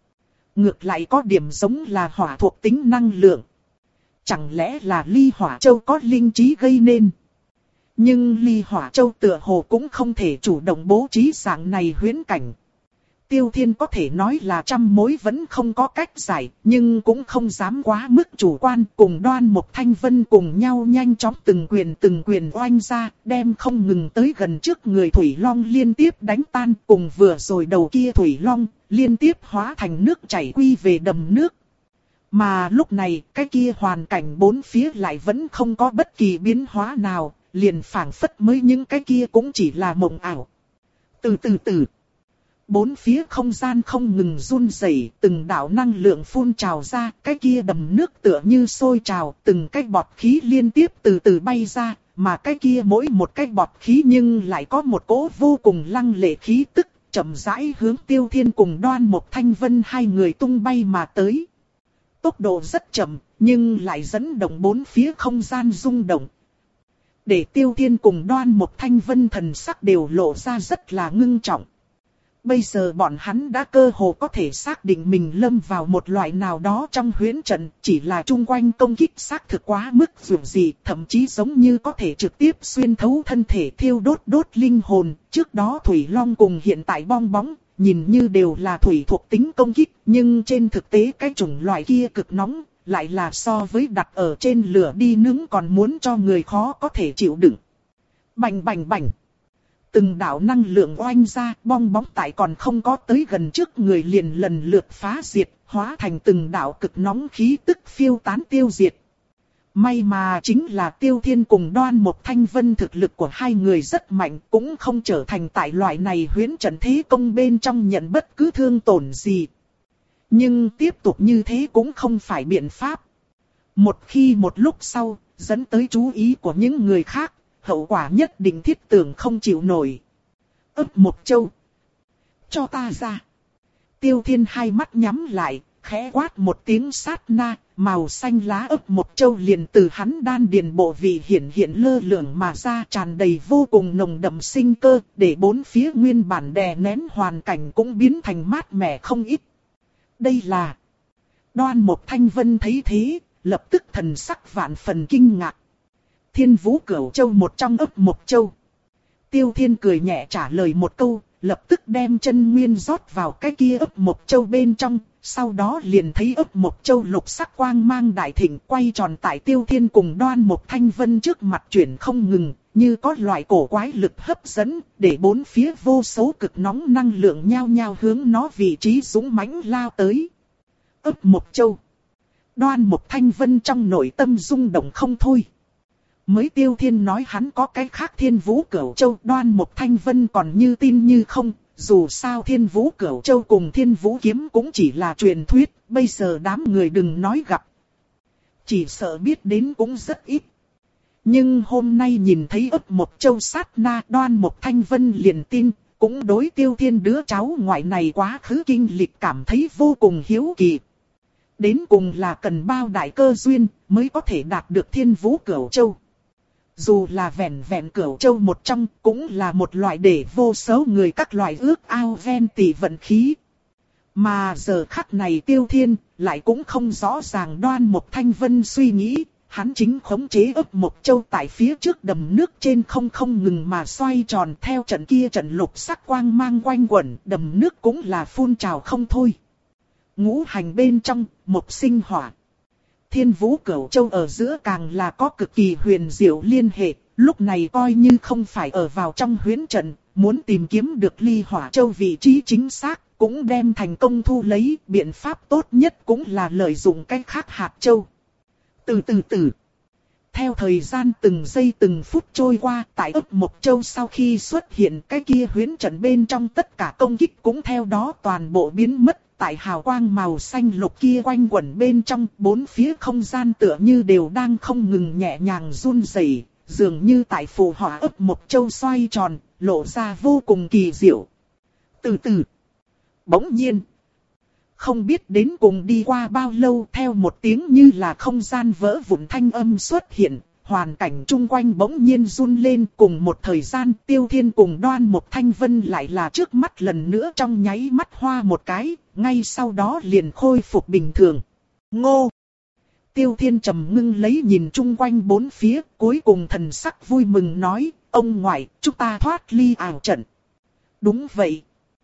Ngược lại có điểm giống là hỏa thuộc tính năng lượng. Chẳng lẽ là Ly Hỏa Châu có linh trí gây nên? Nhưng Ly Hỏa Châu tựa hồ cũng không thể chủ động bố trí dạng này huyễn cảnh. Tiêu Thiên có thể nói là trăm mối vẫn không có cách giải, nhưng cũng không dám quá mức chủ quan, cùng Đoan Mộc Thanh Vân cùng nhau nhanh chóng từng quyền từng quyền oanh ra, đem không ngừng tới gần trước người Thủy Long liên tiếp đánh tan, cùng vừa rồi đầu kia Thủy Long, liên tiếp hóa thành nước chảy quy về đầm nước. Mà lúc này, cái kia hoàn cảnh bốn phía lại vẫn không có bất kỳ biến hóa nào, liền phảng phất mới những cái kia cũng chỉ là mộng ảo. Từ từ từ. Bốn phía không gian không ngừng run rẩy, từng đạo năng lượng phun trào ra, cái kia đầm nước tựa như sôi trào, từng cái bọt khí liên tiếp từ từ bay ra, mà cái kia mỗi một cái bọt khí nhưng lại có một cỗ vô cùng lăng lệ khí tức, chậm rãi hướng Tiêu Thiên cùng Đoan Mộc Thanh Vân hai người tung bay mà tới. Tốc độ rất chậm, nhưng lại dẫn động bốn phía không gian rung động. Để Tiêu Thiên cùng Đoan Mộc Thanh Vân thần sắc đều lộ ra rất là ngưng trọng. Bây giờ bọn hắn đã cơ hồ có thể xác định mình lâm vào một loại nào đó trong huyễn trận, chỉ là chung quanh công kích xác thực quá mức dường gì, thậm chí giống như có thể trực tiếp xuyên thấu thân thể thiêu đốt đốt linh hồn. Trước đó Thủy Long cùng hiện tại bong bóng, nhìn như đều là thủy thuộc tính công kích, nhưng trên thực tế cái chủng loại kia cực nóng, lại là so với đặt ở trên lửa đi nướng còn muốn cho người khó có thể chịu đựng. Bành bành bành. Từng đạo năng lượng oanh ra, bong bóng tại còn không có tới gần trước người liền lần lượt phá diệt, hóa thành từng đạo cực nóng khí tức phiêu tán tiêu diệt. May mà chính là Tiêu Thiên cùng Đoan Mộc Thanh Vân thực lực của hai người rất mạnh, cũng không trở thành tại loại này huyễn trận thế công bên trong nhận bất cứ thương tổn gì. Nhưng tiếp tục như thế cũng không phải biện pháp. Một khi một lúc sau, dẫn tới chú ý của những người khác, hậu quả nhất định thiết tưởng không chịu nổi. Ấp Mộc Châu. Cho ta ra. Tiêu Thiên hai mắt nhắm lại, khẽ quát một tiếng sát na, màu xanh lá Ấp Mộc Châu liền từ hắn đan điền bộ vị hiển hiện lơ lửng mà ra, tràn đầy vô cùng nồng đậm sinh cơ, để bốn phía nguyên bản đè nén hoàn cảnh cũng biến thành mát mẻ không ít. Đây là... Đoan Mộc Thanh Vân thấy thế, lập tức thần sắc vạn phần kinh ngạc. Thiên Vũ Cửu Châu một trong Ấp Mộc Châu. Tiêu Thiên cười nhẹ trả lời một câu, lập tức đem chân nguyên rót vào cái kia Ấp Mộc Châu bên trong, sau đó liền thấy Ấp Mộc Châu lục sắc quang mang đại thịnh quay tròn tại Tiêu Thiên cùng Đoan Mộc Thanh Vân trước mặt chuyển không ngừng, như có loại cổ quái lực hấp dẫn, để bốn phía vô số cực nóng năng lượng nhao nhao hướng nó vị trí dũng mãnh lao tới. Ấp Mộc Châu. Đoan Mộc Thanh Vân trong nội tâm rung động không thôi. Mới Tiêu Thiên nói hắn có cái khác Thiên Vũ Cửu Châu, Đoan Mộc Thanh Vân còn như tin như không, dù sao Thiên Vũ Cửu Châu cùng Thiên Vũ Kiếm cũng chỉ là truyền thuyết, bây giờ đám người đừng nói gặp. Chỉ sợ biết đến cũng rất ít. Nhưng hôm nay nhìn thấy Ấp Mộc Châu sát na, Đoan Mộc Thanh Vân liền tin, cũng đối Tiêu Thiên đứa cháu ngoại này quá khứ kinh lịch cảm thấy vô cùng hiếu kỳ. Đến cùng là cần bao đại cơ duyên mới có thể đạt được Thiên Vũ Cửu Châu. Dù là vẹn vẹn Cửu Châu một trong, cũng là một loại để vô số người các loại ước ao ven tỷ vận khí. Mà giờ khắc này Tiêu Thiên lại cũng không rõ ràng Đoan Mộc Thanh Vân suy nghĩ, hắn chính khống chế Ấp Mộc Châu tại phía trước đầm nước trên không không ngừng mà xoay tròn, theo trận kia trận lục sắc quang mang quanh quẩn, đầm nước cũng là phun trào không thôi. Ngũ hành bên trong, mộc sinh hỏa. Thiên Vũ Cửu Châu ở giữa càng là có cực kỳ huyền diệu liên hệ, lúc này coi như không phải ở vào trong huyễn trận, muốn tìm kiếm được Ly Hỏa Châu vị trí chính xác, cũng đem thành công thu lấy, biện pháp tốt nhất cũng là lợi dụng cách khác hạt châu. Từ từ từ, theo thời gian từng giây từng phút trôi qua, tại Ấp Mộc Châu sau khi xuất hiện cái kia huyễn trận bên trong tất cả công kích cũng theo đó toàn bộ biến mất. Tại hào quang màu xanh lục kia quanh quẩn bên trong, bốn phía không gian tựa như đều đang không ngừng nhẹ nhàng run rẩy, dường như tại phù họa Ấp Mộc Châu xoay tròn, lộ ra vô cùng kỳ diệu. Từ từ, bỗng nhiên, không biết đến cùng đi qua bao lâu, theo một tiếng như là không gian vỡ vụn thanh âm xuất hiện, hoàn cảnh chung quanh bỗng nhiên run lên. Cùng một thời gian, Tiêu Thiên cùng Đoan Mộc Thanh Vân lại là trước mắt lần nữa trong nháy mắt hoa một cái, ngay sau đó liền khôi phục bình thường. Ngô! Tiêu Thiên trầm ngưng lấy nhìn chung quanh bốn phía, cuối cùng thần sắc vui mừng nói, ông ngoại, chúng ta thoát ly ảo trận. Đúng vậy.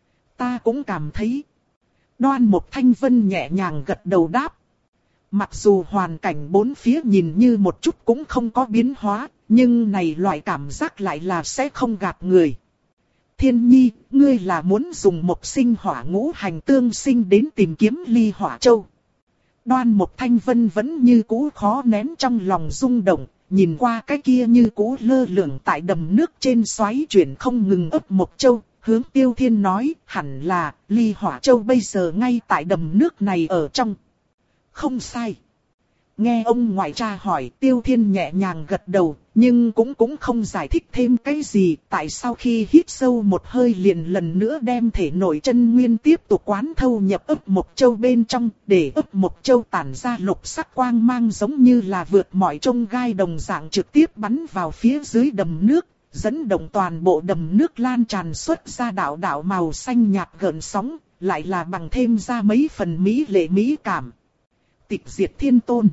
Ta cũng cảm thấy. Đoan Mục Thanh Vân nhẹ nhàng gật đầu đáp. Mặc dù hoàn cảnh bốn phía nhìn như một chút cũng không có biến hóa, nhưng này loại cảm giác lại là sẽ không gạt người. Thiên Nhi, ngươi là muốn dùng một sinh hỏa ngũ hành tương sinh đến tìm kiếm Ly Hỏa Châu. Đoan Mục Thanh Vân vẫn như cũ khó nén trong lòng rung động, nhìn qua cái kia như cũ lơ lửng tại đầm nước trên xoáy chuyển không ngừng ấp Mộc Châu, hướng Tiêu Thiên nói, hẳn là Ly Hỏa Châu bây giờ ngay tại đầm nước này ở trong. Không sai. Nghe ông ngoại tra hỏi, Tiêu Thiên nhẹ nhàng gật đầu, nhưng cũng cũng không giải thích thêm cái gì. Tại sau khi hít sâu một hơi liền lần nữa đem thể nội chân nguyên tiếp tục quán thâu nhập ấp Mộc Châu bên trong, để ấp Mộc Châu tản ra lục sắc quang mang giống như là vượt mọi chông gai đồng dạng trực tiếp bắn vào phía dưới đầm nước, dẫn động toàn bộ đầm nước lan tràn xuất ra đạo đạo màu xanh nhạt gợn sóng, lại là bằng thêm ra mấy phần mỹ lệ mỹ cảm. Tịch Diệt Thiên Tôn.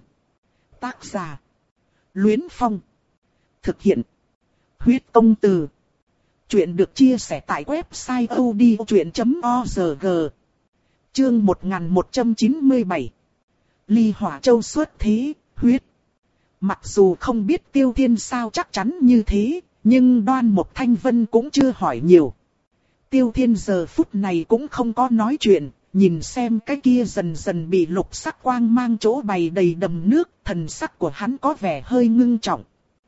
Tác giả Luyến Phong. Thực hiện Huyết Công Từ. Chuyện được chia sẻ tại website odchuyện chấm org. Chương một nghìn một trăm chín mươi bảy. Ly Hỏa Châu xuất thế, huyết. Mặc dù không biết Tiêu Thiên sao chắc chắn như thế, nhưng Đoan Mục Thanh Vân cũng chưa hỏi nhiều. Tiêu Thiên giờ phút này cũng không có nói chuyện. Nhìn xem cái kia dần dần bị lục sắc quang mang chỗ bày đầy đầm nước, thần sắc của hắn có vẻ hơi ngưng trọng.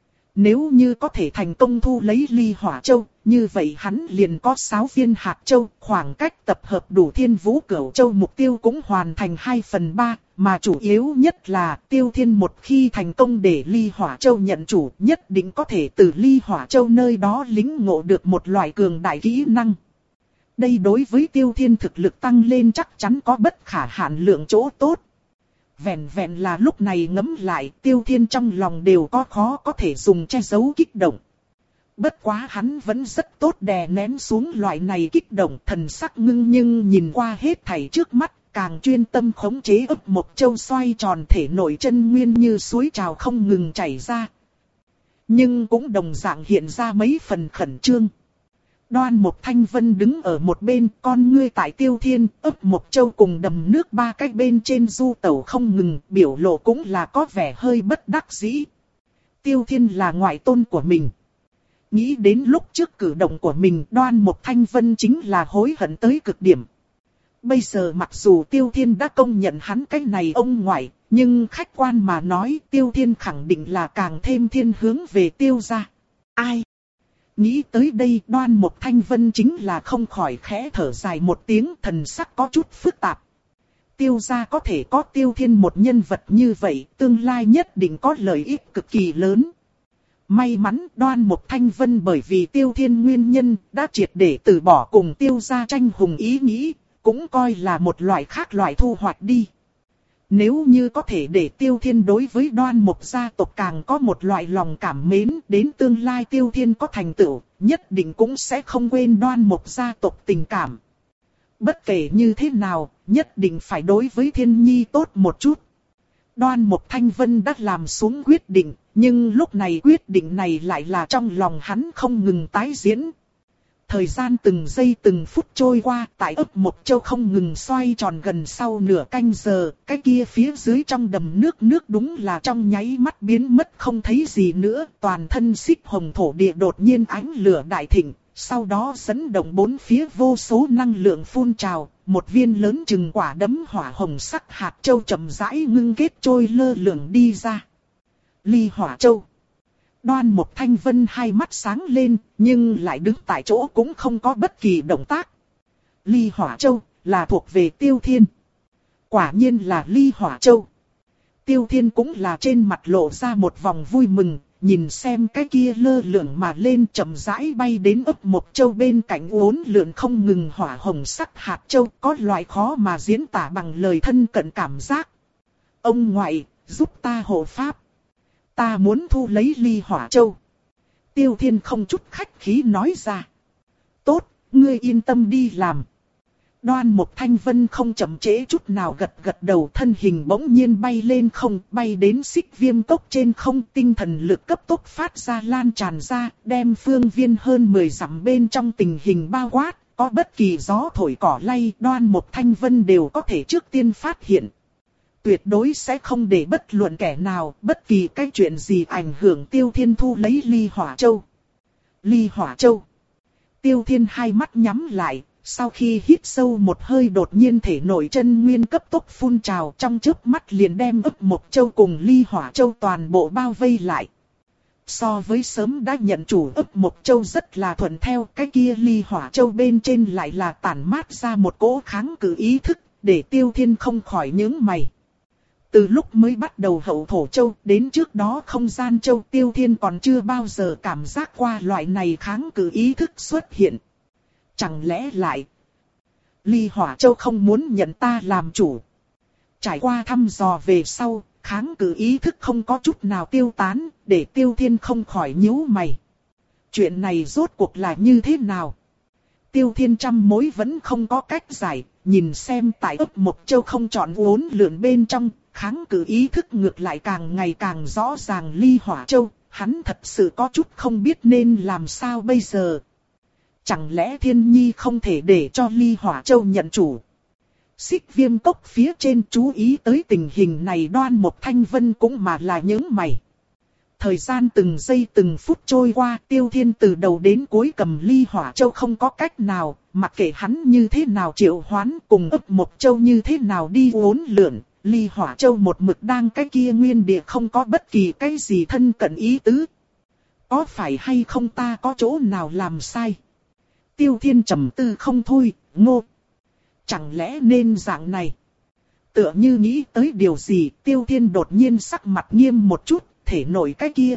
Nếu như có thể thành công thu lấy Ly Hỏa Châu, như vậy hắn liền có sáu viên hạt châu, khoảng cách tập hợp đủ Thiên Vũ Cửu Châu mục tiêu cũng hoàn thành hai phần ba, mà chủ yếu nhất là Tiêu Thiên một khi thành công để Ly Hỏa Châu nhận chủ, nhất định có thể từ Ly Hỏa Châu nơi đó lĩnh ngộ được một loại cường đại kỹ năng. Đây đối với Tiêu Thiên thực lực tăng lên chắc chắn có bất khả hạn lượng chỗ tốt. Vẹn vẹn là lúc này ngẫm lại, Tiêu Thiên trong lòng đều có khó có thể dùng che giấu kích động. Bất quá hắn vẫn rất tốt đè nén xuống loại này kích động, thần sắc ngưng nhưng nhìn qua hết thảy trước mắt, càng chuyên tâm khống chế ấp Mộc Châu xoay tròn thể nội chân nguyên như suối trào không ngừng chảy ra. Nhưng cũng đồng dạng hiện ra mấy phần khẩn trương. Đoan Mục Thanh Vân đứng ở một bên, con ngươi tại Tiêu Thiên, ấp Mộc Châu cùng đầm nước ba cách bên trên du tẩu không ngừng, biểu lộ cũng là có vẻ hơi bất đắc dĩ. Tiêu Thiên là ngoại tôn của mình. Nghĩ đến lúc trước cử động của mình, Đoan Mục Thanh Vân chính là hối hận tới cực điểm. Bây giờ mặc dù Tiêu Thiên đã công nhận hắn cái này ông ngoại, nhưng khách quan mà nói Tiêu Thiên khẳng định là càng thêm thiên hướng về Tiêu gia. Ai? Nghĩ tới đây Đoan Mục Thanh Vân chính là không khỏi khẽ thở dài một tiếng, thần sắc có chút phức tạp. Tiêu gia có thể có Tiêu Thiên một nhân vật như vậy, tương lai nhất định có lợi ích cực kỳ lớn. May mắn Đoan Mục Thanh Vân bởi vì Tiêu Thiên nguyên nhân đã triệt để từ bỏ cùng Tiêu gia tranh hùng ý nghĩ, cũng coi là một loại khác loại thu hoạch đi. Nếu như có thể để Tiêu Thiên đối với Đoan Mục gia tộc càng có một loại lòng cảm mến, đến tương lai Tiêu Thiên có thành tựu, nhất định cũng sẽ không quên Đoan Mục gia tộc tình cảm. Bất kể như thế nào, nhất định phải đối với Thiên Nhi tốt một chút. Đoan Mục Thanh Vân đã làm xuống quyết định, nhưng lúc này quyết định này lại là trong lòng hắn không ngừng tái diễn. Thời gian từng giây từng phút trôi qua, tại ấp Mộc Châu không ngừng xoay tròn gần sau nửa canh giờ, cái kia phía dưới trong đầm nước nước đúng là trong nháy mắt biến mất không thấy gì nữa, toàn thân xích hồng thổ địa đột nhiên ánh lửa đại thịnh, sau đó dẫn động bốn phía vô số năng lượng phun trào, một viên lớn chừng quả đấm hỏa hồng sắc hạt châu chậm rãi ngưng kết trôi lơ lửng đi ra. Ly Hỏa Châu. Đoan Mục Thanh Vân hai mắt sáng lên, nhưng lại đứng tại chỗ cũng không có bất kỳ động tác. Ly Hỏa Châu là thuộc về Tiêu Thiên. Quả nhiên là Ly Hỏa Châu. Tiêu Thiên cũng là trên mặt lộ ra một vòng vui mừng, nhìn xem cái kia lơ lửng mà lên chậm rãi bay đến ấp Mộc Châu bên cạnh uốn lượn không ngừng hỏa hồng sắc hạt châu, có loại khó mà diễn tả bằng lời thân cận cảm giác. Ông ngoại, giúp ta hộ pháp. Ta muốn thu lấy Ly Hỏa Châu. Tiêu Thiên không chút khách khí nói ra. Tốt, ngươi yên tâm đi làm. Đoan Mục Thanh Vân không chậm trễ chút nào gật gật đầu, thân hình bỗng nhiên bay lên không, bay đến Xích Viêm Cốc trên không, tinh thần lực cấp tốc phát ra lan tràn ra, đem phương viên hơn mười dặm bên trong tình hình bao quát, có bất kỳ gió thổi cỏ lay, Đoan Mục Thanh Vân đều có thể trước tiên phát hiện. Tuyệt đối sẽ không để bất luận kẻ nào, bất kỳ cái chuyện gì ảnh hưởng Tiêu Thiên thu lấy Ly Hỏa Châu. Ly Hỏa Châu. Tiêu Thiên hai mắt nhắm lại. Sau khi hít sâu một hơi, đột nhiên thể nội chân nguyên cấp tốc phun trào, trong chớp mắt liền đem ấp Mộc Châu cùng Ly Hỏa Châu toàn bộ bao vây lại. So với sớm đã nhận chủ ấp Mộc Châu rất là thuận theo, cái kia Ly Hỏa Châu bên trên lại là tản mát ra một cỗ kháng cự ý thức, để Tiêu Thiên không khỏi nhướng mày. Từ lúc mới bắt đầu Hậu Thổ Châu đến trước đó Không Gian Châu, Tiêu Thiên còn chưa bao giờ cảm giác qua loại này kháng cự ý thức xuất hiện. Chẳng lẽ lại Ly Hỏa Châu không muốn nhận ta làm chủ? Trải qua thăm dò về sau, kháng cự ý thức không có chút nào tiêu tán, để Tiêu Thiên không khỏi nhíu mày. Chuyện này rốt cuộc là như thế nào? Tiêu Thiên trăm mối vẫn không có cách giải, nhìn xem tại ấp Mộc Châu không chọn uốn lượn bên trong, kháng cự ý thức ngược lại càng ngày càng rõ ràng Ly Hỏa Châu, hắn thật sự có chút không biết nên làm sao bây giờ. Chẳng lẽ Thiên Nhi không thể để cho Ly Hỏa Châu nhận chủ? Xích Viêm Cốc phía trên chú ý tới tình hình này, Đoan Mục Thanh Vân cũng mà là những mày. Thời gian từng giây từng phút trôi qua, Tiêu Thiên từ đầu đến cuối cầm Ly Hỏa Châu không có cách nào, mặc kệ hắn như thế nào triệu hoán cùng ấp Mộc Châu như thế nào đi uốn lượn, Ly Hỏa Châu một mực đang cái kia nguyên địa không có bất kỳ cái gì thân cận ý tứ. Có phải hay không ta có chỗ nào làm sai? Tiêu Thiên trầm tư không thôi, ngô. Chẳng lẽ nên dạng này? Tựa như nghĩ tới điều gì, Tiêu Thiên đột nhiên sắc mặt nghiêm một chút, thể nổi cái kia.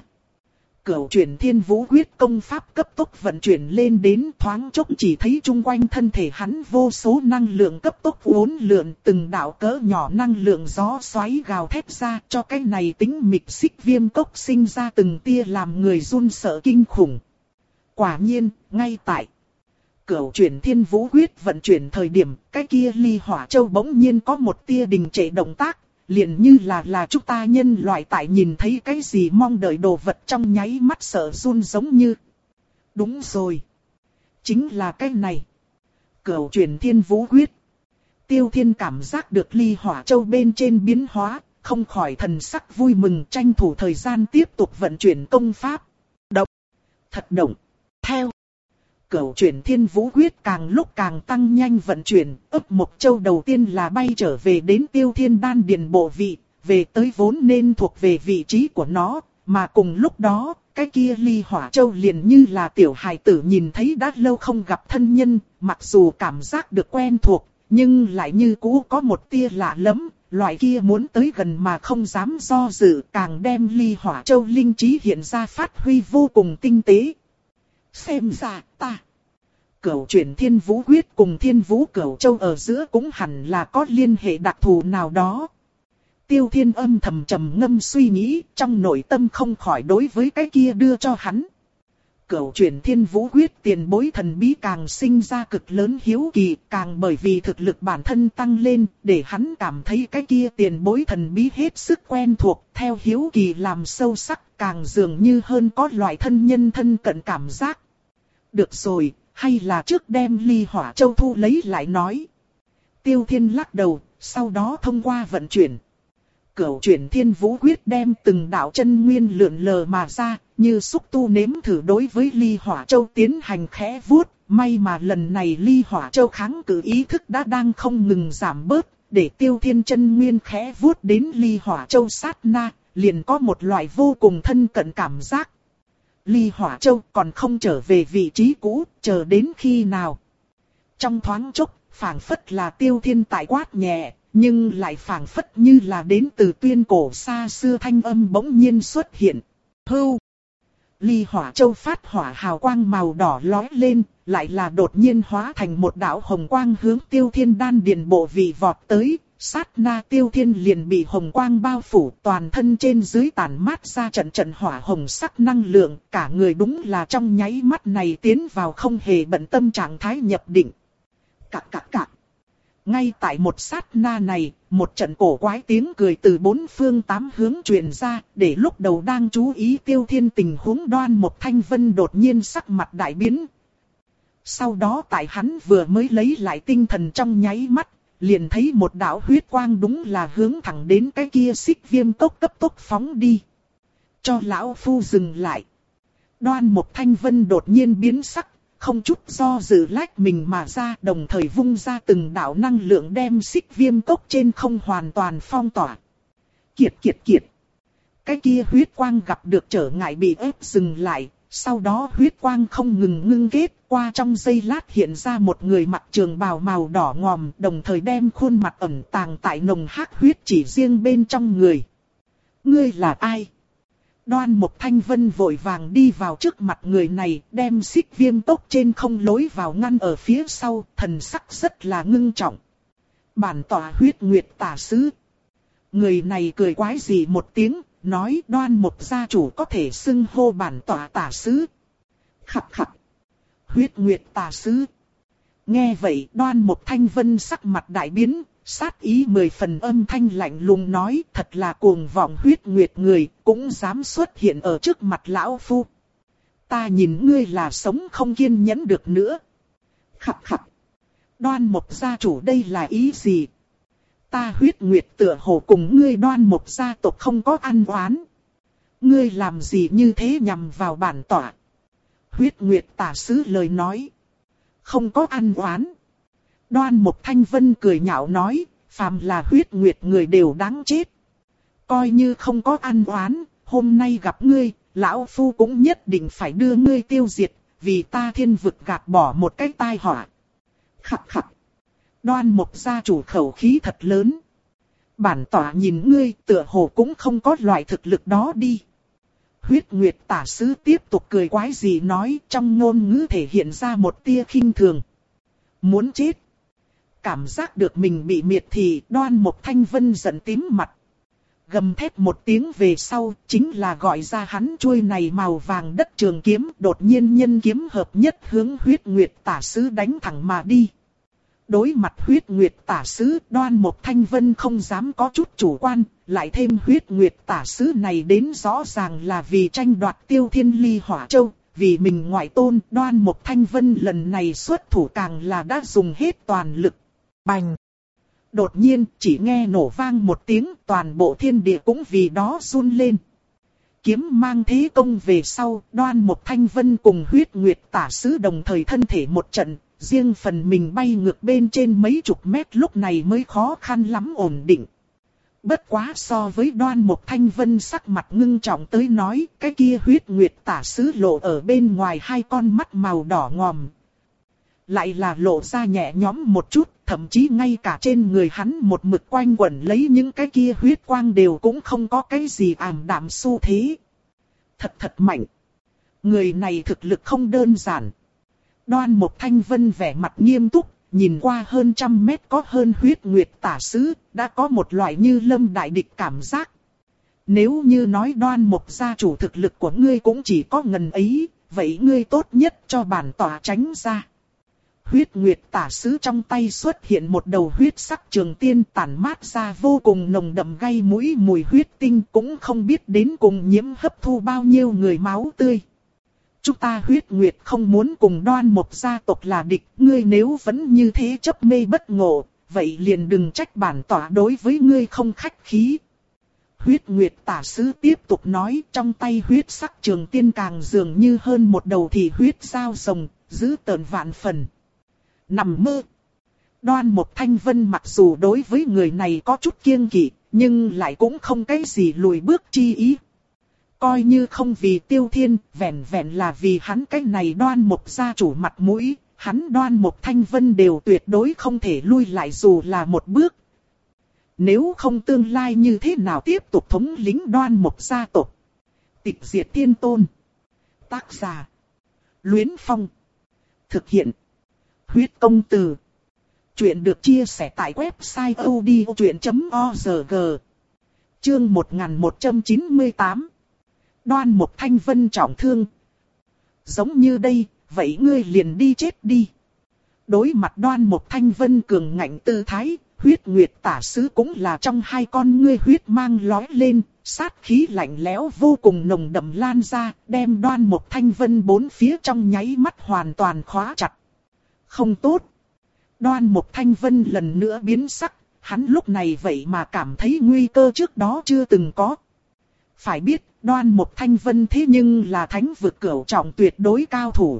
Cửu chuyển Thiên Vũ Quyết công pháp cấp tốc vận chuyển lên đến, thoáng chốc chỉ thấy chung quanh thân thể hắn vô số năng lượng cấp tốc uốn lượn, từng đạo cỡ nhỏ năng lượng gió xoáy gào thét ra, cho cái này tính mịch Xích Viêm Cốc sinh ra từng tia làm người run sợ kinh khủng. Quả nhiên, ngay tại Cửu chuyển Thiên Vũ Quyết vận chuyển thời điểm, cái kia Ly Hỏa Châu bỗng nhiên có một tia đình trệ động tác, liền như là là chúng ta nhân loại tại nhìn thấy cái gì mong đợi đồ vật trong nháy mắt sợ run giống như. Đúng rồi. Chính là cái này. Cửu chuyển Thiên Vũ Quyết. Tiêu Thiên cảm giác được Ly Hỏa Châu bên trên biến hóa, không khỏi thần sắc vui mừng, tranh thủ thời gian tiếp tục vận chuyển công pháp. Động. Thật động. Theo. Cửu chuyển Thiên Vũ Quyết càng lúc càng tăng nhanh vận chuyển, ấp Mộc Châu đầu tiên là bay trở về đến Tiêu Thiên đan điền bộ vị, về tới vốn nên thuộc về vị trí của nó, mà cùng lúc đó, cái kia Ly Hỏa Châu liền như là tiểu hài tử nhìn thấy đã lâu không gặp thân nhân, mặc dù cảm giác được quen thuộc, nhưng lại như cũ có một tia lạ lẫm, loại kia muốn tới gần mà không dám do dự, càng đem Ly Hỏa Châu linh trí hiện ra phát huy vô cùng tinh tế. Xem ra ta Cửu chuyển Thiên Vũ Quyết cùng Thiên Vũ Cửu Châu ở giữa cũng hẳn là có liên hệ đặc thù nào đó. Tiêu Thiên âm thầm trầm ngâm suy nghĩ, trong nội tâm không khỏi đối với cái kia đưa cho hắn Cửu chuyển Thiên Vũ Quyết tiền bối thần bí càng sinh ra cực lớn hiếu kỳ, càng bởi vì thực lực bản thân tăng lên, để hắn cảm thấy cái kia tiền bối thần bí hết sức quen thuộc, theo hiếu kỳ làm sâu sắc, càng dường như hơn có loại thân nhân thân cận cảm giác. Được rồi, hay là trước đem Ly Hỏa Châu thu lấy lại nói. Tiêu Thiên lắc đầu, sau đó thông qua vận chuyển Cửu chuyển Thiên Vũ Quyết đem từng đạo chân nguyên lượn lờ mà ra, như xúc tu nếm thử đối với Ly Hỏa Châu tiến hành khẽ vuốt. May mà lần này Ly Hỏa Châu kháng cự ý thức đã đang không ngừng giảm bớt, để Tiêu Thiên chân nguyên khẽ vuốt đến Ly Hỏa Châu sát na, liền có một loại vô cùng thân cận cảm giác. Ly Hỏa Châu còn không trở về vị trí cũ, chờ đến khi nào? Trong thoáng chốc, phảng phất là Tiêu Thiên tại quát nhẹ, nhưng lại phảng phất như là đến từ tuyên cổ xa xưa thanh âm bỗng nhiên xuất hiện. Hưu! Ly Hỏa Châu phát hỏa hào quang màu đỏ lói lên, lại là đột nhiên hóa thành một đạo hồng quang hướng Tiêu Thiên đan điền bộ vị vọt tới. Sát na Tiêu Thiên liền bị hồng quang bao phủ, toàn thân trên dưới tản mát ra trận trận hỏa hồng sắc năng lượng, cả người đúng là trong nháy mắt này tiến vào không hề bận tâm trạng thái nhập định. Cạc cạc cạc. Ngay tại một sát na này, một trận cổ quái tiếng cười từ bốn phương tám hướng truyền ra, để lúc đầu đang chú ý Tiêu Thiên tình huống Đoan Mục Thanh Vân đột nhiên sắc mặt đại biến. Sau đó tại hắn vừa mới lấy lại tinh thần trong nháy mắt, liền thấy một đạo huyết quang đúng là hướng thẳng đến cái kia Xích Viêm Cốc cấp tốc phóng đi. Cho lão phu dừng lại. Đoan Mục Thanh Vân đột nhiên biến sắc, không chút do dự lách mình mà ra, đồng thời vung ra từng đạo năng lượng đem Xích Viêm Cốc trên không hoàn toàn phong tỏa. Kiệt kiệt kiệt. Cái kia huyết quang gặp được trở ngại bị ép dừng lại, sau đó huyết quang không ngừng ngưng kết, qua trong giây lát hiện ra một người mặc trường bào màu đỏ ngòm, đồng thời đem khuôn mặt ẩn tàng tại nồng hắc huyết chỉ riêng bên trong người. Ngươi là ai? Đoan Mục Thanh Vân vội vàng đi vào trước mặt người này, đem Xích Viêm Cốc trên không lối vào ngăn ở phía sau, thần sắc rất là ngưng trọng. Bản tọa Huyết Nguyệt Tà Sứ. Người này cười quái dị một tiếng, nói Đoan Mục gia chủ có thể xưng hô bản tọa Tà Sứ. Khặt khặt. Huyết Nguyệt Tà Sứ. Nghe vậy Đoan Mục Thanh Vân sắc mặt đại biến, sát ý mười phần âm thanh lạnh lùng nói, thật là cuồng vọng Huyết Nguyệt người, cũng dám xuất hiện ở trước mặt lão phu. Ta nhìn ngươi là sống không kiên nhẫn được nữa. Khặt khặt. Đoan Mục gia chủ đây là ý gì? Ta Huyết Nguyệt tựa hồ cùng ngươi Đoan Mục gia tộc không có ăn oán. Ngươi làm gì như thế nhằm vào bản tọa? Huyết Nguyệt Tà Sứ lời nói. Không có ăn oán. Đoan Mục Thanh Vân cười nhạo nói, phàm là Huyết Nguyệt người đều đáng chết. Coi như không có ăn oán, hôm nay gặp ngươi, lão phu cũng nhất định phải đưa ngươi tiêu diệt, vì ta thiên vực gạt bỏ một cái tai họa. Khặt khặt. Đoan Mục gia chủ khẩu khí thật lớn. Bản tọa nhìn ngươi tựa hồ cũng không có loại thực lực đó đi. Huyết Nguyệt Tà Sứ tiếp tục cười quái dị nói, trong ngôn ngữ thể hiện ra một tia khinh thường. Muốn chết. Cảm giác được mình bị miệt thì Đoan Mục Thanh Vân giận tím mặt. Gầm thét một tiếng về sau, chính là gọi ra hắn chuôi này màu vàng đất trường kiếm, đột nhiên nhân kiếm hợp nhất hướng Huyết Nguyệt Tà Sứ đánh thẳng mà đi. Đối mặt Huyết Nguyệt Tà Sứ, Đoan Mục Thanh Vân không dám có chút chủ quan, lại thêm Huyết Nguyệt Tà Sứ này đến rõ ràng là vì tranh đoạt Tiêu Thiên Ly Hỏa Châu, vì mình ngoại tôn. Đoan Mục Thanh Vân lần này xuất thủ càng là đã dùng hết toàn lực. Bành! Đột nhiên chỉ nghe nổ vang một tiếng, toàn bộ thiên địa cũng vì đó run lên. Kiếm mang thế công về sau, Đoan Mục Thanh Vân cùng Huyết Nguyệt Tà Sứ đồng thời thân thể một trận, riêng phần mình bay ngược bên trên mấy chục mét, lúc này mới khó khăn lắm ổn định. Bất quá so với Đoan Mục Thanh Vân sắc mặt ngưng trọng tới nói, cái kia Huyết Nguyệt Tà Sứ lộ ở bên ngoài hai con mắt màu đỏ ngòm. Lại là lộ ra nhẹ nhõm một chút, thậm chí ngay cả trên người hắn một mực quanh quẩn lấy những cái kia huyết quang đều cũng không có cái gì ảm đạm xu thế. Thật thật mạnh. Người này thực lực không đơn giản. Đoan Mục Thanh Vân vẻ mặt nghiêm túc, nhìn qua hơn trăm mét có hơn Huyết Nguyệt Tà Sứ, đã có một loại như lâm đại địch cảm giác. Nếu như nói Đoan Mục gia chủ thực lực của ngươi cũng chỉ có ngần ấy, vậy ngươi tốt nhất cho bản tọa tránh ra. Huyết Nguyệt Tà Sứ trong tay xuất hiện một đầu huyết sắc trường tiên, tản mát ra vô cùng nồng đậm gây mũi mùi huyết tinh, cũng không biết đến cùng nhiễm hấp thu bao nhiêu người máu tươi. Chúng ta Huyết Nguyệt không muốn cùng Đoan Mục gia tộc là địch, ngươi nếu vẫn như thế chấp mê bất ngộ, vậy liền đừng trách bản tọa đối với ngươi không khách khí. Huyết Nguyệt Tà Sứ tiếp tục nói, trong tay huyết sắc trường tiên càng dường như hơn một đầu thị huyết dao rồng, dữ tợn vạn phần. Nằm mơ. Đoan Mục Thanh Vân mặc dù đối với người này có chút kiêng kỵ, nhưng lại cũng không cái gì lùi bước chi ý. Coi như không vì Tiêu Thiên, vẹn vẹn là vì hắn cái này Đoan Mục gia chủ mặt mũi, hắn Đoan Mục Thanh Vân đều tuyệt đối không thể lui lại dù là một bước. Nếu không tương lai như thế nào tiếp tục thống lĩnh Đoan Mục gia tộc. Tịch diệt thiên tôn. Tác giả. Luyến Phong. Thực hiện. Huyết công từ. Chuyện được chia sẻ tại website odchuyện chấm org. Chương một nghìn một trăm chín mươi tám. Đoan Mục Thanh Vân trọng thương. Giống như đây, vậy ngươi liền đi chết đi. Đối mặt Đoan Mộc Thanh Vân cường ngạnh tư thái, Huyết Nguyệt tả sứ cũng là trong hai con ngươi huyết mang lói lên, sát khí lạnh lẽo vô cùng nồng đậm lan ra, đem Đoan Mộc Thanh Vân bốn phía trong nháy mắt hoàn toàn khóa chặt. Không tốt. Đoan Mộc Thanh Vân lần nữa biến sắc, hắn lúc này vậy mà cảm thấy nguy cơ trước đó chưa từng có. Phải biết, Đoan Mộc Thanh Vân thế nhưng là thánh vực cửu trọng tuyệt đối cao thủ.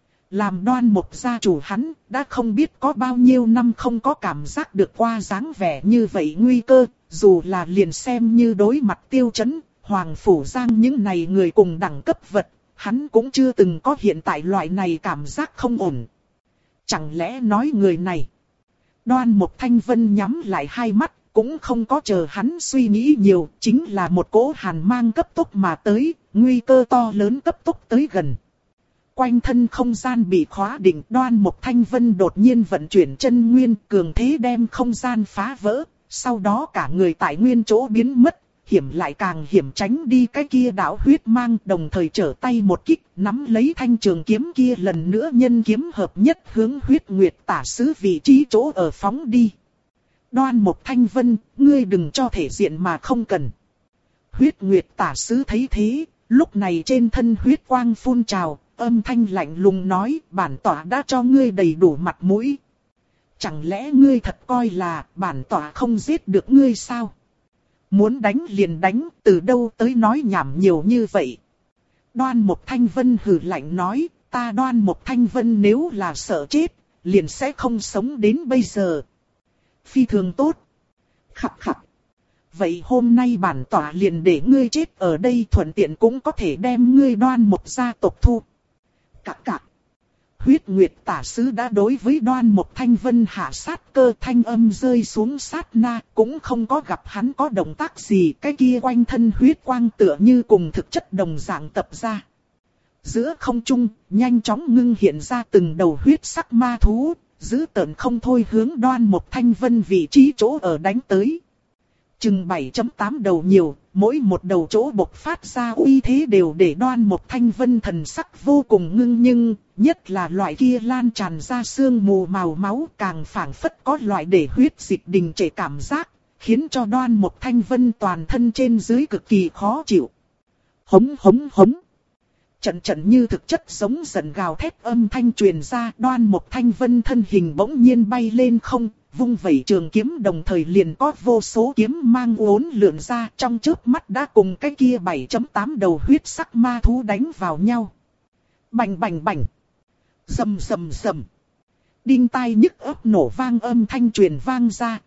Làm Đoan Mộc gia chủ hắn, đã không biết có bao nhiêu năm không có cảm giác được qua dáng vẻ như vậy nguy cơ, dù là liền xem như đối mặt Tiêu Chấn, Hoàng Phủ Giang những này người cùng đẳng cấp vật, hắn cũng chưa từng có hiện tại loại này cảm giác không ổn. Chẳng lẽ nói người này? Đoan Mộc Thanh Vân nhắm lại hai mắt, cũng không có chờ hắn suy nghĩ nhiều, chính là một cỗ hàn mang cấp tốc mà tới, nguy cơ to lớn cấp tốc tới gần. Quanh thân không gian bị khóa định, Đoan Mộc Thanh Vân đột nhiên vận chuyển chân nguyên, cường thế đem không gian phá vỡ, sau đó cả người tại nguyên chỗ biến mất, hiểm lại càng hiểm tránh đi cái kia đạo huyết mang, đồng thời trở tay một kích, nắm lấy thanh trường kiếm kia lần nữa nhân kiếm hợp nhất hướng Huyết Nguyệt tả sứ vị trí chỗ ở phóng đi. Đoan Mộc Thanh Vân, ngươi đừng cho thể diện mà không cần. Huyết Nguyệt tả sứ thấy thế, lúc này trên thân huyết quang phun trào, âm thanh lạnh lùng nói, bản tỏa đã cho ngươi đầy đủ mặt mũi. Chẳng lẽ ngươi thật coi là bản tỏa không giết được ngươi sao? Muốn đánh liền đánh, từ đâu tới nói nhảm nhiều như vậy? Đoan Mộc Thanh Vân hừ lạnh nói, ta Đoan Mộc Thanh Vân nếu là sợ chết, liền sẽ không sống đến bây giờ. Phi thường tốt. Khập khập. Vậy hôm nay bản tỏa liền để ngươi chết ở đây, thuận tiện cũng có thể đem ngươi Đoan Mộc gia tộc thu. Cạc cạc. Huyết Nguyệt tả sứ đã đối với Đoan Mộc Thanh Vân hạ sát cơ, thanh âm rơi xuống sát na, cũng không có gặp hắn có động tác gì, cái kia quanh thân huyết quang tựa như cùng thực chất đồng dạng tập ra. Giữa không trung, nhanh chóng ngưng hiện ra từng đầu huyết sắc ma thú, giữ tợn không thôi hướng Đoan Mộc Thanh Vân vị trí chỗ ở đánh tới. Chừng bảy chấm tám đầu nhiều, mỗi một đầu chỗ bộc phát ra uy thế đều để Đoan Mộc Thanh Vân thần sắc vô cùng ngưng, nhưng nhất là loại kia lan tràn ra sương mù màu máu càng phảng phất có loại để huyết dịch đình trệ cảm giác, khiến cho Đoan Mộc Thanh Vân toàn thân trên dưới cực kỳ khó chịu. Hống hống hống. Trận trận như thực chất giống giận gào thét âm thanh truyền ra, Đoan Mộc Thanh Vân thân hình bỗng nhiên bay lên không, vung vẩy trường kiếm, đồng thời liền có vô số kiếm mang uốn lượn ra, trong chớp mắt đã cùng cái kia bảy chấm tám đầu huyết sắc ma thú đánh vào nhau. Bành bành bành. Rầm rầm rầm. Đinh tai nhức óc nổ vang âm thanh truyền vang ra.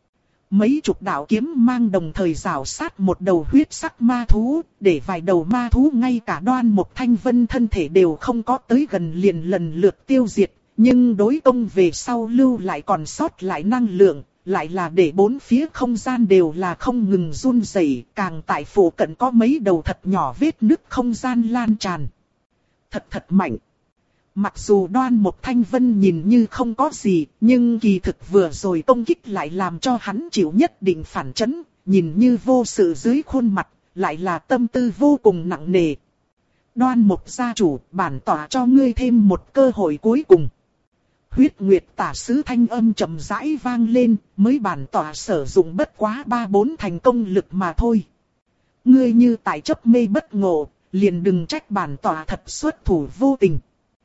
Mấy chục đạo kiếm mang đồng thời rào sát một đầu huyết sắc ma thú, để vài đầu ma thú ngay cả Đoan Mộc Thanh Vân thân thể đều không có tới gần liền lần lượt tiêu diệt, nhưng đối công về sau lưu lại còn sót lại năng lượng, lại là để bốn phía không gian đều là không ngừng run rẩy, càng tại phủ cận có mấy đầu thật nhỏ vết nứt không gian lan tràn. Thật thật mạnh. Mặc dù Đoan Mộc Thanh Vân nhìn như không có gì, nhưng kỳ thực vừa rồi công kích lại làm cho hắn chịu nhất định phản chấn, nhìn như vô sự dưới khuôn mặt, lại là tâm tư vô cùng nặng nề. Đoan Mộc gia chủ, bản tỏa cho ngươi thêm một cơ hội cuối cùng. Huyết Nguyệt tả sứ thanh âm trầm rãi vang lên, mới bản tỏa sử dụng bất quá ba bốn thành công lực mà thôi. Ngươi như tại chấp mê bất ngộ, liền đừng trách bản tỏa thật xuất thủ vô tình.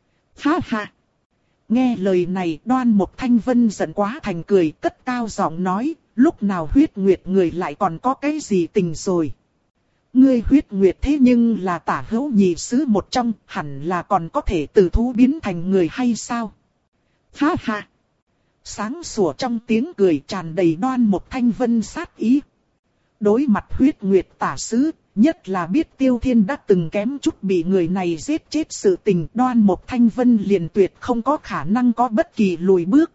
Ha ha! Nghe lời này, Đoan Mộc Thanh Vân giận quá thành cười, cất cao giọng nói, lúc nào Huyết Nguyệt người lại còn có cái gì tình rồi. Ngươi Huyết Nguyệt thế nhưng là tả hữu nhị sứ một trong, hẳn là còn có thể từ thú biến thành người hay sao? Ha ha! Sáng sủa trong tiếng cười tràn đầy Đoan Mộc Thanh Vân sát ý. Đối mặt Huyết Nguyệt tả sứ, nhất là biết Tiêu Thiên đã từng kém chút bị người này giết chết sự tình, Đoan Mộc Thanh Vân liền tuyệt không có khả năng có bất kỳ lùi bước.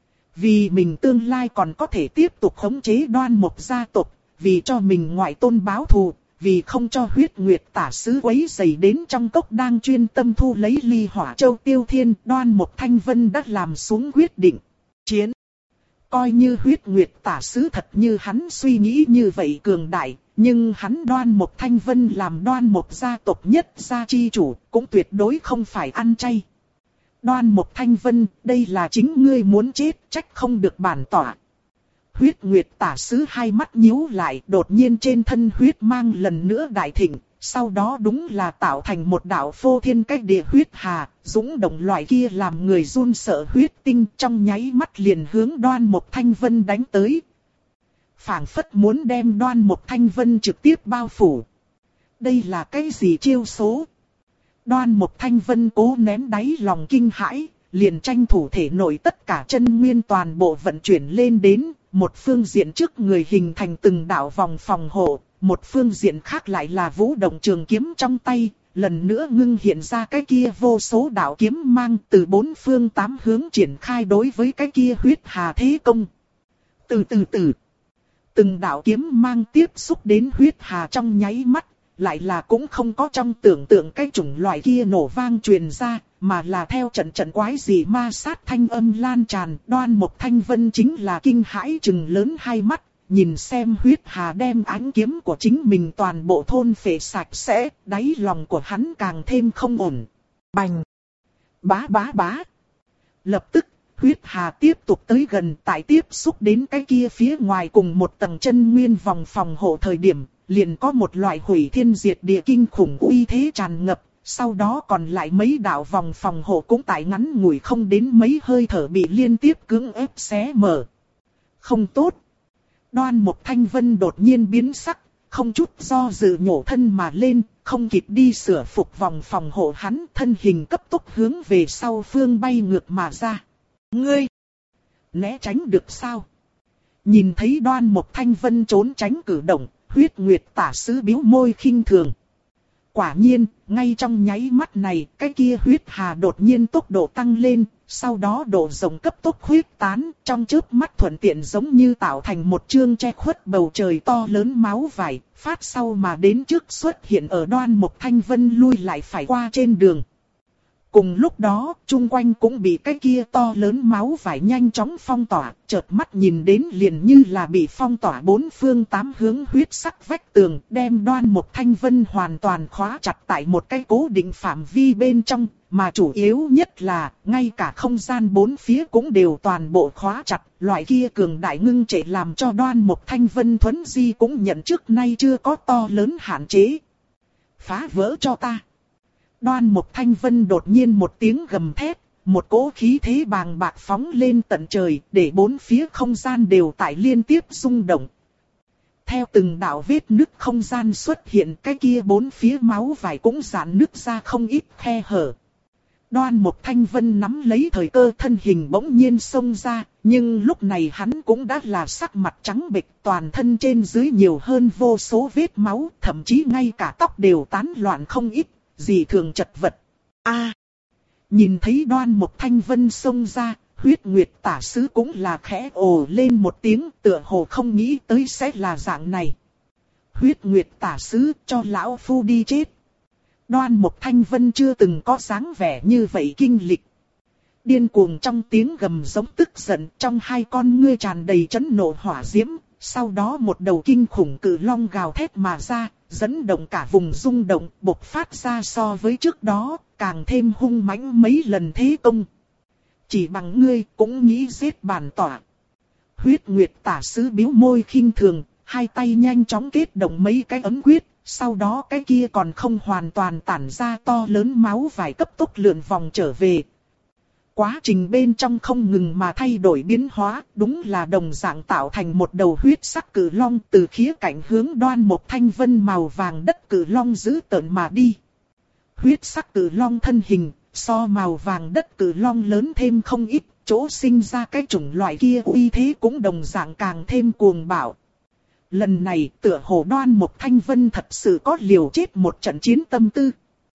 Vì mình tương lai còn có thể tiếp tục khống chế Đoan Mộc gia tộc, vì cho mình ngoại tôn báo thù, vì không cho Huyết Nguyệt tả sứ quấy rầy đến trong cốc đang chuyên tâm thu lấy Ly Hỏa Châu Tiêu Thiên, Đoan Mộc Thanh Vân đã làm xuống quyết định. Chiến! Coi như Huyết Nguyệt tả sứ thật như hắn suy nghĩ như vậy cường đại, nhưng hắn Đoan Mộc Thanh Vân làm Đoan Mộc gia tộc nhất gia chi chủ, cũng tuyệt đối không phải ăn chay. Đoan Mục Thanh Vân, đây là chính ngươi muốn chết, trách không được bản tỏa. Huyết Nguyệt tả sứ hai mắt nhíu lại, đột nhiên trên thân huyết mang lần nữa đại thịnh, sau đó đúng là tạo thành một đạo phô thiên cách địa huyết hà, dũng động loại kia làm người run sợ huyết tinh, trong nháy mắt liền hướng Đoan Mục Thanh Vân đánh tới. Phảng phất muốn đem Đoan Mục Thanh Vân trực tiếp bao phủ. Đây là cái gì chiêu số? Đoan Mục Thanh Vân cố nén đáy lòng kinh hãi, liền tranh thủ thể nội tất cả chân nguyên toàn bộ vận chuyển lên đến, một phương diện trước người hình thành từng đạo vòng phòng hộ, một phương diện khác lại là vũ động trường kiếm trong tay, lần nữa ngưng hiện ra cái kia vô số đạo kiếm mang từ bốn phương tám hướng triển khai đối với cái kia huyết hà thế công. Từ từ từ, từng đạo kiếm mang tiếp xúc đến huyết hà trong nháy mắt, lại là cũng không có trong tưởng tượng cái chủng loại kia nổ vang truyền ra, mà là theo trận trận quái dị ma sát thanh âm lan tràn. Đoan Mục Thanh Vân chính là kinh hãi trừng lớn hai mắt, nhìn xem huyết hà đem ánh kiếm của chính mình toàn bộ thôn phệ sạch sẽ, đáy lòng của hắn càng thêm không ổn. Bành! Bá bá bá! Lập tức, huyết hà tiếp tục tới gần, tại tiếp xúc đến cái kia phía ngoài cùng một tầng chân nguyên vòng phòng hộ thời điểm, liền có một loại hủy thiên diệt địa kinh khủng uy thế tràn ngập, sau đó còn lại mấy đạo vòng phòng hộ cũng tại ngắn ngủi không đến mấy hơi thở bị liên tiếp cưỡng ép xé mở. Không tốt! Đoan Mục Thanh Vân đột nhiên biến sắc, không chút do dự nhổ thân mà lên, không kịp đi sửa phục vòng phòng hộ hắn, thân hình cấp tốc hướng về sau phương bay ngược mà ra. Ngươi! Né tránh được sao? Nhìn thấy Đoan Mục Thanh Vân trốn tránh cử động, Huyết Nguyệt tả sứ bĩu môi khinh thường. Quả nhiên, ngay trong nháy mắt này, cái kia huyết hà đột nhiên tốc độ tăng lên, sau đó độ rộng cấp tốc huyết tán, trong chớp mắt thuận tiện giống như tạo thành một chương che khuất bầu trời to lớn máu vải, phát sau mà đến trước xuất hiện ở Đoan Mục Thanh Vân lui lại phải qua trên đường. Cùng lúc đó, chung quanh cũng bị cái kia to lớn máu vải nhanh chóng phong tỏa, chợt mắt nhìn đến liền như là bị phong tỏa bốn phương tám hướng huyết sắc vách tường, đem Đoan Mục Thanh Vân hoàn toàn khóa chặt tại một cái cố định phạm vi bên trong, mà chủ yếu nhất là, ngay cả không gian bốn phía cũng đều toàn bộ khóa chặt, loại kia cường đại ngưng trệ làm cho Đoan Mục Thanh Vân thuấn di cũng nhận trước nay chưa có to lớn hạn chế. Phá vỡ cho ta! Đoan Mục Thanh Vân đột nhiên một tiếng gầm thét, một cỗ khí thế bàng bạc phóng lên tận trời, để bốn phía không gian đều tại liên tiếp rung động. Theo từng đạo vết nứt không gian xuất hiện, cái kia bốn phía máu vải cũng giãn nứt ra không ít khe hở. Đoan Mục Thanh Vân nắm lấy thời cơ, thân hình bỗng nhiên xông ra, nhưng lúc này hắn cũng đã là sắc mặt trắng bệch, toàn thân trên dưới nhiều hơn vô số vết máu, thậm chí ngay cả tóc đều tán loạn không ít. Dị thường chật vật. A! Nhìn thấy Đoan Mục Thanh Vân xông ra, Huyết Nguyệt tả sứ cũng là khẽ ồ lên một tiếng, tựa hồ không nghĩ tới sẽ là dạng này. Huyết Nguyệt tả sứ, cho lão phu đi chết. Đoan Mục Thanh Vân chưa từng có dáng vẻ như vậy kinh lịch. Điên cuồng trong tiếng gầm giống tức giận, trong hai con ngươi tràn đầy chấn nộ hỏa diễm, sau đó một đầu kinh khủng cự long gào thét mà ra, dẫn động cả vùng rung động, bộc phát ra so với trước đó, càng thêm hung mãnh mấy lần thế công. Chỉ bằng ngươi cũng nghĩ giết bản tỏa. Huyết Nguyệt tả sứ bĩu môi khinh thường, hai tay nhanh chóng kết động mấy cái ấn quyết, sau đó cái kia còn không hoàn toàn tản ra to lớn máu vải cấp tốc lượn vòng trở về. Quá trình bên trong không ngừng mà thay đổi biến hóa, đúng là đồng dạng tạo thành một đầu huyết sắc cử long từ khía cạnh hướng Đoan Mục Thanh Vân màu vàng đất cử long dữ tợn mà đi. Huyết sắc cử long thân hình, so màu vàng đất cử long lớn thêm không ít, chỗ sinh ra cái chủng loại kia uy thế cũng đồng dạng càng thêm cuồng bạo. Lần này tựa hồ Đoan Mục Thanh Vân thật sự có liều chết một trận chiến tâm tư.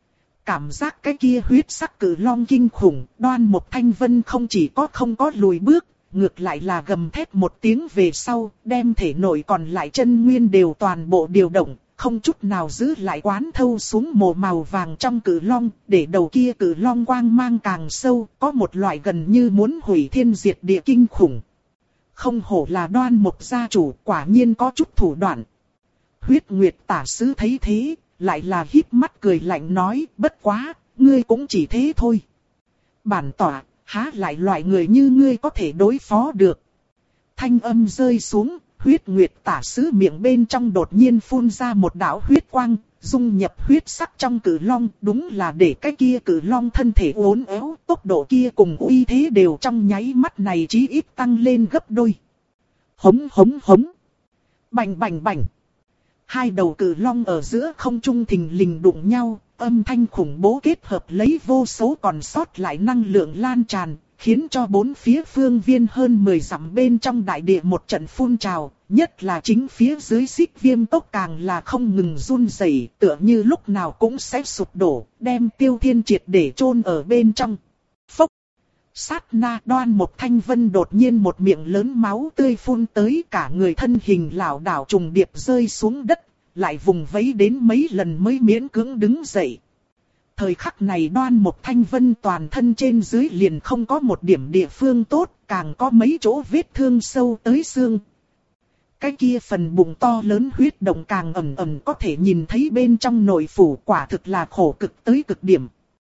Cảm giác cái kia huyết sắc cử long kinh khủng, Đoan Mục Thanh Vân không chỉ có không có lùi bước, ngược lại là gầm thét một tiếng về sau, đem thể nội còn lại chân nguyên đều toàn bộ điều động, không chút nào giữ lại quán thâu xuống mồ màu vàng trong cử long, để đầu kia cử long quang mang càng sâu, có một loại gần như muốn hủy thiên diệt địa kinh khủng. Không hổ là Đoan Mục gia chủ, quả nhiên có chút thủ đoạn. Huyết Nguyệt tả sứ thấy thế, lại là híp mắt cười lạnh nói, bất quá, ngươi cũng chỉ thế thôi. Bản tỏa, há lại loại người như ngươi có thể đối phó được. Thanh âm rơi xuống, huyết nguyệt tả sứ miệng bên trong đột nhiên phun ra một đạo huyết quang, dung nhập huyết sắc trong cử long, đúng là để cái kia cử long thân thể uốn éo, tốc độ kia cùng uy thế đều trong nháy mắt này chí ít tăng lên gấp đôi. Hống hống hống. Bành bành bành. Hai đầu cử long ở giữa không trung thình lình đụng nhau, âm thanh khủng bố kết hợp lấy vô số còn sót lại năng lượng lan tràn, khiến cho bốn phía phương viên hơn mười dặm bên trong đại địa một trận phun trào, nhất là chính phía dưới xích viêm tốc càng là không ngừng run rẩy, tựa như lúc nào cũng sẽ sụp đổ, đem Tiêu Thiên triệt để chôn ở bên trong. Phốc! Sát na Đoan Mộc Thanh Vân đột nhiên một miệng lớn máu tươi phun tới, cả người thân hình lảo đảo trùng điệp rơi xuống đất, lại vùng vẫy đến mấy lần mới miễn cưỡng đứng dậy. Thời khắc này Đoan Mộc Thanh Vân toàn thân trên dưới liền không có một điểm địa phương tốt, càng có mấy chỗ vết thương sâu tới xương. Cái kia phần bụng to lớn huyết động càng ẩm ẩm có thể nhìn thấy bên trong nội phủ, quả thực là khổ cực tới cực điểm.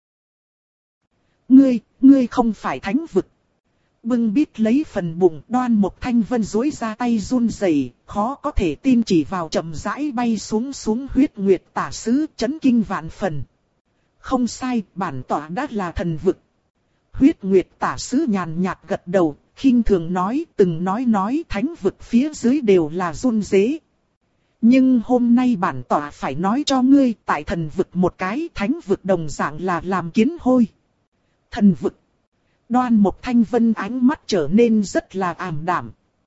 Ngươi, ngươi không phải thánh vực. Bưng bít lấy phần bụng, Đoan Mộc Thanh Vân duỗi ra tay run rẩy, khó có thể tin chỉ vào chậm rãi bay xuống xuống huyết nguyệt tả sứ, chấn kinh vạn phần. Không sai, bản tỏa đã là thần vực. Huyết nguyệt tả sứ nhàn nhạt gật đầu, khinh thường nói, từng nói nói thánh vực phía dưới đều là run rế. Nhưng hôm nay bản tỏa phải nói cho ngươi, tại thần vực một cái, thánh vực đồng dạng là làm kiến hôi. Thần vực. Đoan Mộc Thanh Vân ánh mắt trở nên rất là ảm đạm.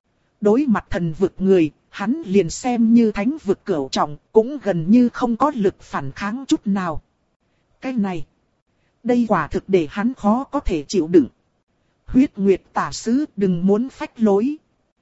Đối mặt thần vực người, hắn liền xem như thánh vực cửu trọng, cũng gần như không có lực phản kháng chút nào. Cái này, đây quả thực để hắn khó có thể chịu đựng. Huyết nguyệt tả sứ, đừng muốn phách lối.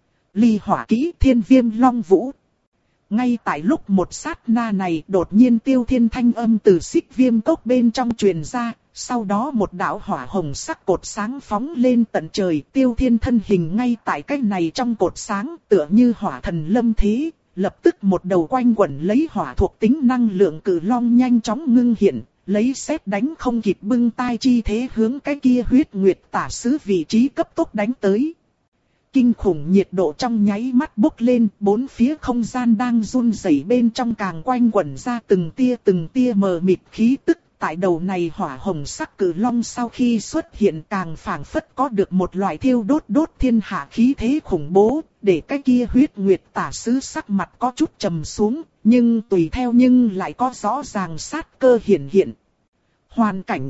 Ly hỏa kỹ thiên viêm long vũ. Ngay tại lúc một sát na này, đột nhiên Tiêu Thiên thanh âm từ xích viêm cốc bên trong truyền ra. Sau đó một đạo hỏa hồng sắc cột sáng phóng lên tận trời, Tiêu Thiên thân hình ngay tại cái này trong cột sáng, tựa như hỏa thần lâm thế, lập tức một đầu quanh quẩn lấy hỏa thuộc tính năng lượng cử long nhanh chóng ngưng hiện, lấy sét đánh không kịp bưng tai chi thế hướng cái kia huyết nguyệt tả sứ vị trí cấp tốc đánh tới. Kinh khủng nhiệt độ trong nháy mắt bốc lên, bốn phía không gian đang run rẩy bên trong càng quanh quẩn ra từng tia từng tia mờ mịt khí tức. Tại đầu này hỏa hồng sắc cử long sau khi xuất hiện càng phảng phất có được một loại thiêu đốt đốt thiên hạ khí thế khủng bố, để cái kia huyết nguyệt tả sứ sắc mặt có chút trầm xuống, nhưng tùy theo nhưng lại có rõ ràng sát cơ hiển hiện. Hoàn cảnh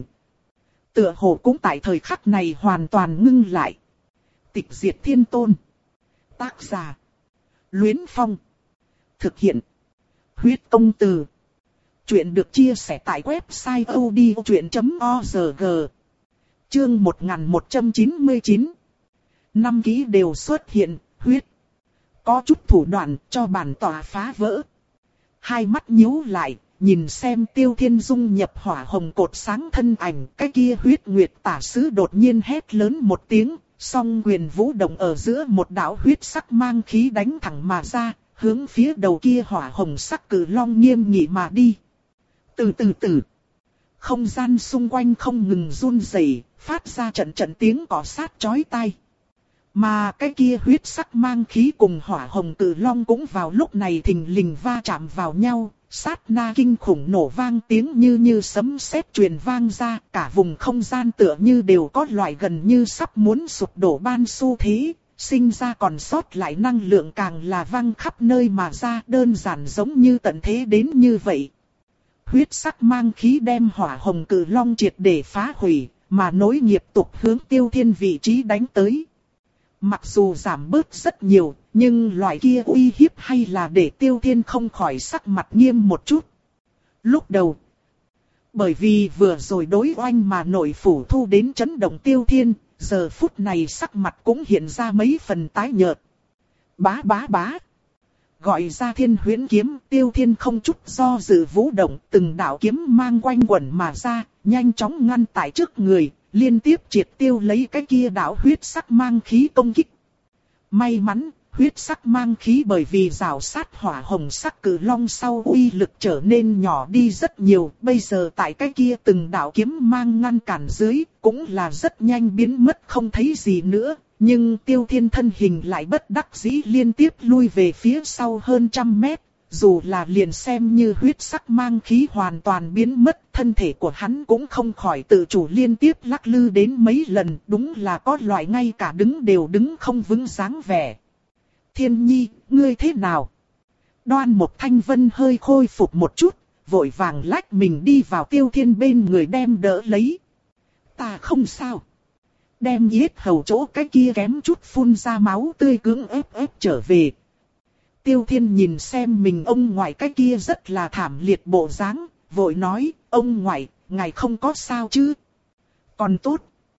tựa hồ cũng tại thời khắc này hoàn toàn ngưng lại. Tịch diệt thiên tôn. Tác giả Luyến Phong. Thực hiện Huyết Công Từ. Chuyện được chia sẻ tại website odchuyện chấm org. Chương một nghìn một trăm chín mươi chín. Năm ký đều xuất hiện, huyết. Có chút thủ đoạn cho bản tỏa phá vỡ. Hai mắt nhíu lại, nhìn xem Tiêu Thiên dung nhập hỏa hồng cột sáng thân ảnh. Cái kia huyết nguyệt tả sứ đột nhiên hét lớn một tiếng, song quyền vũ động ở giữa một đạo huyết sắc mang khí đánh thẳng mà ra, hướng phía đầu kia hỏa hồng sắc cử long nghiêm nghị mà đi. Từ từ từ, không gian xung quanh không ngừng run rẩy, phát ra trận trận tiếng cỏ sát chói tai. Mà cái kia huyết sắc mang khí cùng hỏa hồng cử long cũng vào lúc này thình lình va chạm vào nhau, sát na kinh khủng nổ vang tiếng như như sấm sét truyền vang ra, cả vùng không gian tựa như đều có loại gần như sắp muốn sụp đổ ban xu thế, sinh ra còn sót lại năng lượng càng là vang khắp nơi mà ra, đơn giản giống như tận thế đến như vậy. Huyết sắc mang khí đem hỏa hồng cử long triệt để phá hủy, mà nối nghiệp tục hướng Tiêu Thiên vị trí đánh tới. Mặc dù giảm bớt rất nhiều, nhưng loại kia uy hiếp hay là để Tiêu Thiên không khỏi sắc mặt nghiêm một chút. Lúc đầu, bởi vì vừa rồi đối oanh mà nội phủ thu đến chấn động Tiêu Thiên, giờ phút này sắc mặt cũng hiện ra mấy phần tái nhợt. Bá bá bá. Gọi ra thiên huyễn kiếm, Tiêu Thiên không chút do dự vũ động, từng đạo kiếm mang quanh quẩn mà ra, nhanh chóng ngăn tại trước người, liên tiếp triệt tiêu lấy cái kia đạo huyết sắc mang khí công kích. May mắn, huyết sắc mang khí bởi vì rào sát hỏa hồng sắc cử long sau uy lực trở nên nhỏ đi rất nhiều. Bây giờ tại cái kia từng đạo kiếm mang ngăn cản dưới, cũng là rất nhanh biến mất không thấy gì nữa. Nhưng Tiêu Thiên thân hình lại bất đắc dĩ liên tiếp lui về phía sau hơn trăm mét. Dù là liền xem như huyết sắc mang khí hoàn toàn biến mất, thân thể của hắn cũng không khỏi tự chủ liên tiếp lắc lư đến mấy lần. Đúng là có loại ngay cả đứng đều đứng không vững dáng vẻ. Thiên Nhi, ngươi thế nào? Đoan Mộc Thanh Vân hơi khôi phục một chút, vội vàng lách mình đi vào Tiêu Thiên bên người đem đỡ lấy. Ta không sao. Đem yết hầu chỗ cái kia kém chút phun ra máu tươi cưỡng ép ép trở về. Tiêu Thiên nhìn xem mình ông ngoại cái kia rất là thảm liệt bộ dáng, vội nói, ông ngoại, ngài không có sao chứ? Còn tốt.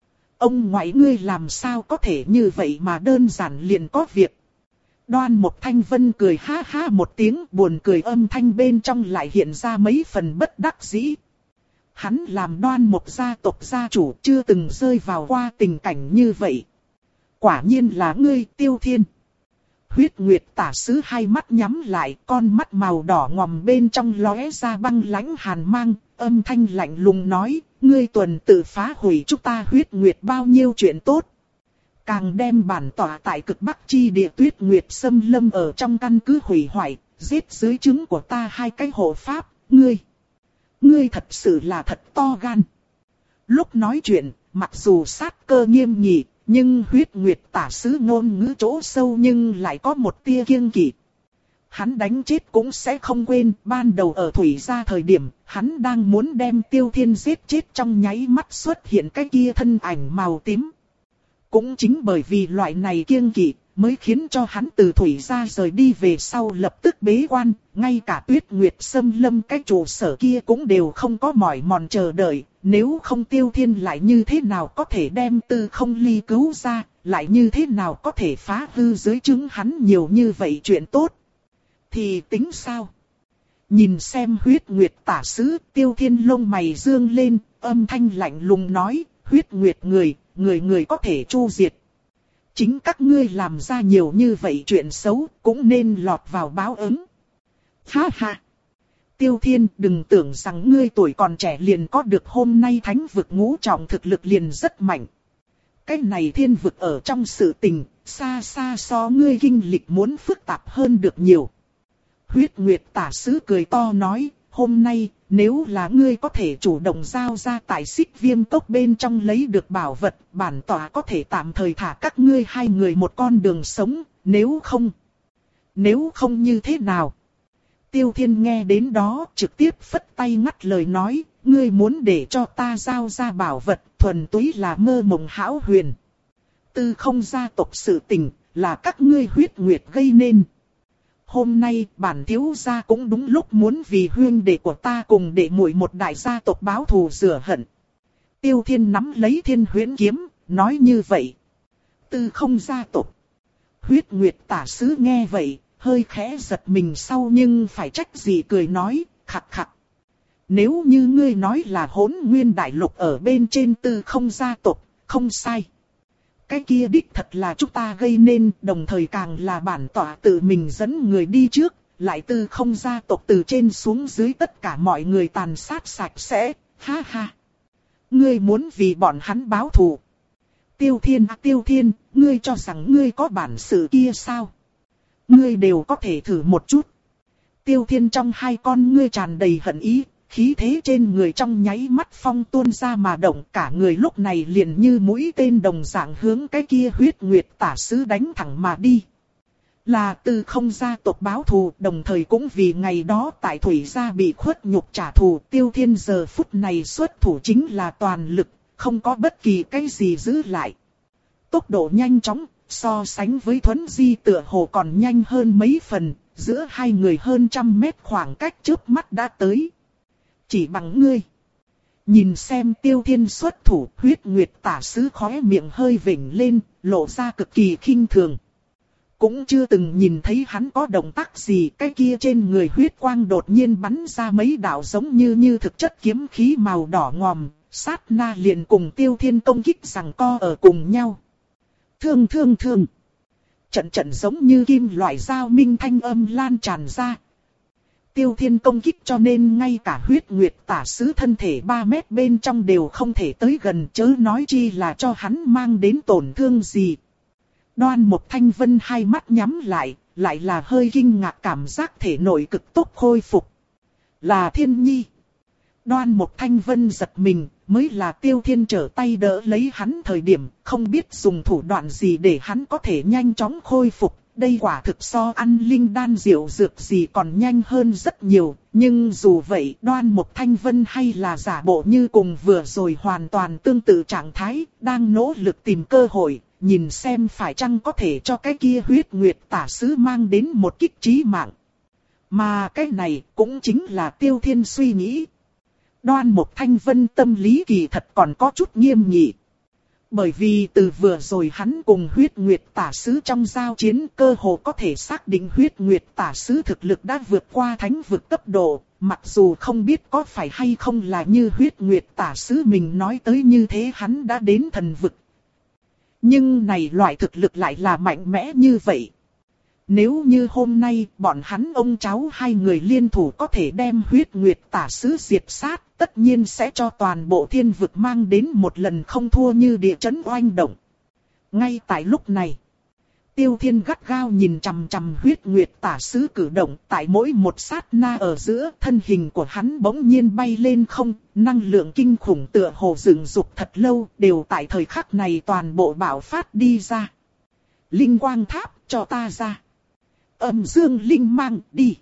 Ông ngoại ngươi làm sao có thể như vậy mà đơn giản liền có việc. Đoan Mộc Thanh Vân cười ha ha một tiếng, buồn cười âm thanh bên trong lại hiện ra mấy phần bất đắc dĩ. Hắn làm Đoan Mộc gia tộc gia chủ chưa từng rơi vào qua tình cảnh như vậy. Quả nhiên là ngươi, Tiêu Thiên. Huyết Nguyệt tả sứ hai mắt nhắm lại, con mắt màu đỏ ngòm bên trong lóe ra băng lãnh hàn mang, âm thanh lạnh lùng nói, ngươi tuần tự phá hủy chúng ta Huyết Nguyệt bao nhiêu chuyện tốt. Càng đem bản tỏa tại cực bắc chi địa Tuyết Nguyệt xâm lâm ở trong căn cứ hủy hoại, giết dưới trứng của ta hai cái hộ pháp, ngươi. Ngươi thật sự là thật to gan. Lúc nói chuyện, mặc dù sát cơ nghiêm nghị, nhưng Huyết Nguyệt tả sứ ngôn ngữ chỗ sâu nhưng lại có một tia kiêng kỵ. Hắn đánh chết cũng sẽ không quên, ban đầu ở Thủy Gia thời điểm, hắn đang muốn đem Tiêu Thiên giết chết trong nháy mắt xuất hiện cái kia thân ảnh màu tím. Cũng chính bởi vì loại này kiêng kỵ, mới khiến cho hắn từ Thủy Gia rời đi về sau lập tức bế quan, ngay cả Tuyết Nguyệt xâm lâm cái trụ sở kia cũng đều không có mỏi mòn chờ đợi, nếu không Tiêu Thiên lại như thế nào có thể đem Tư Không Ly cứu ra, lại như thế nào có thể phá hư dưới trứng hắn nhiều như vậy chuyện tốt. Thì tính sao? Nhìn xem Huyết Nguyệt tả sứ, Tiêu Thiên lông mày dương lên, âm thanh lạnh lùng nói, Huyết Nguyệt người, người người có thể chu diệt. Chính các ngươi làm ra nhiều như vậy chuyện xấu, cũng nên lọt vào báo ứng. Ha ha! Tiêu Thiên, đừng tưởng rằng ngươi tuổi còn trẻ liền có được hôm nay thánh vực ngũ trọng thực lực liền rất mạnh. Cái này thiên vực ở trong sự tình, xa xa so ngươi kinh lịch muốn phức tạp hơn được nhiều. Huyết Nguyệt tả sứ cười to nói, hôm nay, nếu là ngươi có thể chủ động giao ra tại Xích Viêm Cốc bên trong lấy được bảo vật, bản tỏa có thể tạm thời thả các ngươi hai người một con đường sống, nếu không. Nếu không như thế nào? Tiêu Thiên nghe đến đó trực tiếp phất tay ngắt lời nói, ngươi muốn để cho ta giao ra bảo vật, thuần túy là mơ mộng hão huyền. Tư Không gia tộc sự tình, là các ngươi Huyết Nguyệt gây nên. Hôm nay bản thiếu gia cũng đúng lúc muốn vì huynh đệ của ta cùng đệ muội một đại gia tộc báo thù rửa hận. Tiêu Thiên nắm lấy Thiên Huyễn kiếm, nói như vậy. Tư Không gia tộc. Huyết Nguyệt tả sứ nghe vậy, hơi khẽ giật mình sau nhưng phải trách gì cười nói, khặc khặc. Nếu như ngươi nói là Hỗn Nguyên đại lục ở bên trên Tư Không gia tộc, không sai. Cái kia đích thật là chúng ta gây nên, đồng thời càng là bản tỏa tự mình dẫn người đi trước, lại Tư Không gia tộc từ trên xuống dưới tất cả mọi người tàn sát sạch sẽ, ha ha. Ngươi muốn vì bọn hắn báo thù. Tiêu Thiên à, Tiêu Thiên, ngươi cho rằng ngươi có bản sự kia sao? Ngươi đều có thể thử một chút. Tiêu Thiên trong hai con ngươi tràn đầy hận ý. Khí thế trên người trong nháy mắt phong tuôn ra mà động, cả người lúc này liền như mũi tên đồng dạng hướng cái kia Huyết Nguyệt tả sứ đánh thẳng mà đi. Là Tư Không gia tộc báo thù, đồng thời cũng vì ngày đó tại Thủy gia bị khuất nhục trả thù. Tiêu Thiên giờ phút này xuất thủ chính là toàn lực, không có bất kỳ cái gì giữ lại. Tốc độ nhanh chóng, so sánh với Thuấn Di tựa hồ còn nhanh hơn mấy phần, giữa hai người hơn trăm mét khoảng cách trước mắt đã tới. Chỉ bằng ngươi. Nhìn xem Tiêu Thiên xuất thủ, Huyết Nguyệt tả sứ khóe miệng hơi vểnh lên, lộ ra cực kỳ khinh thường. Cũng chưa từng nhìn thấy hắn có động tác gì, cái kia trên người huyết quang đột nhiên bắn ra mấy đạo giống như như thực chất kiếm khí màu đỏ ngòm, sát na liền cùng Tiêu Thiên công kích giằng co ở cùng nhau. Thương thương thương. trận trận giống như kim loại dao minh thanh âm lan tràn ra. Tiêu Thiên công kích cho nên ngay cả huyết nguyệt tả sứ thân thể ba mét bên trong đều không thể tới gần, chớ nói chi là cho hắn mang đến tổn thương gì. Đoan Mục Thanh Vân hai mắt nhắm lại, lại là hơi kinh ngạc cảm giác thể nội cực tốc khôi phục. Là Thiên Nhi. Đoan Mục Thanh Vân giật mình, mới là Tiêu Thiên trở tay đỡ lấy hắn thời điểm, không biết dùng thủ đoạn gì để hắn có thể nhanh chóng khôi phục. Đây quả thực so ăn linh đan diệu dược gì còn nhanh hơn rất nhiều, nhưng dù vậy Đoan Mục Thanh Vân hay là giả bộ như cùng vừa rồi hoàn toàn tương tự trạng thái, đang nỗ lực tìm cơ hội, nhìn xem phải chăng có thể cho cái kia huyết nguyệt tả sứ mang đến một kích chí mạng. Mà cái này cũng chính là Tiêu Thiên suy nghĩ. Đoan Mục Thanh Vân tâm lý kỳ thật còn có chút nghiêm nghị. Bởi vì từ vừa rồi hắn cùng huyết nguyệt tả sứ trong giao chiến cơ hồ có thể xác định huyết nguyệt tả sứ thực lực đã vượt qua thánh vực cấp độ, mặc dù không biết có phải hay không là như huyết nguyệt tả sứ mình nói tới như thế hắn đã đến thần vực. Nhưng này loại thực lực lại là mạnh mẽ như vậy. Nếu như hôm nay bọn hắn ông cháu hai người liên thủ có thể đem huyết nguyệt tả sứ diệt sát, tất nhiên sẽ cho toàn bộ thiên vực mang đến một lần không thua như địa chấn oanh động. Ngay tại lúc này, Tiêu Thiên gắt gao nhìn chằm chằm huyết nguyệt tả sứ cử động, tại mỗi một sát na ở giữa thân hình của hắn bỗng nhiên bay lên không, năng lượng kinh khủng tựa hồ dựng dục thật lâu, đều tại thời khắc này toàn bộ bạo phát đi ra. Linh quang tháp cho ta ra. Âm dương linh mang đi.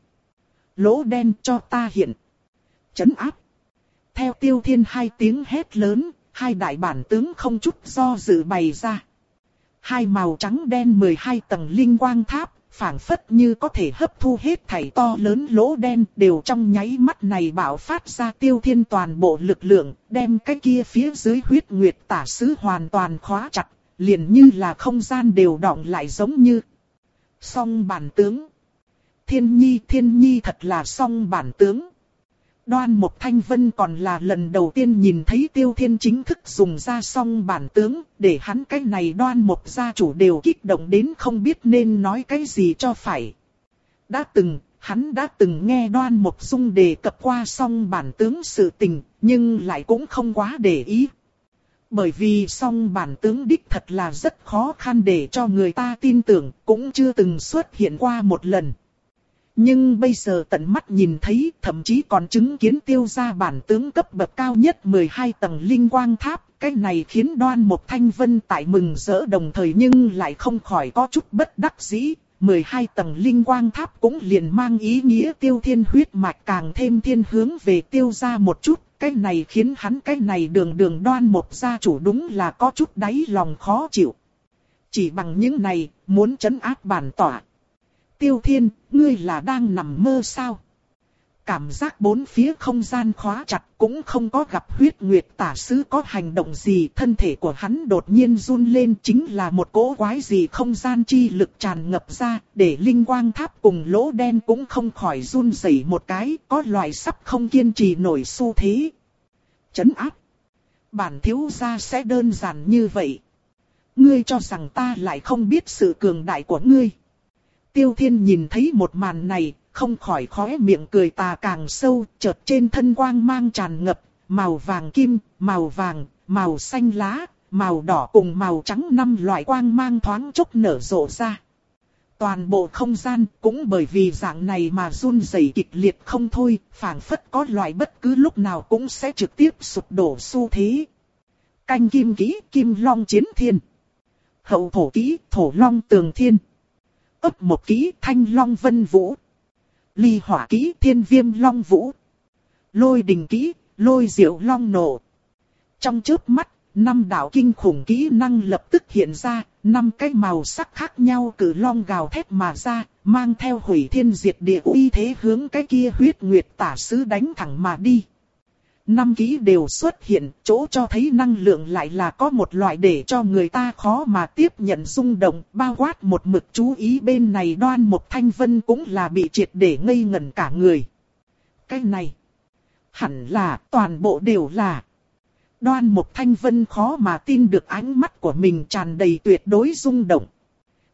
Lỗ đen cho ta hiện. Chấn áp. Theo Tiêu Thiên hai tiếng hét lớn, hai đại bản tướng không chút do dự bày ra. Hai màu trắng đen mười hai tầng linh quang tháp, phảng phất như có thể hấp thu hết thảy to lớn lỗ đen, đều trong nháy mắt này bạo phát ra Tiêu Thiên toàn bộ lực lượng, đem cái kia phía dưới huyết nguyệt tả sứ hoàn toàn khóa chặt, liền như là không gian đều đọng lại giống như. Song bản tướng. Thiên Nhi, Thiên Nhi thật là song bản tướng. Đoan Mục Thanh Vân còn là lần đầu tiên nhìn thấy Tiêu Thiên chính thức dùng ra song bản tướng, để hắn cái này Đoan Mục gia chủ đều kích động đến không biết nên nói cái gì cho phải. Đã từng, hắn đã từng nghe Đoan Mục Dung đề cập qua song bản tướng sự tình, nhưng lại cũng không quá để ý. Bởi vì song bản tướng đích thật là rất khó khăn để cho người ta tin tưởng, cũng chưa từng xuất hiện qua một lần. Nhưng bây giờ tận mắt nhìn thấy, thậm chí còn chứng kiến Tiêu gia bản tướng cấp bậc cao nhất mười hai tầng linh quang tháp, cái này khiến Đoan Mục Thanh Vân tại mừng rỡ đồng thời nhưng lại không khỏi có chút bất đắc dĩ. mười hai tầng linh quang tháp cũng liền mang ý nghĩa Tiêu Thiên huyết mạch càng thêm thiên hướng về Tiêu gia một chút, cái này khiến hắn cái này đường đường Đoan Mục gia chủ đúng là có chút đáy lòng khó chịu. Chỉ bằng những này, muốn trấn áp bản tỏa. Tiêu Thiên, ngươi là đang nằm mơ sao? Cảm giác bốn phía không gian khóa chặt, cũng không có gặp huyết nguyệt tả sứ có hành động gì, thân thể của hắn đột nhiên run lên, chính là một cỗ quái gì không gian chi lực tràn ngập ra, để linh quang tháp cùng lỗ đen cũng không khỏi run rẩy một cái, có loại sắp không kiên trì nổi xu thế. Chấn áp. Bản thiếu gia sẽ đơn giản như vậy. Ngươi cho rằng ta lại không biết sự cường đại của ngươi. Tiêu Thiên nhìn thấy một màn này, không khỏi khóe miệng cười tà càng sâu, chợt trên thân quang mang tràn ngập, màu vàng kim, màu vàng, màu xanh lá, màu đỏ cùng màu trắng năm loại quang mang thoáng chốc nở rộ ra. Toàn bộ không gian cũng bởi vì dạng này mà run rẩy kịch liệt không thôi, phảng phất có loại bất cứ lúc nào cũng sẽ trực tiếp sụp đổ xu thế. Canh kim kỹ, kim long chiến thiên. Hậu thổ kỹ, thổ long tường thiên. Ấp một kỹ, thanh long vân vũ. Ly hỏa kỹ, thiên viêm long vũ. Lôi đình kỹ, lôi diệu long nổ. Trong chớp mắt, năm đạo kinh khủng kỹ năng lập tức hiện ra, năm cái màu sắc khác nhau cử long gào thét mà ra, mang theo hủy thiên diệt địa uy thế hướng cái kia huyết nguyệt tả sứ đánh thẳng mà đi. Năm kỹ đều xuất hiện, chỗ cho thấy năng lượng lại là có một loại để cho người ta khó mà tiếp nhận rung động, bao quát một mực chú ý bên này Đoan Mục Thanh Vân cũng là bị triệt để ngây ngẩn cả người. Cái này, hẳn là toàn bộ đều là. Đoan Mục Thanh Vân khó mà tin được ánh mắt của mình tràn đầy tuyệt đối rung động.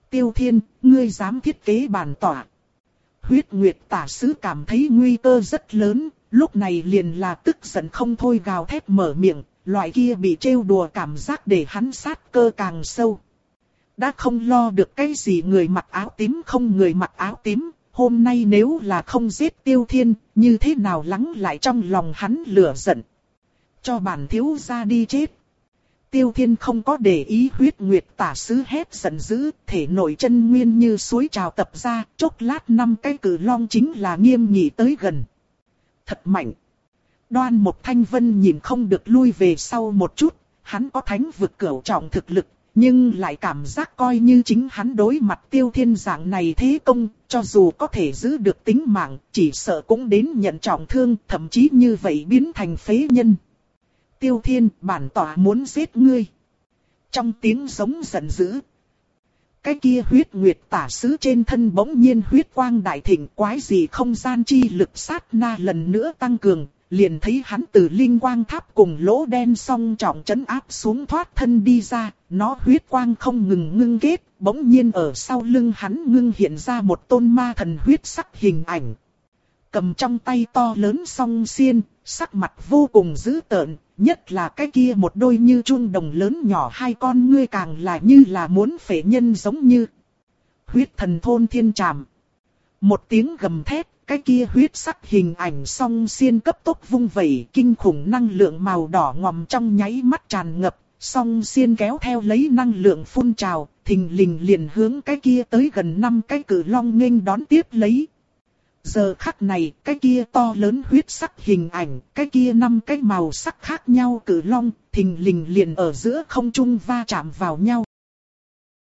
Tiêu Thiên, ngươi dám thiết kế bản tỏa. Huyết Nguyệt tả sứ cảm thấy nguy cơ rất lớn, lúc này liền là tức giận không thôi gào thét mở miệng, loại kia bị trêu đùa cảm giác để hắn sát cơ càng sâu. Đã không lo được cái gì người mặc áo tím không người mặc áo tím, hôm nay nếu là không giết Tiêu Thiên, như thế nào lắng lại trong lòng hắn lửa giận. Cho bản thiếu gia đi chết. Tiêu Thiên không có để ý Huyết Nguyệt tả sứ hét giận dữ, thể nội chân nguyên như suối trào tập ra, chốc lát năm cái cử long chính là nghiêm nghị tới gần. Thật mạnh. Đoan Mộc Thanh Vân nhìn không được lui về sau một chút, hắn có thánh vực cửu trọng thực lực, nhưng lại cảm giác coi như chính hắn đối mặt Tiêu Thiên dạng này thế công, cho dù có thể giữ được tính mạng, chỉ sợ cũng đến nhận trọng thương, thậm chí như vậy biến thành phế nhân. Tiêu Thiên, bản tỏa muốn giết ngươi. Trong tiếng giống giận dữ. Cái kia Huyết Nguyệt tả sứ trên thân bỗng nhiên huyết quang đại thịnh, quái gì không gian chi lực sát na lần nữa tăng cường, liền thấy hắn từ linh quang tháp cùng lỗ đen song trọng trấn áp xuống thoát thân đi ra, nó huyết quang không ngừng ngưng kết, bỗng nhiên ở sau lưng hắn ngưng hiện ra một tôn ma thần huyết sắc hình ảnh. Cầm trong tay to lớn song xiên, sắc mặt vô cùng dữ tợn, nhất là cái kia một đôi như chuông đồng lớn nhỏ hai con ngươi càng là như là muốn phệ nhân giống như. Huyết thần thôn thiên trảm. Một tiếng gầm thét, cái kia huyết sắc hình ảnh song xiên cấp tốc vung vẩy, kinh khủng năng lượng màu đỏ ngòm trong nháy mắt tràn ngập, song xiên kéo theo lấy năng lượng phun trào, thình lình liền hướng cái kia tới gần năm cái cử long nghênh đón tiếp lấy. Giờ khắc này, cái kia to lớn huyết sắc hình ảnh, cái kia năm cái màu sắc khác nhau cử long, thình lình liền ở giữa không trung va chạm vào nhau.